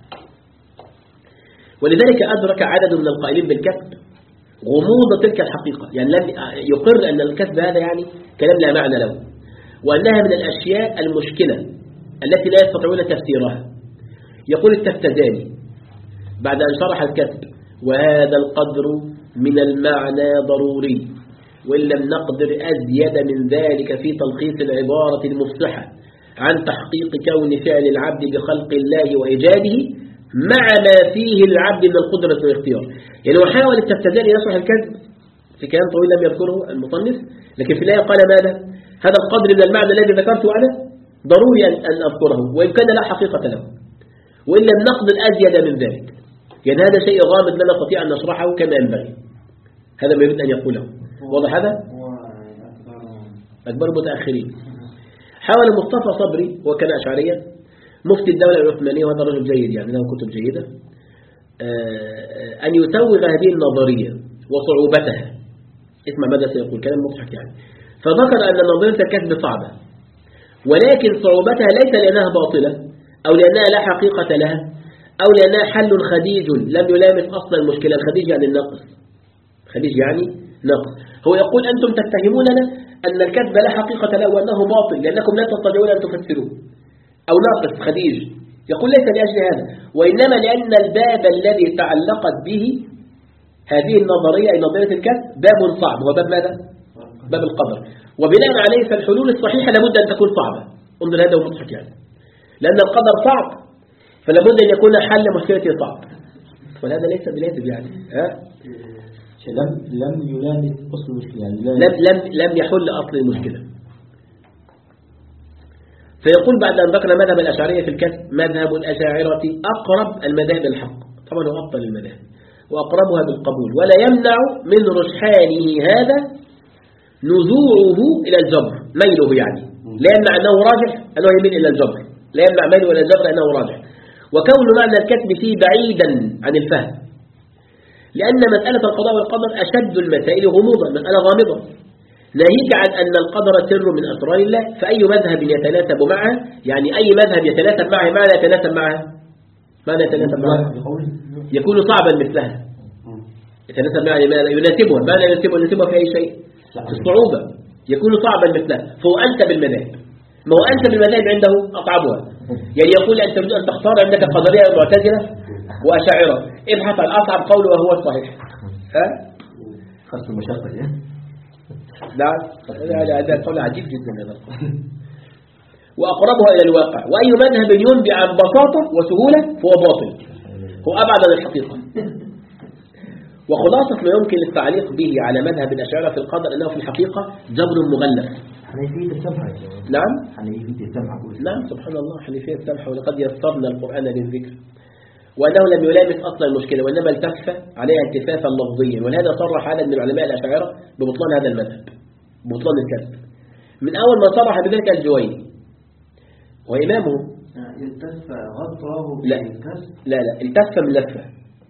ولذلك أدرك عدد من القائلين بالكذب غموض تلك الحقيقة، يعني لم يقر أن الكذب هذا يعني كلام لا معنى له، وأنها من الأشياء المشكلة التي لا يستطيعون تفسيرها. يقول التفتزاني بعد أن شرح الكذب: وهذا القدر من المعنى ضروري، وإن لم نقدر أزيد من ذلك في تلخيص العبارة المفصحة عن تحقيق كون فعل العبد بخلق الله وإيجاده مع ما فيه العبد من القدرة والاختيار. يعني وحاول التفتزاني يشرح الكذب في كلام طويل لم يذكره المصنف، لكن في الآية قال ماذا؟ هذا القدر من المعنى الذي ذكرته أنا ضروري أن أذكره وإن كان لا حقيقة له، وإن لم نقدر أزيد من ذلك. يعني هذا شيء غامض لا نستطيع أن نشرحه كما ينبغي. هذا ما يريد أن يقوله. واضح هذا؟ أكبر متأخرين. حاول مصطفى صبري وكان أشعريا مفتي الدولة العثمانية، وهذا رجل جيد يعني له كتب جيدة، أن يتوغ هذه النظرية وصعوبتها. اسمع ماذا سيقول، كلام مضحك يعني. فذكر أن نظرية الكذب صعبة، ولكن صعوبتها ليس لأنها باطلة أو لأنها لا حقيقة لها أو لأنها حل خديج لم يلامس أصل المشكلة. الخديج يعني النقص، خديج يعني نقص. هو يقول أنتم تتهموننا أن الكذب لا حقيقة له وأنه باطل لأنكم لا تستطيعون أن تفسروه أو ناقص. خديج يقول ليس لأجل هذا، وإنما لأن الباب الذي تعلقت به هذه النظرية أي نظرية الكذب باب صعب. هو باب ماذا؟ باب القدر. وبناء عليه فالحلول الصحيحة لابد أن تكون صعبة. انظر هذا ومضحك يعني، لأن القدر صعب فلابد أن يكون حل مشكلته صعب، وهذا ليس بلازم يعني ها؟ لم لم يلامس أصل المشكلة يعني لم لم لم يحل أصل المشكلة. فيقول بعد أن ذكر مذهب الأشعرية في الكذب: مذهب الأشاعرة أقرب المذاهب الحق، طبعا هو أفضل المذاهب وأقربها بالقبول، ولا يمنع من رجحانه هذا نزوعه إلى الجبر، ميله يعني لا يمنع أنه راجح أنه يميل إلى الجبر، لا يمنع ميله إلى الجبر أنه راجح. وكون معنى الكذب فيه بعيدا عن الفهم، لأن مسألة القضاء والقدر أشد المسائل غموضا، مسألة غامضة، ناهيك عن أن القدر سر من أسرار الله. فأي مذهب يتناسب معها، يعني أي مذهب يتناسب معها معنى يتناسب معها معنى يتناسب معها يكون صعبا مثلها. يتناسب معها لماذا؟ يناسبها. معنى يناسبها؟ يناسبها في أي شيء؟ في الصعوبة. يكون صعبا مثلها. فهو أنت بالمذاهب، ما هو أنت بالمذاهب عنده أصعبها. يعني يقول أن تريد أن تختار عندك قدرية ومعتزلة وأشاعرة، ابحث عن أصعب قول وهو الصحيح. ها؟ خاصة المشاقة دي. نعم، هذا قول عجيب جدا هذا. وأقربها إلى الواقع. وأي مذهب ينبي عن بساطة وسهولة فهو باطل، هو أبعد عن الحقيقة. وخلاصة ما يمكن التعليق به على مذهب الأشاعرة في القدر أنه في الحقيقة جبر مغلف. حنيفية السمحة. نعم، حنيفية السمحة. نعم سبحان الله، حنيفية السمحة. ولقد يسرنا القرآن للذكر. وأنه لم يلامس أصل المشكلة وإنما التف عليها التفافا لفظيا. ولهذا صرح عدد من علماء الأشاعرة ببطلان هذا المذهب، ببطلان الكذب. من أول ما صرح بذلك الجويني وإمامه. التف غطاه لا بالكسب. لا لا التف من لفة.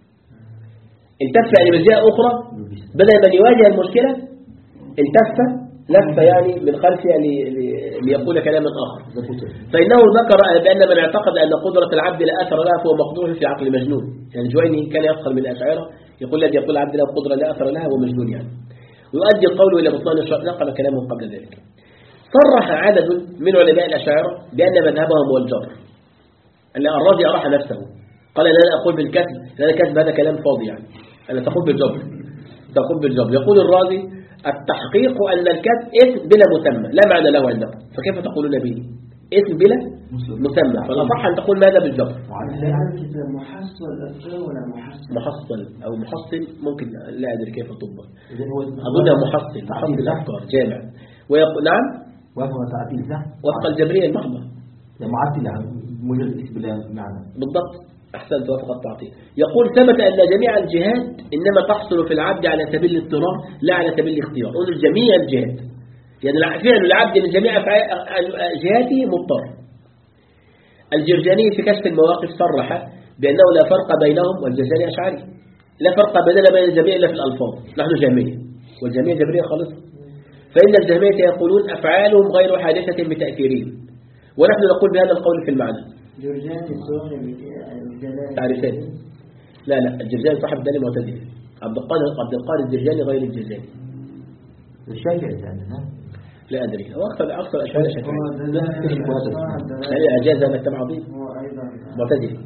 التف يعني من جهة أخرى، بدل من يواجه المشكلة التف لفة يعني من خلفها ليقول كلاما آخر. فإنه ذكر بأن من اعتقد أن قدرة العبد لا أثر لها فهو مقدور في عقل مجنون. يعني الجويني كان يفخر من الأشاعرة، يقول الذي يقول العبد له قدرة لا أثر لها هو مجنون يعني، ويؤدي القول إلى بطلان الشرع. نقل كلامه قبل ذلك. صرح عدد من علماء الأشاعرة بأن مذهبهم هو الجبر. الرازي أراح نفسه قال لا أقول بالكسب، لا الكسب هذا كلام فاضي يعني، أنا تقول بالجبر، تقول بالجبر. يقول الرازي التحقيق أن الكتب اسم بلا مسمى لا معنى له عندكم، فكيف تقولون به اسم بلا مسمى؟ فالأصح أن تقول ماذا بالضبط؟ الكتاب محصل أفكار ولا محصل؟ محصل أو محصل، ممكن لا أدري كيف تطبق، أظنها محصل محصل الأفكار جامع. ويقول نعم وفق تعطيل صح؟ وفق الجبرية المحضة معطلة مجرد اسم بلا معنى. بالضبط، أحسنت، وفق التعطيل. يقول ثبت أن جميع الجهات إنما تحصل في العبد على سبيل الاضطرار لا على سبيل الاختيار. قول جميع الجهات، يعني فعل العبد من جميع جهاته مضطر. الجرجاني في كشف المواقف صرح بأنه لا فرق بينهم، والجرجاني أشعري، لا فرق بيننا بين الجميع إلا في الألفاظ، نحن جميع والجميع جبرية خالص. فإن الجهمية يقولون أفعالهم غير حادثة بتأثيرهم، ونحن نقول بهذا القول في المعنى. جرجاني صاحب الجلال تعرفان؟ لا لا الجرجاني صاحب داني معتدل. عبد القادر عبد القادر الجرجاني غير الجرجاني. الشافعي ثاني لا أدري، هو أكثر أكثر أشياء شافعي. يعني أجاز هذا التبع عظيم هو أيضا معتدل.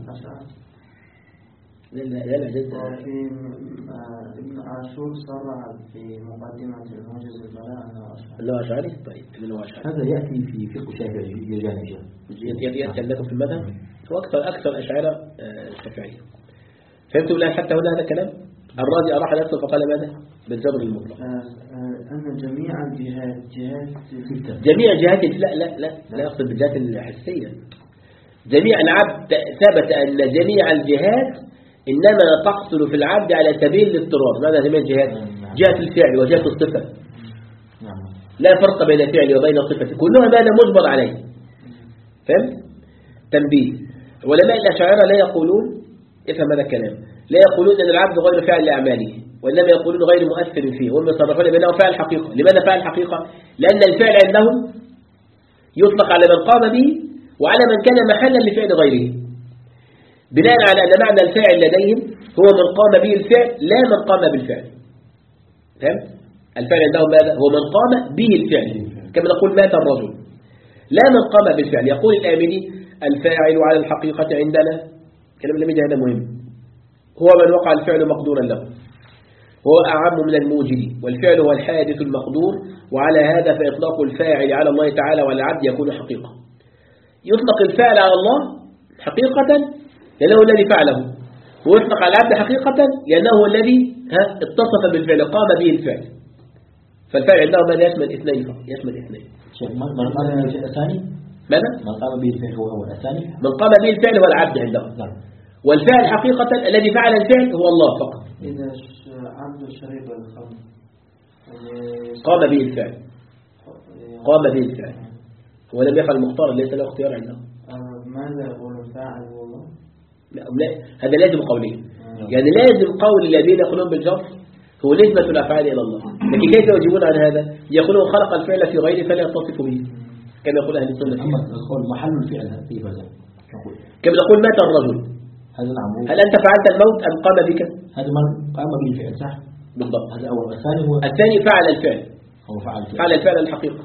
لا لا لا أجاز. وفي ابن عاشور صرح في مقدمة الموجز البلاء أنه أشعري. طيب ابن أشعري هذا يأتي في فقه الشافعي الجرجاني. يأتي لكم في المذهب. هو أكثر أكثر أشعار الشافعية. فهمتوا لا حتى هنا هذا الكلام؟ الرازي أراح نفسه فقال ماذا؟ بالجبر المطلق. أن جميع الجهات جهات جميع جهات لا لا لا لا أقصد بالجهات الحسية. جميع العبد ثبت أن جميع الجهات إنما تحصل في العبد على سبيل الاضطرار. ماذا جميع الجهات؟ جهة الفعل وجهة الصفة. لا فرق بين الفعل وبين الصفة، كلها ماذا مجبر عليه. فهمت؟ تنبيه. علماء الأشاعرة لا يقولون، افهم هذا الكلام، لا يقولون أن العبد غير فاعل لأعماله، وإنما يقولون غير مؤثر فيه، وهم يصرفون بأنه فاعل حقيقة. لماذا فاعل حقيقة؟ لأن الفعل عندهم يطلق على من قام به وعلى من كان محلا لفعل غيره، بناء على أن معنى الفاعل لديهم هو من قام به الفعل لا من قام بالفعل. فهمت؟ الفعل عندهم ماذا؟ هو من قام به الفعل، كما نقول مات الرجل، لا من قام بالفعل. يقول الآمني الفاعل على الحقيقة عندنا، كلام لم يجي هذا مهم، هو من وقع الفعل مقدورا له، هو أعم من الموجد، والفعل هو الحادث المقدور، وعلى هذا فإطلاق الفاعل على الله تعالى وعلى العبد يكون حقيقة. يطلق الفاعل على الله حقيقة لأنه الذي فعله، ويطلق على العبد حقيقة لأنه هو الذي اتصف بالفعل قام به الفعل. فالفعل عندهم ماذا يشمل اثنين فقط، يشمل اثنين. من قام به الفعل الثاني ماذا؟ من قام به الفعل هو هو الثاني. من قام به الفعل هو العبد عندهم، والفعل حقيقة الذي فعل الفعل هو الله فقط. إذا عبد شرب الخمر قام به الفعل، قام به الفعل، هو لم يفعل المختار، ليس له اختيار عندهم. ماذا يقول الفاعل هو الله؟ لا هذا لازم قولين، يعني لازم قول الذين يقولون بالجبر هو نسبة الأفعال إلى الله، لكن كيف يجيبون عن هذا؟ يقولون خلق الفعل في غيره فلا يتصف به، كما يقول أهل السنة. أما القول محل الفعل في هذا كما نقول مات الرجل، هذا نعم. هل أنت فعلت الموت أم قام بك؟ هذا من قام به الفعل صح؟ بالضبط. هذا أول. الثاني هو الثاني فعل الفعل، هو فعل الفعل. فعل الفعل الحقيقة.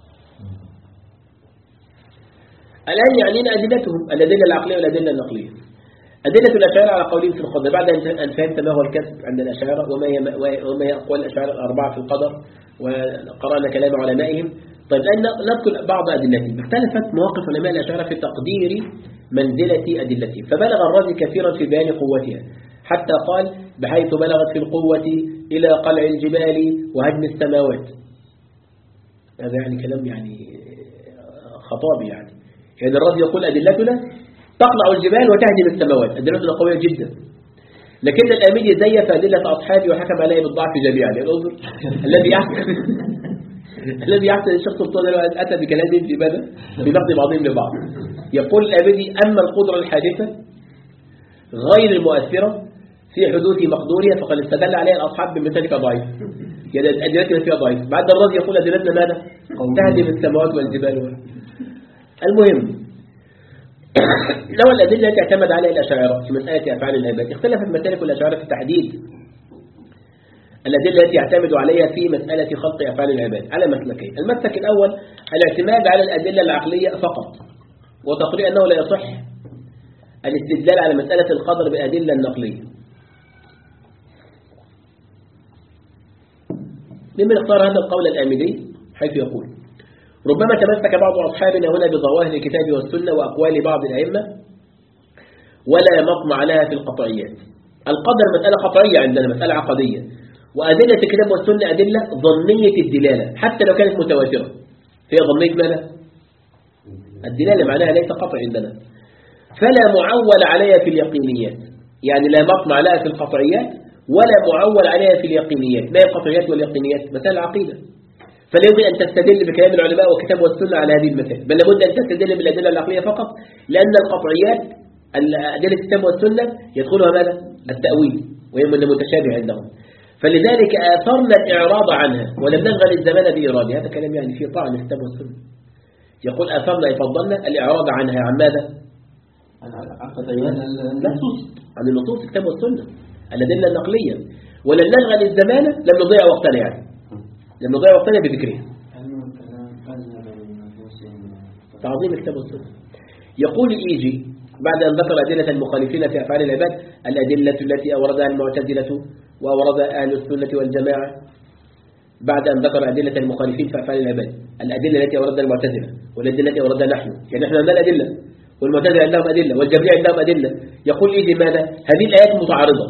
الآن يعنينا أدلتهم، الأدلة العقلية والأدلة النقلية. أدلة الأشاعرة على قولهم في القدر، بعد أن فهمت ما هو الكسب عند الأشاعرة وما هي وما هي أقوال الأشاعرة الأربعة في القدر وقرأنا كلام علمائهم. طيب الآن نذكر بعض أدلتهم. اختلفت مواقف علماء الأشاعرة في تقدير منزلة أدلتهم، فبلغ الرازي كثيرا في بيان قوتها حتى قال بحيث بلغت في القوة إلى قلع الجبال وهدم السماوات. هذا يعني كلام يعني خطابي، يعني يعني الرازي يقول أدلتنا تقلع الجبال وتهدم السماوات، أدلتنا قوية جدا، لكن الآمدي زيف أدلة أصحابي وحكم عليه بالضعف جميعا. الأنظر الذي يحكم الذي يحسن الشخص الطالب أتى بكلامهم في ماذا؟ بنقد بعضهم لبعض. يقول الآمدي أما القدرة الحادثة غير المؤثرة في حدوث مقدورها فقد استدل عليها الأصحاب بمثال ضعيف، يعني أدلتنا فيها ضعيف. بعد الرازي يقول أدلتنا ماذا؟ تهدم السماوات والجبال. المهم لو الأدلة التي اعتمد عليها الأشاعرة في مسألة أفعال العباد، اختلفت مسالك الأشاعرة في تحديد الأدلة التي يعتمد عليها في مسألة خلق أفعال العباد على مسلكين. المسلك الأول الاعتماد على الأدلة العقلية فقط، وتقرير أنه لا يصح الاستدلال على مسألة القدر بالأدلة النقلية. ممن اختار هذا القول الآمدي حيث يقول ربما تمسك بعض أصحابنا هنا بظواهر الكتاب والسنة وأقوال بعض الأئمة ولا مطمع لها في القطعيات. القدر مسألة قطعية عندنا، مسألة عقدية، وأدلة الكتاب والسنة أدلة ظنية الدلالة حتى لو كانت متواترة، فهي ظنية ماذا؟ الدلالة معناها ليس قطع عندنا. فلا معول عليها في اليقينيات، يعني لا مطمع لها في القطعيات ولا معول عليها في اليقينيات. ما هي القطعيات واليقينيات؟ مسألة العقيدة، فلا يمكن أن تستدل بكلام العلماء والكتاب والسنة على هذه المسائل، بل لابد أن تستدل بالأدلة العقلية فقط، لأن القطعيات أدلة الكتاب والسنة يدخلها ماذا؟ التأويل، وهي من المتشابه عندهم. فلذلك آثرنا الإعراض عنها ولم نشغل الزمان بإرادة. هذا كلام يعني فيه طعن الكتاب والسنة. يقول آثرنا يفضلنا الإعراض عنها عن ماذا؟ النصوص، عن النصوص الكتاب والسنة، الأدلة النقلية، ولم نشغل الزمان، لم نضيع وقتنا يعني لم نضيع وقتنا بذكرها. تعظيم الكتاب والسنة. يقول الإيجي بعد أن ذكر أدلة المخالفين في أفعال العباد الأدلة التي أوردها المعتزلة وأوردها أهل السنة والجماعة، بعد أن ذكر أدلة المخالفين في أفعال العباد الأدلة التي أوردها المعتزلة والأدلة التي أوردها نحن، يعني نحن عندنا الأدلة والمعتزلة عندهم أدلة والجبرية عندهم أدلة. يقول إيجي ماذا؟ هذه الآيات متعارضة،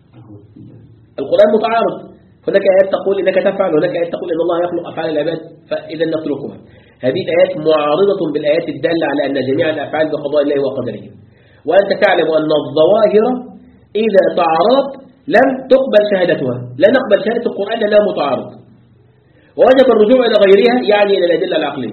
القرآن متعارض، هناك آيات تقول إنك تفعل وهناك آيات تقول إن الله يخلق أفعال العباد، فإذا نتركها. هذه الآيات معارضة بالآيات الدالة على أن جميع الأفعال بقضاء الله وقدره، وأنت تعلم أن الظواهر إذا تعارضت لم تقبل شهادتها، لا نقبل شهادة القرآن لأنها متعارض، ووجب الرجوع إلى غيرها يعني إلى الأدلة العقلية.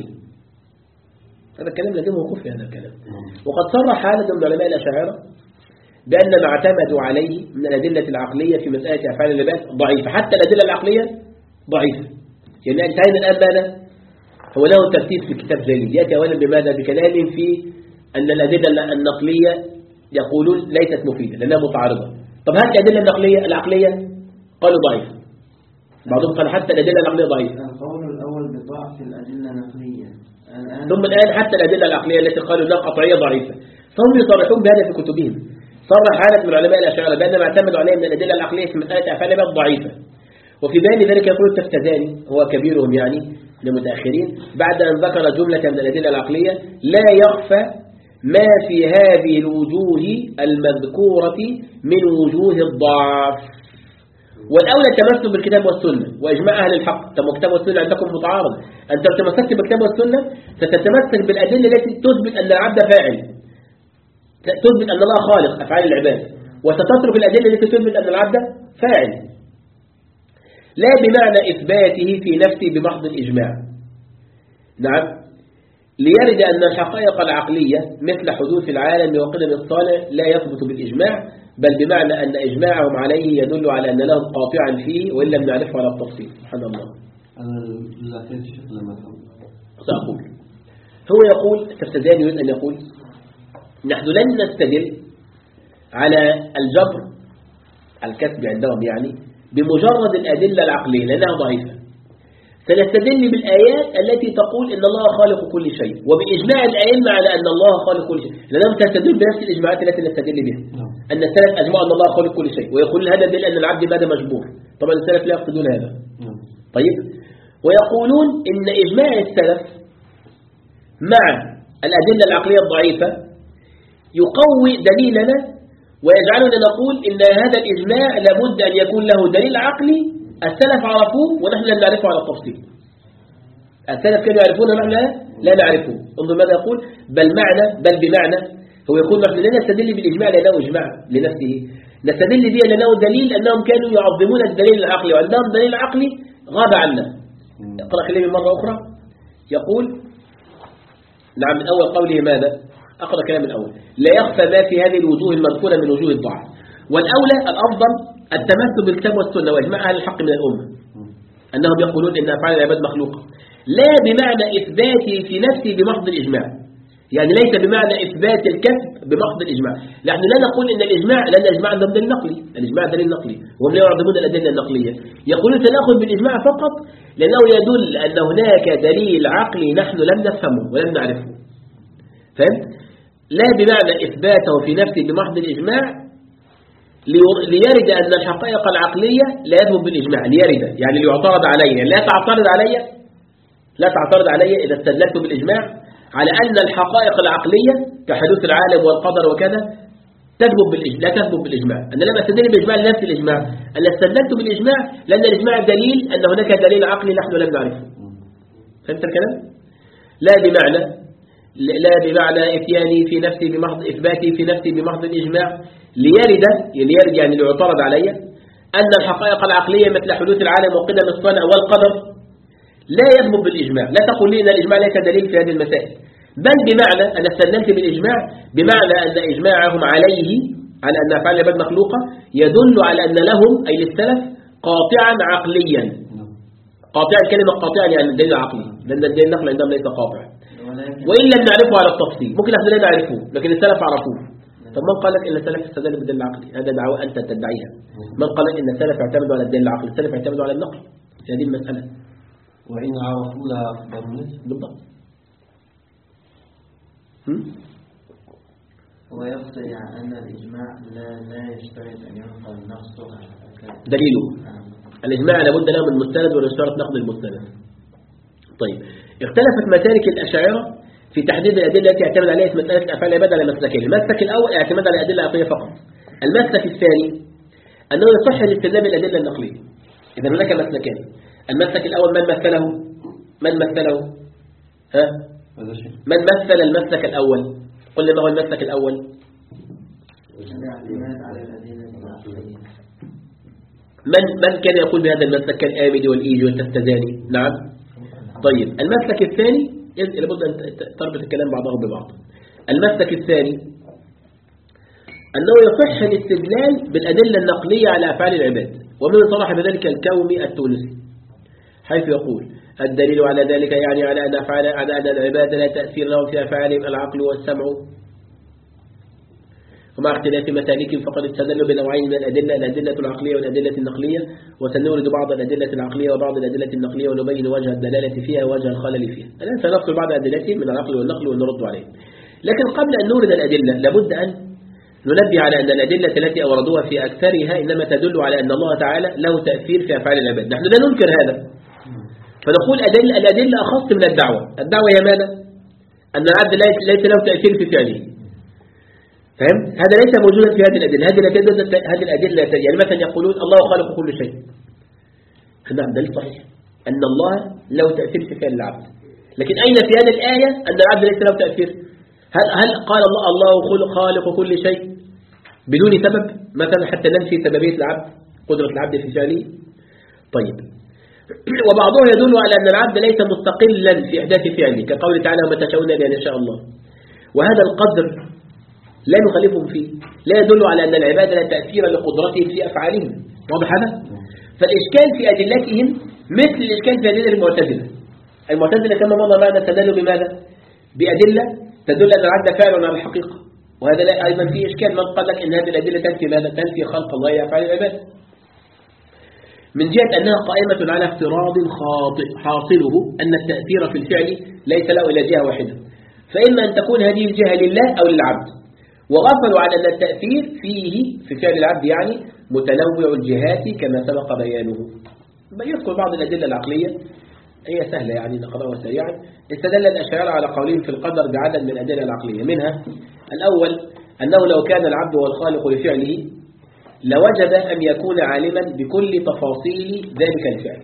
هذا الكلام لازم وقوف في هذا الكلام. وقد صرح عدد من علماء الأشاعرة بأن ما اعتمدوا عليه من الأدلة العقلية في مسألة أفعال العباد ضعيفة، حتى الأدلة العقلية ضعيفة. يعني انتهينا الآن ماذا؟ هو له ترتيب في الكتاب جيد، يأتي أولا بماذا؟ بكلام في أن الأدلة النقلية يقولون ليست مفيدة لأنها متعارضة. طب هل الأدلة النقلية العقلية؟ قالوا ضعيفة، بعضهم قال حتى الأدلة العقلية ضعيفة. القول الأول بضعف الأدلة النقلية، ثم الآن حتى الأدلة العقلية التي قالوا أنها قطعية ضعيفة، فهم يصرحون بهذا في كتبهم. صرح عدد من علماء الأشاعرة بأن ما اعتمدوا عليه من الأدلة العقلية في مسألة أفعال العباد ضعيفة. وفي بيان ذلك يقول التفتزاني، هو كبيرهم يعني للمتأخرين، بعد أن ذكر جملة من الأدلة العقلية: لا يخفى ما في هذه الوجوه المذكورة من وجوه الضعف، والأولى التمسك بالكتاب والسنة وإجماع أهل الحق. طب الكتاب والسنة أن تكون متعارض، أنت لو تمسكت بالكتاب والسنة ستتمسك بالأدلة التي تثبت أن العبد فاعل، تثبت أن الله خالق أفعال العباد، وستترك الأدلة التي تثبت أن العبد فاعل، لا بمعنى إثباته في نفسه بمحض الإجماع. نعم، ليرد أن الحقائق العقلية مثل حدوث العالم وقدم الصالح لا يثبت بالإجماع، بل بمعنى أن إجماعهم عليه يدل على أن لهم قاطعا فيه وإن لم نعرفه على التفصيل. سبحان الله. سأقول هو يقول التفتزاني يريد أن يقول نحن لن نستدل على الجبر الكسب عندهم يعني بمجرد الأدلة العقلية لأنها ضعيفة، سنستدل بالآيات التي تقول إن الله خالق كل شيء، وبإجماع الأئمة على أن الله خالق كل شيء، لأنهم تستدل بنفس الإجماعات التي نستدل بها، أن السلف أجمعوا أن الله خالق كل شيء، ويقول هذا دليل أن العبد ماذا مجبور. طبعا السلف لا يقصدون هذا. طيب، ويقولون إن إجماع السلف مع الأدلة العقلية الضعيفة يقوي دليلنا ويجعلنا نقول إن هذا الإجماع لابد أن يكون له دليل عقلي السلف عرفوه ونحن لم نعرفه على التفصيل. السلف كانوا يعرفونه ونحن لا نعرفه. انظر ماذا يقول: بل معنى بل بمعنى هو يقول نحن لا نستدل بالإجماع لأنه إجماع لنفسه، نستدل به لأنه دليل أنهم كانوا يعظمون الدليل العقلي وعندهم دليل عقلي غاب عنا. اقرأ كلمة مرة أخرى. يقول نعم من أول قوله ماذا؟ أقرأ كلام الأول: لا يخفى ما في هذه الوجوه المذكورة من وجوه الضعف، والأولى الأفضل التمسك بالكتاب والسنة وإجماع أهل الحق من الأمة أنهم يقولون إن أفعال العباد مخلوقة، لا بمعنى إثباته في نفسه بمحض الإجماع، يعني ليس بمعنى إثبات الكسب بمحض الإجماع. نحن لا نقول إن الإجماع، لأن الإجماع عندهم دليل نقلي، الإجماع دليل نقلي وهم لا يعظمون الأدلة النقلية، يقولون سنأخذ بالإجماع فقط لأنه يدل أن هناك دليل عقلي نحن لم نفهمه ولم نعرفه. فهمت؟ لا بمعنى إثباته في نفسه بمحض الإجماع، ليرد أن الحقائق العقلية لا يثبت بالإجماع. ليرد يعني ليعترض علي، لا تعترض علي لا تعترض علي إذا استدللت بالإجماع على أن الحقائق العقلية كحدوث العالم والقدر وكذا تثبت بالإجماع، لا تثبت بالإجماع. أنا لم أستدل بالإجماع لنفس الإجماع، أنا استدلت بالإجماع لأن الإجماع دليل أن هناك دليل عقلي نحن لم نعرفه. فهمت الكلام؟ لا بمعنى لا بمعنى إتياني في نفسي بمحض إثباتي في نفسي بمحض الإجماع. ليرد ليرد يعني ليعترض علي أن الحقائق العقلية مثل حدوث العالم وقدم الصنع والقدر لا يثبت بالإجماع. لا تقول لي أن الإجماع ليس دليل في هذه المسائل، بل بمعنى أن استدلت بالإجماع بمعنى أن إجماعهم عليه على أن أفعال العباد مخلوقة يدل على أن لهم أي للسلف قاطعا عقليا. قاطعا كلمة قاطعا يعني الدليل العقلي، لأن الدليل النقل عندهم ليس قاطع، وإن لم نعرفه على التفصيل. ممكن احنا لا نعرفه لكن السلف عرفوه. طب من قال لك ان السلف استدل بالدليل العقلي؟ هذا دعوة انت تدعيها. من قال لك ان السلف اعتمدوا على الدليل العقلي؟ السلف اعتمدوا على النقل في هذه المسألة. وإن عرفوا لا أخبروا بالضبط. ويقتضي أن الإجماع لا لا يشترط أن ينقل نفسه دليله. الإجماع لابد له من مستند ولا يشترط نقد المستند. طيب، اختلفت مسالك الأشاعرة في تحديد الأدلة التي اعتمد عليها مسألة أفعال العباد على مسلكين. المسلك الأول اعتماد على الأدلة العقلية فقط. المسلك الثاني أنه يصح الاستدلال بالأدلة النقلية. إذا هناك مسلكان. المسلك الأول من مثله؟ من مثله؟ ها؟ من مثل المسلك الأول؟ قل ما هو المسلك الأول؟ الاعتماد على الأدلة العقلية. من من كان يقول بهذا المسلك كالآمدي والإيجي والتستزاني؟ نعم. طيب، المسلك الثاني لابد أن تربط الكلام بعضه ببعض. المسلك الثاني أنه يصح الاستدلال بالأدلة النقلية على أفعال العباد، ومن صرح بذلك الكومي التونسي حيث يقول الدليل على ذلك يعني على أن أفعال على أن العباد لا تأثير لهم في أفعالهم العقل والسمع، ومع اختلاف مسالكهم فقد استدلوا بنوعين من الأدلة، الأدلة العقلية والأدلة النقلية، وسنورد بعض الأدلة العقلية وبعض الأدلة النقلية ونبين وجه الدلالة فيها ووجه الخلل فيها. الآن سنذكر بعض أدلتهم من العقل والنقل ونرد عليهم. لكن قبل أن نورد الأدلة لابد أن ننبه على أن الأدلة التي أوردوها في أكثرها إنما تدل على أن الله تعالى له تأثير في أفعال العباد. نحن لا ننكر هذا، فنقول أدلة الأدلة أخص من الدعوة. الدعوة هي ماذا؟ أن العبد ليس له تأثير في فعله. فهم؟ هذا ليس موجودا في هذه الأدلة. هذه الأدلة هذه الأدلة يعني مثلا يقولون الله خالق كل شيء. نعم، دليل صحيح أن الله له تأثير في فعل العبد، لكن أين في هذه الآية أن العبد ليس له تأثير؟ هل هل قال الله الله خالق كل شيء بدون سبب مثلا حتى ننفي سببية العبد، قدرة العبد في فعله؟ طيب، وبعضهم يدل على أن العبد ليس مستقلا في إحداث فعله كقول تعالى وما تشاءون إلا أن يشاء الله، وهذا القدر لا نخالفهم فيه، لا يدل على أن العباد لا تأثير لقدرتهم في أفعالهم. واضح هذا؟ فالإشكال في أدلتهم مثل الإشكال في أدلة المعتزلة. المعتزلة كما مضى معنا استدلوا بماذا؟ بأدلة تدل أن العبد فاعل على الحقيقة، وهذا أيضا فيه إشكال. من قال لك أن هذه الأدلة تنفي ماذا؟ تنفي خلق الله أفعال العباد، من جهة أنها قائمة على افتراض خاطئ حاصله أن التأثير في الفعل ليس له إلا جهة واحدة، فإما أن تكون هذه الجهة لله أو للعبد، وغفلوا على أن التأثير فيه في فعل العبد يعني متنوع الجهات كما سبق بيانه. يذكر بعض الأدلة العقلية هي سهلة يعني نقرأها سريعا. استدل الأشاعرة على قولهم في القدر بعدد من الأدلة العقلية، منها الأول أنه لو كان العبد هو الخالق لفعله لوجب أن يكون عالما بكل تفاصيل ذلك الفعل.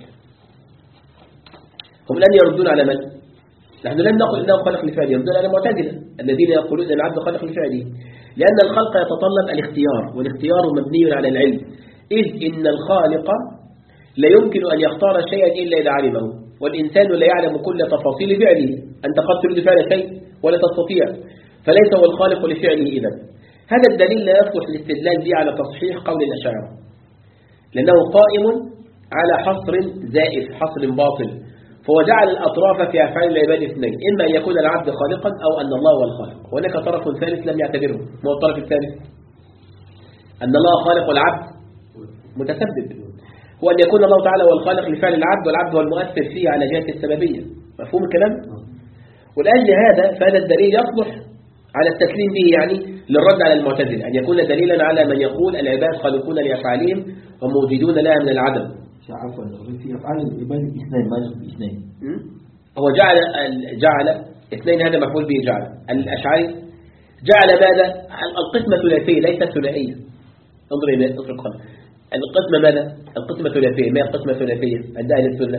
هم الآن يردون على من؟ نحن لم نقل إنه خالق لفعله، يردون على المعتزلة الذين يقولون أن العبد خالق لفعله، لأن الخلق يتطلب الاختيار، والاختيار مبني على العلم، إذ إن الخالق لا يمكن أن يختار شيئا إلا إذا علمه، والإنسان لا يعلم كل تفاصيل فعله. أنت قد تريد فعل شيء ولا تستطيع، فليس هو الخالق لفعله. إذا هذا الدليل لا يصلح الاستدلال به على تصحيح قول الأشاعرة، لأنه قائم على حصر زائف، حصر باطل، فهو جعل الأطراف في أفعال العباد اثنين، إما أن يكون العبد خالقا أو أن الله هو الخالق. وهناك طرف ثالث لم يعتبره، ما هو الطرف الثالث؟ أن الله خالق والعبد متسبب، هو أن يكون الله تعالى هو الخالق لفعل العبد والعبد هو المؤثر فيه على جهة السببية. مفهوم الكلام؟ ولأجل هذا فهذا الدليل يصلح على التسليم به، يعني للرد على المعتزلة أن يكون دليلا على من يقول العباد خالقون لأفعالهم وموجدون لها من العدم. عفوا في أفعال العباد اثنين ما يصف اثنين. هو جعل جعل اثنين هذا مفعول به جعل. الأشعري جعل ماذا؟ القسمة ثلاثية ليست ثنائية. انظر إلى القسمة. القسمة ماذا؟ القسمة ثلاثية. ما هي القسمة ثلاثية عند أهل السنة؟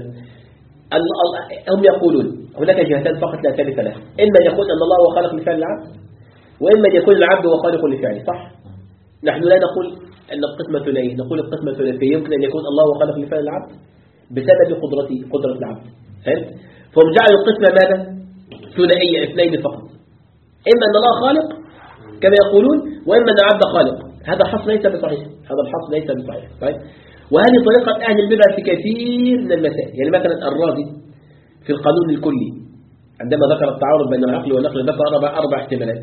هم يقولون هناك جهتان فقط لا ثالث لها. إما يقول أن الله هو خالق لفعل العبد، وإما يكون العبد هو خالق لفعله. صح؟ نحن لا نقول أن القسمة ثنائية، نقول القسمة ثلاثية. يمكن أن يكون الله هو خالق لفعل العبد بسبب قدرته قدرة العبد. فهمت؟ فهم جعلوا القسمة ماذا؟ ثنائية اثنين فقط. إما أن الله خالق كما يقولون، وإما أن العبد خالق. هذا الحصر ليس بصحيح. هذا الحصر ليس بصحيح. طيب؟ وهذه طريقة أهل البدع في كثير من المسائل. يعني مثلا الرازي في القانون الكلي عندما ذكر التعارض بين العقل والنقل ذكر أربع, أربع احتمالات.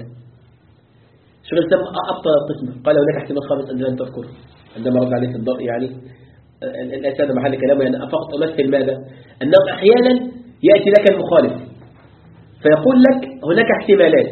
شو الإسلام أبطل القسمة؟ قال هناك احتمال خامس أن لن تذكره عندما رد عليه الضرء. يعني الأساس محل كلامه يعني فقط أمثل ماذا؟ أنه أحيانا يأتي لك المخالف فيقول لك هناك احتمالات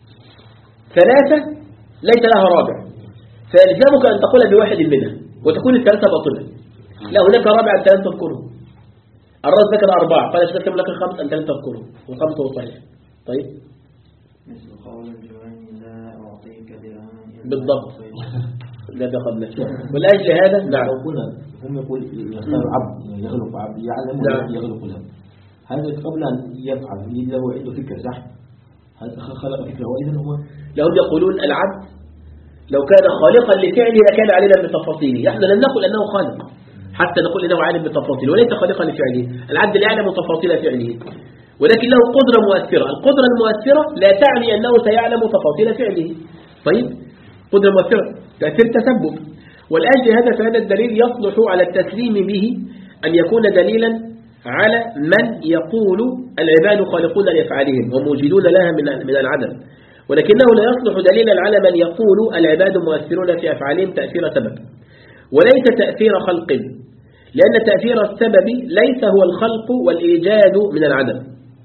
ثلاثة ليس لها رابع، فيلزمك أن تقول بواحد منها وتكون الثلاثة باطلة. لا، هناك رابع أنت لن تذكره. الراس ذكر أربعة قال اشتكم لك الخمس أنت لن تذكره والخمس هو صحيح. طيب مثل قول الجواني لا أعطيك درهما بالضبط لا دخلنا. ولأجل هذا نعم هم يقول يختار عبد يغلق عبد يعلم ولا يغلق له. هذا قبل أن يفعل له عنده فكرة صح؟ هذا خلق فكرة وإذن هو لهم يقولون العبد لو كان خالقا لفعله لكان علينا بتفاصيله. نحن لم نقل أنه خالق حتى نقول إنه عالم بتفاصيله، وليس خالقا لفعله. العبد لا يعلم تفاصيل فعله ولكن له قدرة مؤثرة. القدرة المؤثرة لا تعني أنه سيعلم تفاصيل فعله. طيب قدرة مؤثرة تأثير تسبب. والأجل هذا فهذا الدليل يصلح على التسليم به أن يكون دليلا على من يقول العباد خالقون لأفعالهم وموجدون لها من العدم، ولكنه لا يصلح دليلا على من يقول العباد مؤثرون في أفعالهم تأثير سبب وليس تأثير خلق، لأن تأثير السبب ليس هو الخلق والإيجاد من العدم.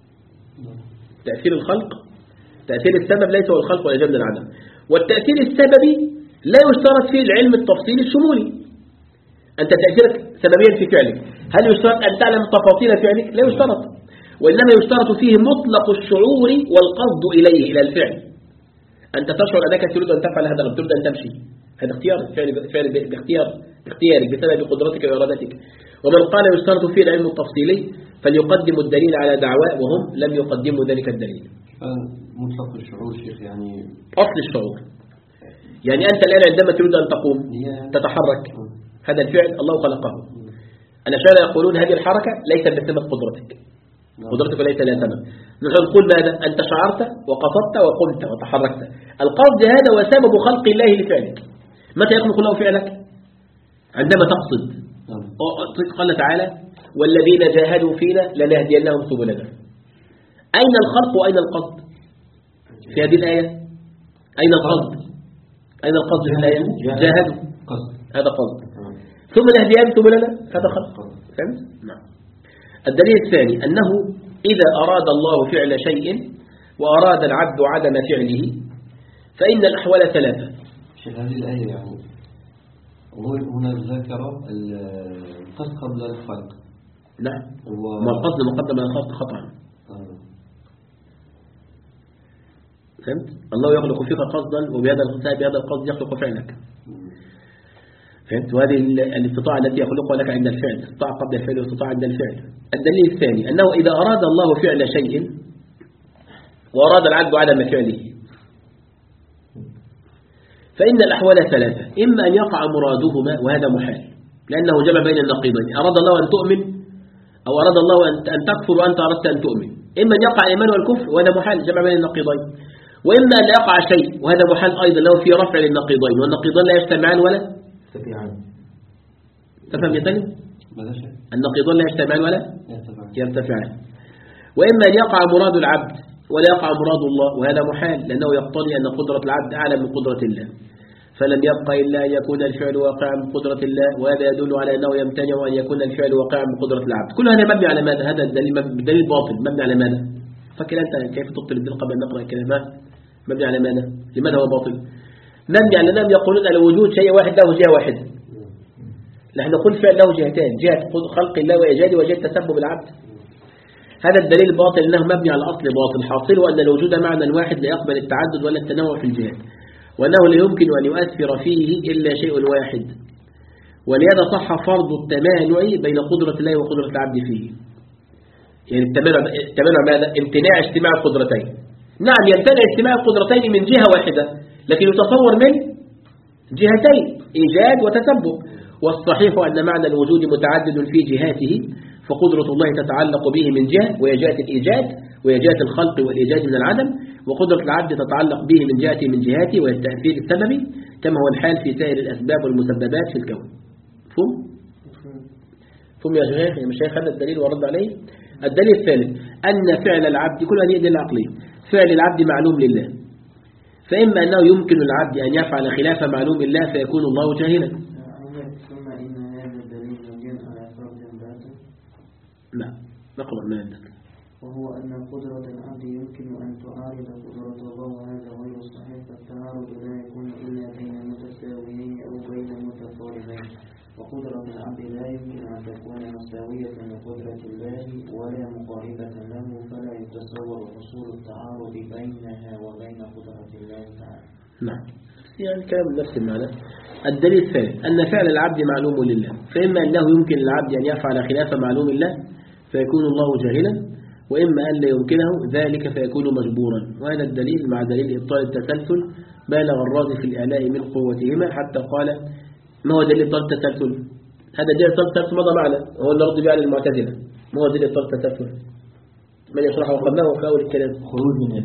تأثير الخلق تأثير السبب ليس هو الخلق والإيجاد من العدم. والتأثير السببي لا يشترط فيه العلم التفصيلي الشمولي. أنت تأثيرك سببيا في فعلك، هل يشترط أن تعلم تفاصيل فعلك؟ لا يشترط، وإنما يشترط فيه مطلق الشعور والقصد إليه إلى الفعل. أنت تشعر أنك تريد أن تفعل هذا أو تريد أن تمشي، هذا اختيار فعل فعل باختيار باختيارك بسبب قدرتك وإرادتك. ومن قال يشترط فيه العلم التفصيلي فليقدم الدليل على دعواه وهم لم يقدموا ذلك الدليل. مطلق الشعور شيخ يعني أصل الشعور. يعني أنت الآن عندما تريد أن تقوم تتحرك، هذا الفعل الله خلقه. الأشاعرة يقولون هذه الحركة ليست بسبب قدرتك، قدرتك ليس لها سبب. نحن نقول ماذا؟ أنت شعرت وقصدت وقمت وتحركت. القصد هذا وسبب خلق الله لفعلك. متى يخلق الله فعلك؟ عندما تقصد. قال تعالى والذين جاهدوا فينا لنهدينهم سبلنا. أين الخلق وأين القصد في هذه الآية؟ أين القصد؟ أين القصد في الآية؟ جاهدوا هذا قصد، ثم نهدينهم سبلنا هذا خلق. فهمت؟ نعم. الدليل الثاني أنه إذا أراد الله فعل شيء وأراد العبد عدم فعله فإن الأحوال ثلاثة. شيخ هذه الآية يعني هنا ذكر القصد قبل الخلق. لا ما القصد مقدم على الخلق خطأ. فهمت؟ الله يخلق فيك قصدا وبهذا بهذا القصد يخلق فعلك. فهمت؟ وهذه الاستطاعة التي يخلقها لك عند الفعل، استطاعة قبل الفعل واستطاعة عند الفعل. الدليل الثاني أنه إذا أراد الله فعل شيء وأراد العبد عدم فعله فإن الأحوال ثلاثة، إما أن يقع مرادهما وهذا محال لأنه جمع بين النقيضين، أراد الله أن تؤمن أو أراد الله أن تكفر وأنت أردت أن تؤمن. إما أن يقع الإيمان والكفر وهذا محال جمع بين النقيضين، وإما أن لا يقع شيء وهذا محال أيضا له في رفع للنقيضين، والنقيضين لا يجتمعان ولا يستطيعان. تفهم يا ثاني؟ النقيضين لا يجتمعان ولا يرتفعان. وإما أن يقع مراد العبد ولا يقع مراد الله وهذا محال لأنه يقتضي أن قدرة العبد أعلى من قدرة الله، فلم يبقى إلا أن يكون الفعل واقعا من قدرة الله، وهذا يدل على أنه يمتنع أن يكون الفعل واقعا من قدرة العبد. كل هذا مبني على ماذا؟ هذا الدليل دليل باطل مبني على ماذا؟ فكر أنت كيف تبطل الدين قبل أن نقرأ الكلمات؟ مبني على ماذا؟ لماذا هو باطل؟ مبني على أنهم يقولون على وجود شيء واحد له جهة واحدة. نحن نقول فعل له جهتين، جهة خلق الله وإيجاده وجهة تسبب العبد. هذا الدليل باطل أنه مبني على أصل باطل، حاصله أن الوجود معنى واحد لا يقبل التعدد ولا التنوع في الجهات، وأنه لا يمكن أن يؤثر فيه إلا شيء واحد، ولهذا صح فرض التمانع بين قدرة الله وقدرة العبد فيه. يعني التمانع التمانع ماذا؟ امتناع اجتماع القدرتين. نعم يمتنع اجتماع القدرتين من جهة واحدة، لكن يتصور من جهتين، إيجاد وتسبب. والصحيح أن معنى الوجود متعدد في جهاته، فقدرة الله تتعلق به من جهة وهي جهة الإيجاد وهي جهة الخلق والإيجاد من العدم، وقدرة العبد تتعلق به من جهته من جهاته وهي التأثير السببي، كما هو الحال في سائر الأسباب والمسببات في الكون. فهم؟ فهم يا شيخ يا مشايخ؟ هذا الدليل ورد عليه. الدليل الثالث أن فعل العبد، كل هذه الدليل العقلية، فعل العبد معلوم لله، فإما أنه يمكن العبد أن يفعل خلاف معلوم الله فيكون الله جاهلا. ثم إن هذا الدليل يجب على فرض ذاته. لا نقرأ ما عندك. وهو أن قدرة العبد يمكن أن تعارض قدرة الله، وهذا غير صحيح، فالتعارض لا يكون إلا بين متساويين أو بين متقاربين، وقدرة العبد لا يمكن أن تكون مساوية لقدرة الله ولا مقاربة له، فلا يتصور حصول التعارض بينها وبين قدرة الله تعالى. نعم، يعني كلام نفس المعنى. الدليل الثالث أن فعل العبد معلوم لله، فإما أنه يمكن للعبد أن يفعل خلاف معلوم الله فيكون الله جاهلا، وإما أن لا يمكنه ذلك فيكون مجبورا. وهذا الدليل مع دليل إبطال التسلسل بالغ الرازي في الإعلاء من قوتهما، حتى قال ما هو دليل إبطال التسلسل؟ هذا دليل إبطال التسلسل مضى معنا، هو اللي رد به على المعتزلة. ما هو دليل إبطال التسلسل؟ من يشرحه قبله في أول الكلام؟ خروج من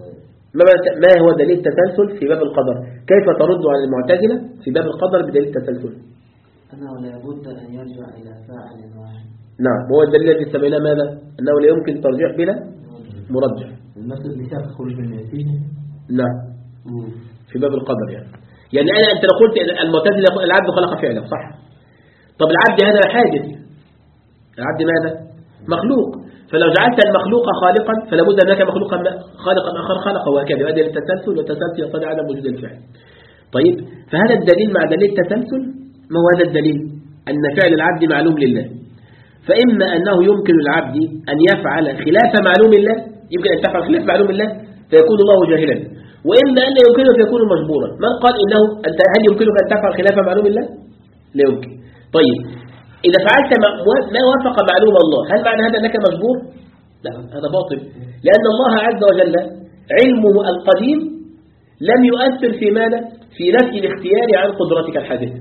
ما هو دليل التسلسل في باب القدر؟ كيف ترد على المعتزلة في باب القدر بدليل التسلسل؟ أنه لا بد أن يرجع إلى فاعل واحد. نعم، هو الدليل الذي سميناه ماذا؟ أنه لا يمكن ترجيح بلا مرجح. نفس المثال خروج من النسيج. نعم، في باب القدر. يعني يعني أنا أنت لو قلت المعتزلة العبد خلق فعلا، صح؟ طب العبد هذا حادث، العبد ماذا؟ مخلوق، فلو جعلت المخلوق خالقا فلا بد أن هناك مخلوقا خالقا آخر خلقه، وهكذا يؤدي للتسلسل، والتسلسل يقتضي عدم وجود الفعل. طيب، فهذا الدليل مع دليل التسلسل. ما هو هذا الدليل؟ أن فعل العبد معلوم لله، فإما أنه يمكن العبد أن يفعل خلاف معلوم الله، يمكن أن تفعل خلاف معلوم الله فيكون الله جاهلا، وإما أن لا يمكنه فيكون مجبورا. من قال إنه أنت هل يمكنك أن تفعل خلاف معلوم الله؟ لا يمكن. طيب، إذا فعلت ما وافق معلوم الله هل معنى هذا أنك مجبور؟ لا، هذا باطل، لأن الله عز وجل علمه القديم لم يؤثر في ماذا؟ في نفي الاختيار عن قدرتك الحادثة.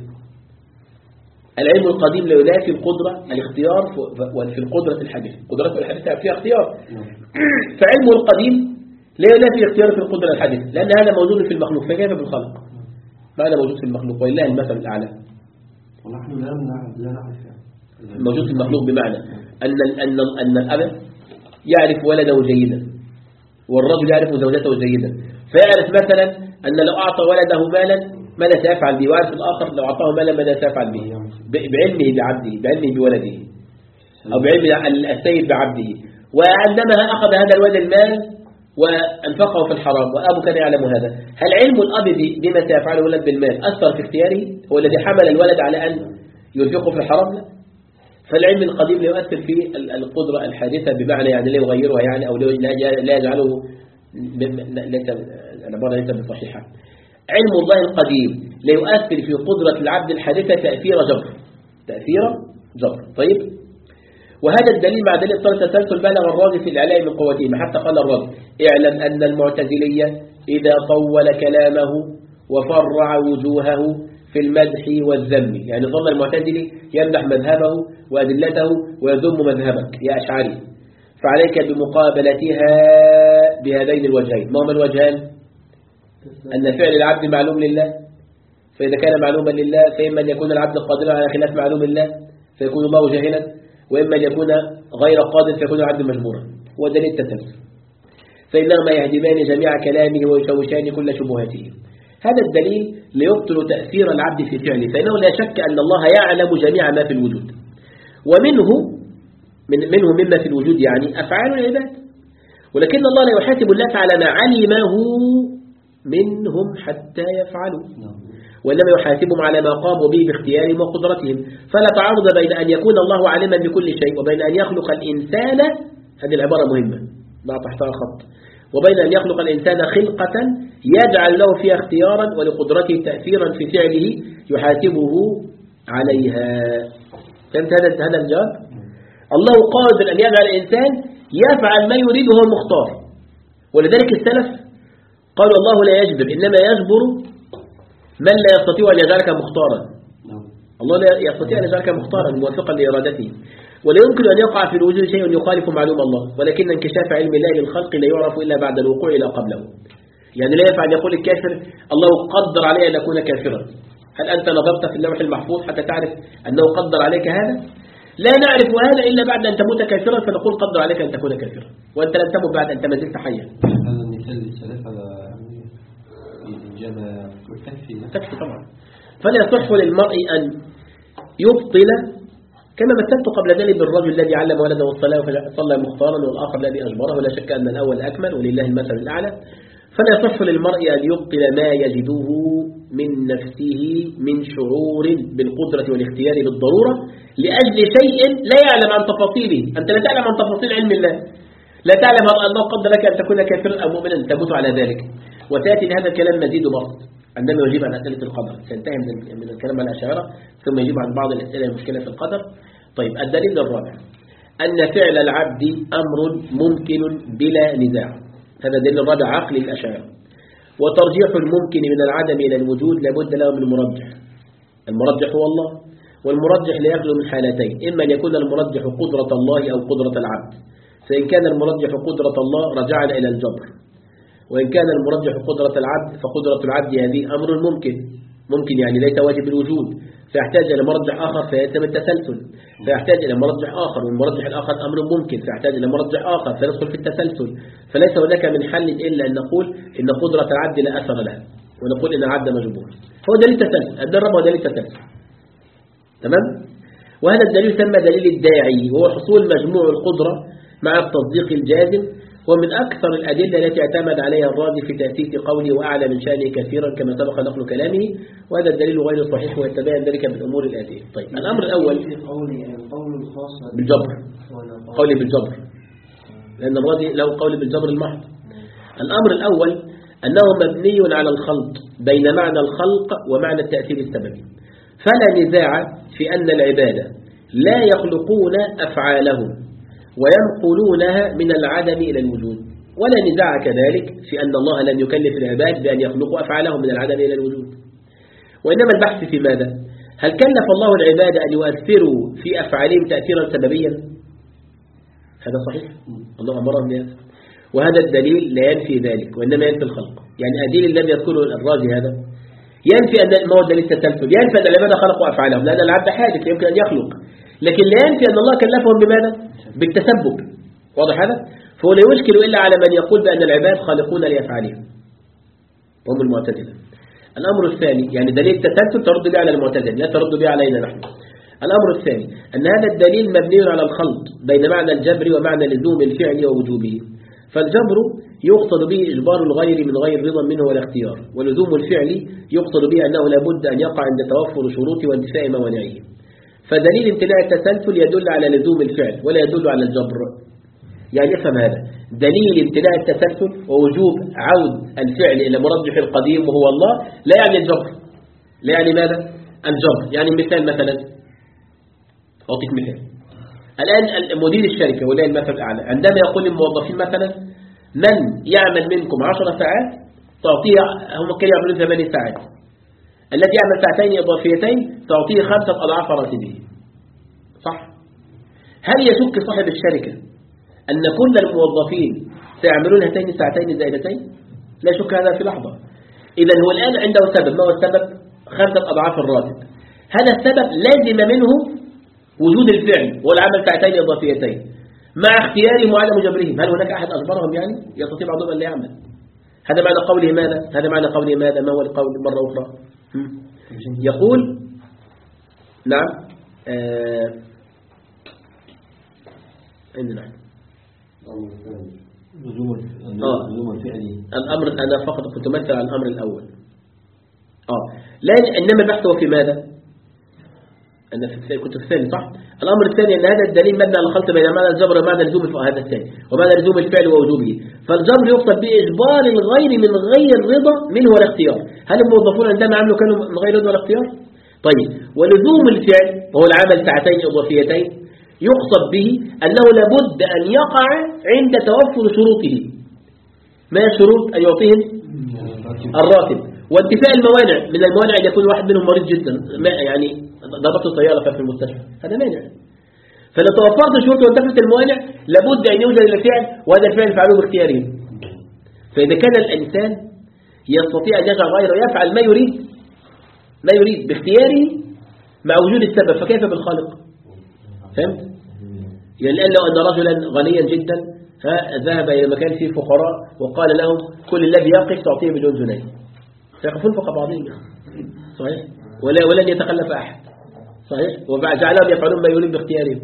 العلم القديم لا ينافي القدرة الاختيار في القدرة الحادثة، قدرته الحادثة فيها اختيار، فعلمه القديم لا ينافي الاختيار في القدرة الحادثة، لأن هذا موجود في المخلوق، فكيف بالخلق؟ ماذا موجود في المخلوق؟ ولله المثل الأعلى. ونحن لا نعرف لا نعرف موجود في المخلوق بمعنى أن أن أن الأب يعرف ولده جيدا، والرجل يعرف زوجته جيدا، فيعرف مثلا أن لو أعطى ولده مالا ماذا سيفعل به، ويعرف الآخر لو أعطاه مالا ماذا سيفعل به، بعلمه بعبده، بعلمه بولده، أو بعلم السيد بعبده. وعندما أخذ هذا الولد المال وأنفقه في الحرام وأبو كان يعلم هذا، هل علم الأب بما سيفعله الولد بالمال أثر في اختياره؟ هو الذي حمل الولد على أن ينفقه في الحرام؟ لا. فالعلم القديم لا يؤثر في القدرة الحادثة بمعنى يعني لا يغيرها يعني، أو لا يجعله، ليس العبارة ليس بصحيحة. علم الله القديم لا يؤثر في قدرة العبد الحادثة تأثير جبر، تأثير جبر. طيب، وهذا الدليل مع دليل طرد التسلسل بالغ الرازي في الإعلاء من قوتهما، حتى قال الرازي اعلم أن المعتزلية إذا طول كلامه وفرع وجوهه في المدح والذم، يعني ظل المعتزلي يمدح مذهبه وأدلته ويذم مذهبك يا أشعري، فعليك بمقابلتها بهذين الوجهين. ما هما الوجهان؟ أن فعل العبد معلوم لله، فإذا كان معلوما لله فإما أن يكون العبد قادرا على خلاف معلوم الله فيكون الله جاهلا، وإما أن يكون غير قادر فيكون العبد مجبورا. ودليل التسلسل، فإنهما يهدمان جميع كلامه ويشوشان كل شبهاته. هذا الدليل ليبطل تأثير العبد في فعله، فإنه لا شك أن الله يعلم جميع ما في الوجود، ومنه من منه مما في الوجود يعني أفعال العباد، ولكن الله لا يحاسب الناس على ما علمه منهم حتى يفعلوا، وإنما يحاسبهم على ما قاموا به باختيارهم وقدرتهم. فلا تعارض بين أن يكون الله عالما بكل شيء وبين أن يخلق الإنسان، هذه العبارة مهمة ضع تحتها خط، وبين أن يخلق الإنسان خلقة يجعل له فيها اختيارا ولقدرته تأثيرا في فعله يحاسبه عليها. فهمت هذا هذا الجواب؟ الله قادر أن يجعل الإنسان يفعل ما يريد وهو المختار، ولذلك السلف قالوا الله لا يجبر، إنما يجبر من لا يستطيع أن يجعلك مختارا. الله لا يستطيع أن يجعلك مختارا موافقا لإرادته، ولا يمكن أن يقع في الوجود شيء يخالف معلوم الله، ولكن انكشاف علم الله للخلق لا يعرف إلا بعد الوقوع لا قبله. يعني لا ينفع أن يقول الكافر الله قدر علي أن أكون كافرا. هل أنت نظرت في اللوح المحفوظ حتى تعرف أنه قدر عليك هذا؟ لا نعرف هذا إلا بعد أن تموت كافرا فنقول قدر عليك أن تكون كافرا، وأنت لم تمت بعد، أنت ما زلت حيا. هذا المثال للسلف هذا إجابة تكفي تكفي طبعا. فلا يصح للمرء أن يبطل، كما مثلت قبل ذلك بالرجل الذي علم ولده الصلاة وصلى مختارا والآخر الذي أجبره، ولا شك أن الأول أكمل ولله المثل الأعلى. فلا يصح للمرء أن يبطل ما يجده من نفسه من شعور بالقدرة والاختيار بالضرورة لأجل شيء لا يعلم عن تفاصيله. أنت لا تعلم عن تفاصيل علم الله، لا تعلم أن الله قدر لك أن تكون كافرا أو مؤمنا تموت على ذلك. وتأتي لهذا الكلام مزيد بسط عندما يجيب عن أسئلة القدر، سينتهي من الكلام عن الأشاعرة ثم يجيب عن بعض الأسئلة المشكلة في القدر. طيب، الدليل الرابع أن فعل العبد أمر ممكن بلا نزاع، هذا دليل الرابع عقل الأشاعرة. وترجيح الممكن من العدم إلى الوجود لابد له من مرجح، المرجح هو الله، والمرجح لا يخلو من حالتين، إما أن يكون المرجح قدرة الله أو قدرة العبد، فإن كان المرجح قدرة الله رجعنا إلى الجبر، وإن كان المرجح قدرة العبد فقدرة العبد هذه أمر ممكن، ممكن يعني ليس واجب الوجود، فيحتاج إلى مرجح آخر فيتم التسلسل، فيحتاج إلى مرجح آخر، والمرجح الآخر أمر ممكن فيحتاج إلى مرجح آخر فيدخل في التسلسل. فليس هناك من حل إلا أن نقول إن قدرة العبد لا أثر لها، ونقول إن العبد مجبور. هو دليل تسلسل، الدرب هو دليل تسلسل، تمام؟ وهذا الدليل يسمى دليل الداعي، وهو حصول مجموع القدرة مع التصديق الجازم، ومن أكثر الأدلة التي اعتمد عليها الرازي في تأسيس قوله وأعلى من شأنه كثيرا كما سبق نقل كلامه، وهذا الدليل غير صحيح ويتبين ذلك بالأمور الآتية. طيب، الأمر الأول بالجبر، قولي بالجبر، لأن الرازي له قول بالجبر المحض. الأمر الأول أنه مبني على الخلط بين معنى الخلق ومعنى التأثير السببي، فلا نزاع في أن العبادة لا يخلقون أفعالهم وينقلونها من العدم إلى الوجود، ولا نزاع كذلك في أن الله لم يكلف العباد بأن يخلقوا أفعالهم من العدم إلى الوجود. وإنما البحث في ماذا؟ هل كلف الله العباد أن يؤثروا في أفعالهم تأثيرا سببيا؟ هذا صحيح، الله أمرهم بهذا، وهذا الدليل لا ينفي ذلك، وإنما ينفي الخلق. يعني الدليل الذي يذكره الرازي هذا ينفي أن ما هو دليل التسلسل، ينفي أن العباد خلقوا أفعالهم، لأن العبد حادث يمكن أن يخلق، لكن لا ينفي أن الله كلفهم بماذا؟ بالتسبب. واضح هذا؟ فهو لا يشكل إلا على من يقول بأن العباد خالقون لأفعالهم، وهم المعتزلة. الأمر الثاني، يعني دليل التسلسل ترد به على المعتزلة، لا ترد به علينا نحن. الأمر الثاني أن هذا الدليل مبني على الخلط بين معنى الجبر ومعنى لزوم الفعل ووجوبه. فالجبر يقصد به إجبار الغير من غير رضا منه ولا اختيار، ولزوم الفعل يقصد به أنه لابد أن يقع عند توفر شروط وانتفاء موانعه. فدليل امتناع التسلسل يدل على لزوم الفعل ولا يدل على الجبر. يعني افهم هذا، دليل امتناع التسلسل ووجوب عود الفعل إلى مرجح القديم وهو الله لا يعني الجبر، لا يعني ماذا؟ الجبر. يعني مثال مثلا، أعطيك مثال الآن مدير الشركة ولا المثل الأعلى عندما يقول للموظفين مثلا من يعمل منكم عشر ساعات تعطيه، هم كانوا يعملون ثمانية ساعات، الذي يعمل ساعتين إضافيتين تعطيه خمسة أضعاف راتبه، صح؟ هل يشك صاحب الشركة أن كل الموظفين سيعملون هاتين الساعتين زائدتين؟ لا يشك هذا في لحظة. إذا هو الآن عنده سبب، ما هو السبب؟ خمسة أضعاف الراتب. هذا السبب لازم منه وجود الفعل والعمل ساعتين إضافيتين مع اختيارهم وعدم جبرهم. هل هناك أحد أجبرهم؟ يعني يستطيع بعضهم أن لا يعمل. هذا معنى قوله ماذا؟ هذا معنى قوله ماذا؟ ما هو القول مرة أخرى؟ يقول نعم آه... أين نعم لزوم آه. لزوم الفعل. الأمر أنا فقط كنت مثل على الأمر الأول. آه لا إنما البحث هو في ماذا؟ أنا في الثاني كنت في الثاني صح؟ الأمر الثاني أن هذا الدليل مبني على الخلط بين معنى الجبر ومعنى لزوم الفعل، هذا الثاني، ومعنى لزوم الفعل ووجوبه. فالجبر يقصد به إجبار الغير من غير رضا منه ولا اختيار. هل الموظفون عندما عملوا كانوا من غير رضا ولا اختيار؟ طيب ولزوم الفعل وهو العمل ساعتين إضافيتين يقصد به أنه لابد أن يقع عند توفر شروطه. ما الشروط؟ أن يعطيهم الراتب وانتفاء الموانع. من الموانع أن يكون واحد منهم مريض جدا، ما يعني ضربته سيارة في المستشفى، هذا مانع. فلو توفرت الشروط وانتفت الموانع لابد أن يوجد الفعل، وهذا الفعل فعله باختياره. فإذا كان الإنسان يستطيع أن يجعل غيره يفعل ما يريد ما يريد باختياره مع وجود السبب، فكيف بالخالق؟ فهمت؟ يعني الآن لو أن رجلا غنيا جدا ها ذهب إلى مكان فيه فقراء وقال لهم كل الذي يقف تعطيه مليون جنيه، سيقفون فوق بعضهم صحيح؟ ولا ولن يتخلف أحد صحيح؟ وجعلهم يفعلون ما يريد باختيارهم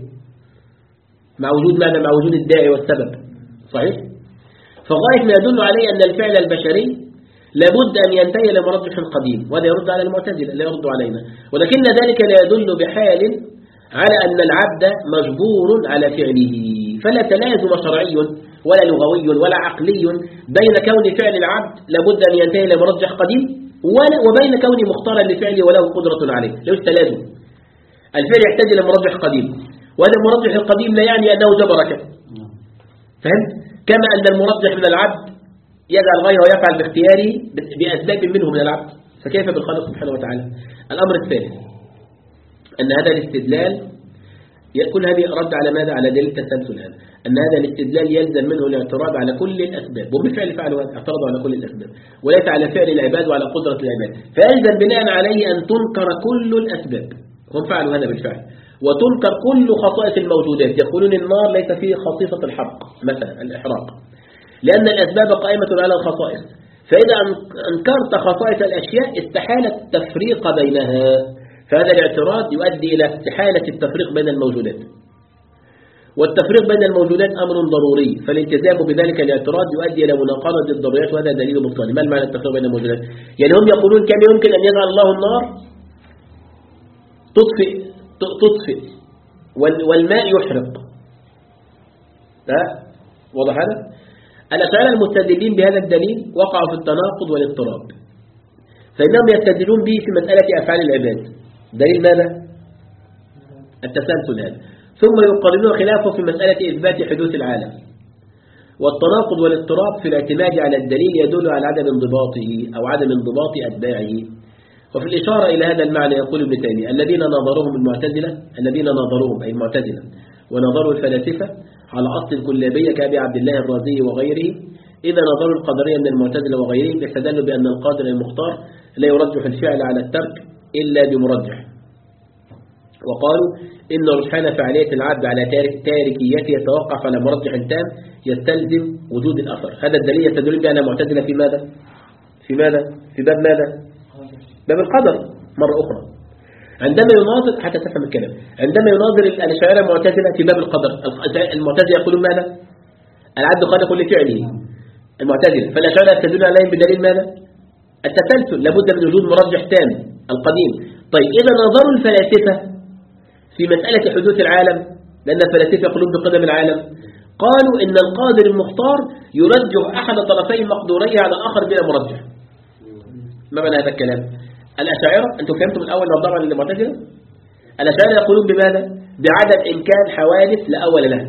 مع وجود ماذا؟ مع وجود الداعي والسبب صحيح؟ فغاية ما يدل عليه أن الفعل البشري لابد أن ينتهي لمرجح قديم، وهذا يرد على المعتزلة لا يرد علينا، ولكن ذلك لا يدل بحال على أن العبد مجبور على فعله. فلا تلازم شرعي ولا لغوي ولا عقلي بين كون فعل العبد لابد أن ينتهي لمرجح قديم وبين كونه مختارا لفعله وله قدرة عليه. ليش تلازم؟ الفعل يحتاج إلى مرجح قديم، وهذا المرجح القديم لا يعني أنه جبرك، فهمت؟ كما أن المرجح من العبد يجعل غيره يفعل باختياره بأسباب منه من العبد، فكيف بالخالق سبحانه وتعالى؟ الأمر الثالث أن هذا الاستدلال يكون هذه رد على ماذا؟ على دليل التسلسل هذا، أن هذا الاستدلال يلزم منه الاعتراض على كل الأسباب، وبالفعل فعلوا اعترضوا على كل الأسباب وليس على فعل العباد وعلى قدرة العباد، فيلزم بناء عليه أن تنكر كل الأسباب، هم فعلوا هذا بالفعل، وتنكر كل خصائص الموجودات. يقولون النار ليس فيه خصيصة الحرق مثلا الإحراق، لأن الأسباب قائمة على الخصائص، فإذا أنكرت خصائص الأشياء استحال التفريق بينها، فهذا الاعتراض يؤدي إلى استحالة التفريق بين الموجودات، والتفريق بين الموجودات أمر ضروري، فالالتزام بذلك الاعتراض يؤدي إلى مناقضة الضروريات، وهذا دليل بطلان. ما المعنى التفريق بين الموجودات؟ يعني هم يقولون كم يمكن أن يجعل الله النار تطفئ تطفئ والماء يحرق، واضح هذا؟ الأشاعرة المستدلين بهذا الدليل وقعوا في التناقض والاضطراب، فإنهم يستدلون به في مسألة أفعال العباد، دليل ماذا؟ التسلسل هذا، ثم يقارنون خلافه في مسألة إثبات حدوث العالم. والتناقض والاضطراب في الاعتماد على الدليل يدل على عدم انضباطه أو عدم انضباط أتباعه. وفي الإشارة إلى هذا المعنى يقول ابن تيمية الذين نظرهم المعتزلة الذين نظرهم أي المعتزلة ونظروا الفلاسفة على أصل الكلابية كأبي عبد الله الرازي وغيره، إذا نظروا القدرية من المعتزلة وغيرهم يستدلوا بأن القادر المختار لا يرجح الفعل على الترك إلا بمرجح، وقالوا إن رجحان فعالية العبد على تاركيته يتوقف على مرجح تام يستلزم وجود الأثر. هذا الدليل يستدل بأن المعتزلة في ماذا؟ في ماذا؟ في باب ماذا؟ باب القدر مرة أخرى. عندما يناظر حتى تفهم الكلام، عندما يناظر الأشاعرة المعتزلة في باب القدر، المعتزلة يقولون ماذا؟ العبد خالق كل فعله المعتزلة، فالأشاعرة يستدلون عليهم بدليل ماذا؟ التسلسل، لابد من وجود مرجح تام القديم. طيب إذا نظروا الفلاسفة في مسألة حدوث العالم، لأن الفلاسفة يقولون بقدم العالم، قالوا إن القادر المختار يرجح أحد طرفي مقدوريه على الآخر بلا مرجح. ما معنى هذا الكلام؟ الأشاعرة أنتم فهمتم الأول نظرا للمعتزلة؟ الأشاعرة يقولون بماذا؟ بعدم إمكان حوادث لا أول لها،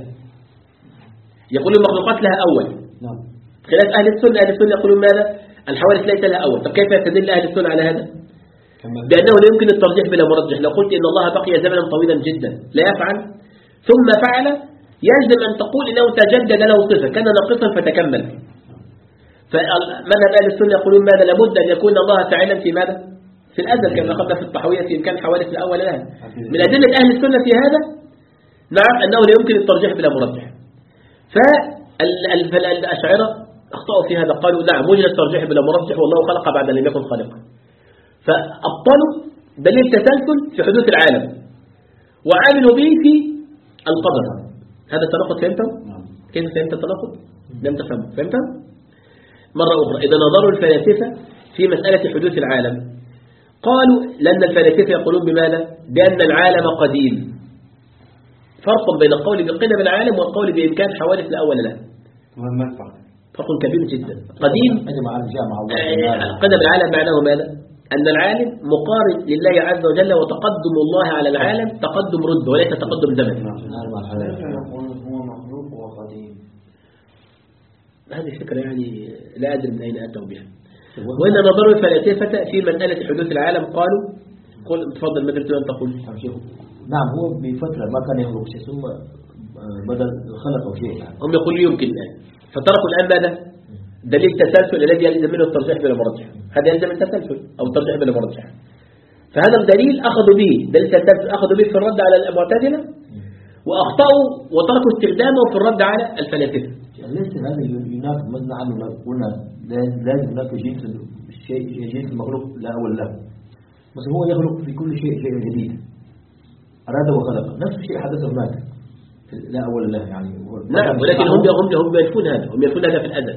يقولون المخلوقات لها أول، خلاف أهل السنة. أهل السنة يقولون ماذا؟ الحوادث ليس لها أول. طب كيف يستدل أهل السنة على هذا؟ بأنه لا يمكن الترجيح بلا مرجح. لو قلت إن الله بقي زمنا طويلا جدا لا يفعل ثم فعل، يلزم أن تقول إنه تجدد له صفة كان ناقصا فتكمل. فمذهب أهل السنة يقولون ماذا؟ لابد أن يكون الله فاعلا في ماذا؟ في الأزل، كما قلنا في الطحوية في إمكان حوادث الأول لها. من أدلة أهل السنة في هذا نعم أنه لا يمكن الترجيح بلا مرجح. فالأشاعرة أخطأوا في هذا، قالوا نعم وجد الترجيح بلا مرجح والله خلق بعد أن لم يكن خالقا، فأبطلوا دليل تسلسل في حدوث العالم وعملوا به في القدر. هذا التناقض فهمته؟ كيف فهمت التناقض؟ لم تفهم فهمت؟ مرة أخرى إذا نظروا الفلاسفة في مسألة حدوث العالم قالوا لأن الفلاسفة يقولون بماذا؟ بأن العالم قديم. فرق بين القول بقدم العالم والقول بإمكان حوادث لا أول له. ما الفرق؟ فرق كبير جدا. قديم آه قدم العالم معناه ماذا؟ أن العالم مقارن لله عز وجل وتقدم الله على العالم تقدم رد وليس تقدم زمن. هو مخلوق وقديم. هذه فكرة يعني لا أدري من أين أتوا بها. وإن نظروا الفلاسفة في مسألة حدوث العالم قالوا قل تفضل ماذا تريد أن تقول؟ نعم هو بفترة ما كان يخلق شيء ثم بدل خلق شيء يعني. هم يقولوا يمكن الآن فتركوا الآن ماذا؟ دليل التسلسل الذي يلزم منه الترجيح بلا مرجح. هذا يلزم التسلسل أو الترجيح بلا مرجح. فهذا الدليل أخذوا به دليل التسلسل أخذوا به في الرد على المعتزلة وأخطأوا وتركوا استخدامه في الرد على الفلاسفة. ليس هذا ينافي مثلا عنه لو قلنا لازم هناك جنس الشيء جنس المخلوق لا أول له. بس هو يخلق في كل شيء شيء جديد. أراد وخلق نفس الشيء حدث هناك لا أول له يعني. نعم ولكن هم هم هم ينفون هذا هم ينفون هذا في الأزل.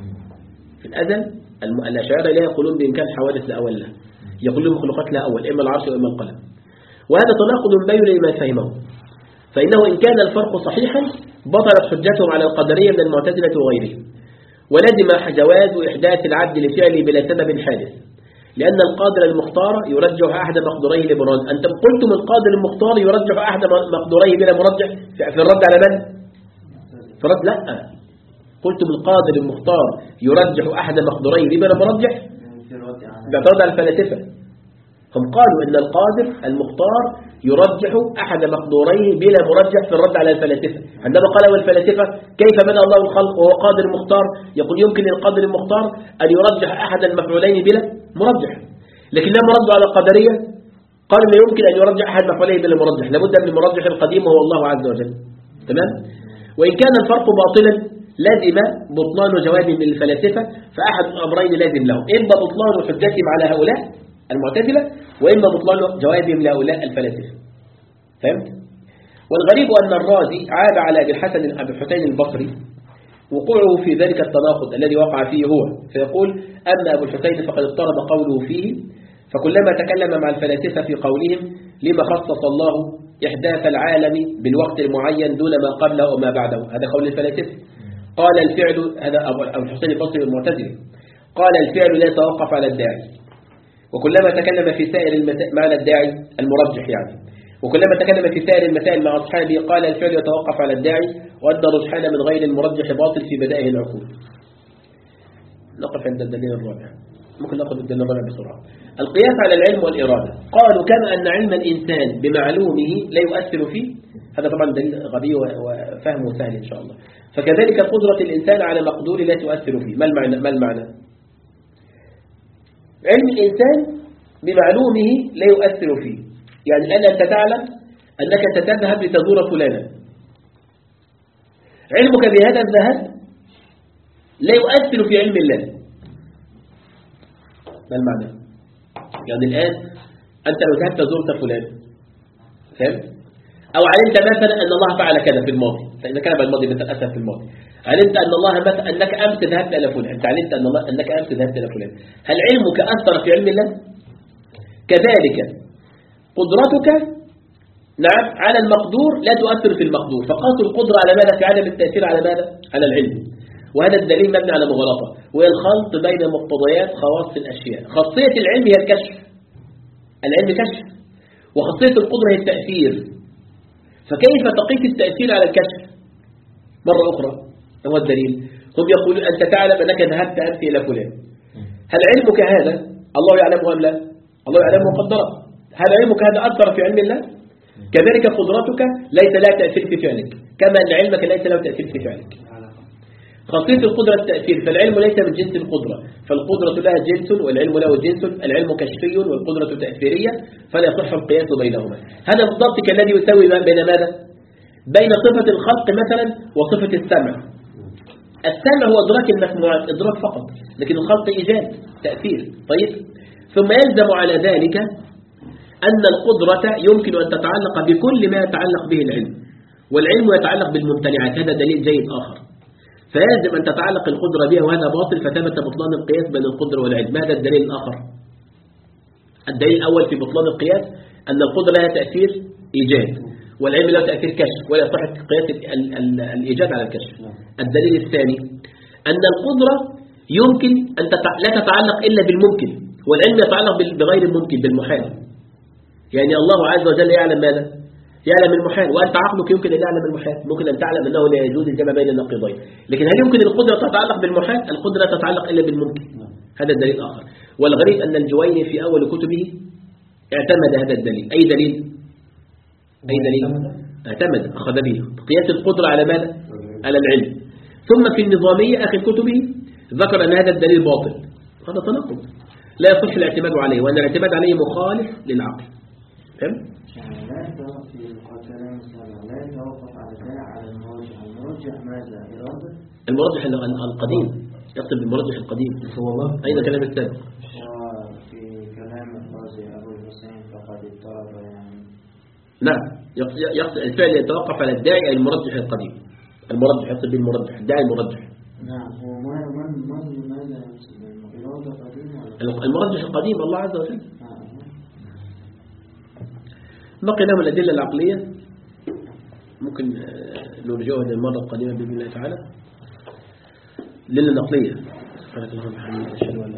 في الأزل الأشاعرة لا يقولون بإمكان حوادث لا أول له. يقولون مخلوقات لا أول إما العرش وإما القلم. وهذا تناقض بين لما فهمه. فإنه إن كان الفرق صحيحا بطلت حجتهم على القدرية من المعتزلة وغيرهم ولزم جواز إحداث العبد لفعله بلا سبب حادث لأن القادر المختار يرجح أحد مقدوريه لمراد. أنتم قلتم القادر المختار يرجح أحد مقدوريه بلا مرجح في الرد على من؟ في الرد لا قلتم القادر المختار يرجح أحد مقدوريه بلا مرجح باعتراض على الفلاسفة. هم قالوا إن القادر المختار يرجح أحد مقدوريه بلا مرجح في الرد على الفلاسفة. عندما قالوا الفلاسفة كيف بدأ الله الخلق وهو قادر مختار يقول يمكن للقادر المختار أن يرجح أحد المفعولين بلا مرجح. لكن لما ردوا على القدرية قالوا لا يمكن أن يرجح أحد مفعولين بلا مرجح لابد من المرجح القديم وهو الله عز وجل. تمام؟ وإن كان الفرق باطلا لازم بطلان جواب من الفلاسفة فأحد الأمرين لازم له إما بطلان حجتهم على هؤلاء المعتزلة وإما بطلان جوابهم لهؤلاء الفلاسفة. فهمت؟ والغريب أن الرازي عاب على أبي الحسن أبي الحسين البصري وقوعه في ذلك التناقض الذي وقع فيه هو فيقول أما أبو الحسين فقد اضطرب قوله فيه فكلما تكلم مع الفلاسفة في قولهم لما خصص الله إحداث العالم بالوقت المعين دون ما قبله وما بعده هذا قول الفلاسفة قال الفعل هذا أبو الحسين البصري المعتزلي قال الفعل لا يتوقف على الداعي وكلما تكلم في سائر المسائل معنى الداعي المرجح يعني وكلما تكلم في سائر المسائل مع أصحابه قال الفعل يتوقف على الداعي وأدى رجحان من غير المرجح باطل في بدائه العقول. نقف عند الدليل الرابع ممكن نقف الدليل الرابع بسرعة. القياس على العلم والإرادة قالوا كما أن علم الإنسان بمعلومه لا يؤثر فيه هذا طبعا دليل غبي وفهمه سهل إن شاء الله فكذلك قدرة الإنسان على مقدور لا تؤثر فيه. ما المعنى؟ ما المعنى؟ علم الإنسان بمعلومه لا يؤثر فيه يعني الآن أنت تعلم أنك ستذهب لتزور فلانا علمك بهذا الذهاب لا يؤثر في علم الله. ما المعنى؟ يعني الآن أنت لو ذهبت زرت فلان فهمت؟ أو علمت مثلا أن الله فعل كذا في الماضي فإذا كان بالماضي مثلا أسف في الماضي علمت أن الله مثلا أنك أمس ذهبت إلى فلان أنت علمت أن الله أنك أمس ذهبت إلى فلان هل علمك أثر في علم الله؟ كذلك قدرتك نعم على المقدور لا تؤثر في المقدور فقاسوا القدرة على ماذا في عدم التأثير على ماذا؟ على العلم وهذا الدليل مبني على مغالطة وهي الخلط بين مقتضيات خواص الأشياء. خاصية العلم هي الكشف العلم كشف وخاصية القدرة هي التأثير فكيف تقيس التأثير على الكشف؟ مرة أخرى هو الدليل هم يقولون أنت تعلم أنك ذهبت أنت إلى فلان هل علمك هذا الله يعلمه أم لا؟ الله يعلمه مقدرة هل علمك هذا أثر في علم الله؟ كذلك قدرتك ليس لها تأثير في فعلك كما أن علمك ليس له تأثير في فعلك. خاصية القدرة التأثير فالعلم ليس من جنس القدرة فالقدرة لها جنس والعلم له جنس العلم كشفي والقدرة تأثيرية فلا يصح القياس بينهما. هذا بالضبط كالذي يساوي بين ماذا؟ بين صفة الخلق مثلا وصفة السمع. السمع هو إدراك المسموعات إدراك فقط لكن الخلق إيجاد تأثير. طيب ثم يلزم على ذلك أن القدرة يمكن أن تتعلق بكل ما يتعلق به العلم والعلم يتعلق بالممتنعات هذا دليل جيد آخر. فيجب أن تتعلق القدرة بها وهذا باطل، فثبت بطلان القياس بين القدرة والعلم. هذا الدليل الآخر. الدليل الأول في بطلان القياس أن القدرة لها تأثير إيجاد والعلم له تأثير كشف، ولا يصح قياس الإيجاد على الكشف. الدليل الثاني أن القدرة يمكن أن تتع... لا تتعلق إلا بالممكن، والعلم يتعلق بغير الممكن بالمحال. يعني الله عز وجل يعلم ماذا؟ يعلم المحال، وأنت عقلك يمكن أن يعلم المحال، ممكن أن تعلم أنه لا يجوز الجمع بين النقيضين. لكن هل يمكن القدرة تتعلق بالمحال؟ القدرة تتعلق إلا بالممكن. هذا الدليل آخر. والغريب أن الجويني في أول كتبه اعتمد هذا الدليل. أي دليل؟ أي دليل؟ اعتمد أخذ به قياس القدرة على ماذا؟ على العلم. ثم في النظامية آخر كتبه ذكر أن هذا الدليل باطل. هذا تناقض، لا يصح الاعتماد عليه، وأن الاعتماد عليه مخالف للعقل. فهم؟ يعني لا يتوقف في الكلام لا يتوقف على على المرجح. المرجح ماذا؟ إرادة؟ المرجح القديم، يقصد بالمرجح القديم. هو الله أين كلام السابق؟ وفي كلام الرازي أبو الحسين فقد اضطرب يعني. نعم، يقصد الفعل يتوقف على الداعي أي المرجح القديم. المرجح يقصد بالمرجح، الداعي المرجح. نعم، هو ما من من ماذا يقصد؟ الإرادة قديمة؟ المرجح القديم الله عز وجل. بقي لهم الأدلة العقلية، ممكن نرجعها للمرة القادمة بإذن الله تعالى. الأدلة العقلية. سبحانك اللهم وبحمدك أشهد أن لا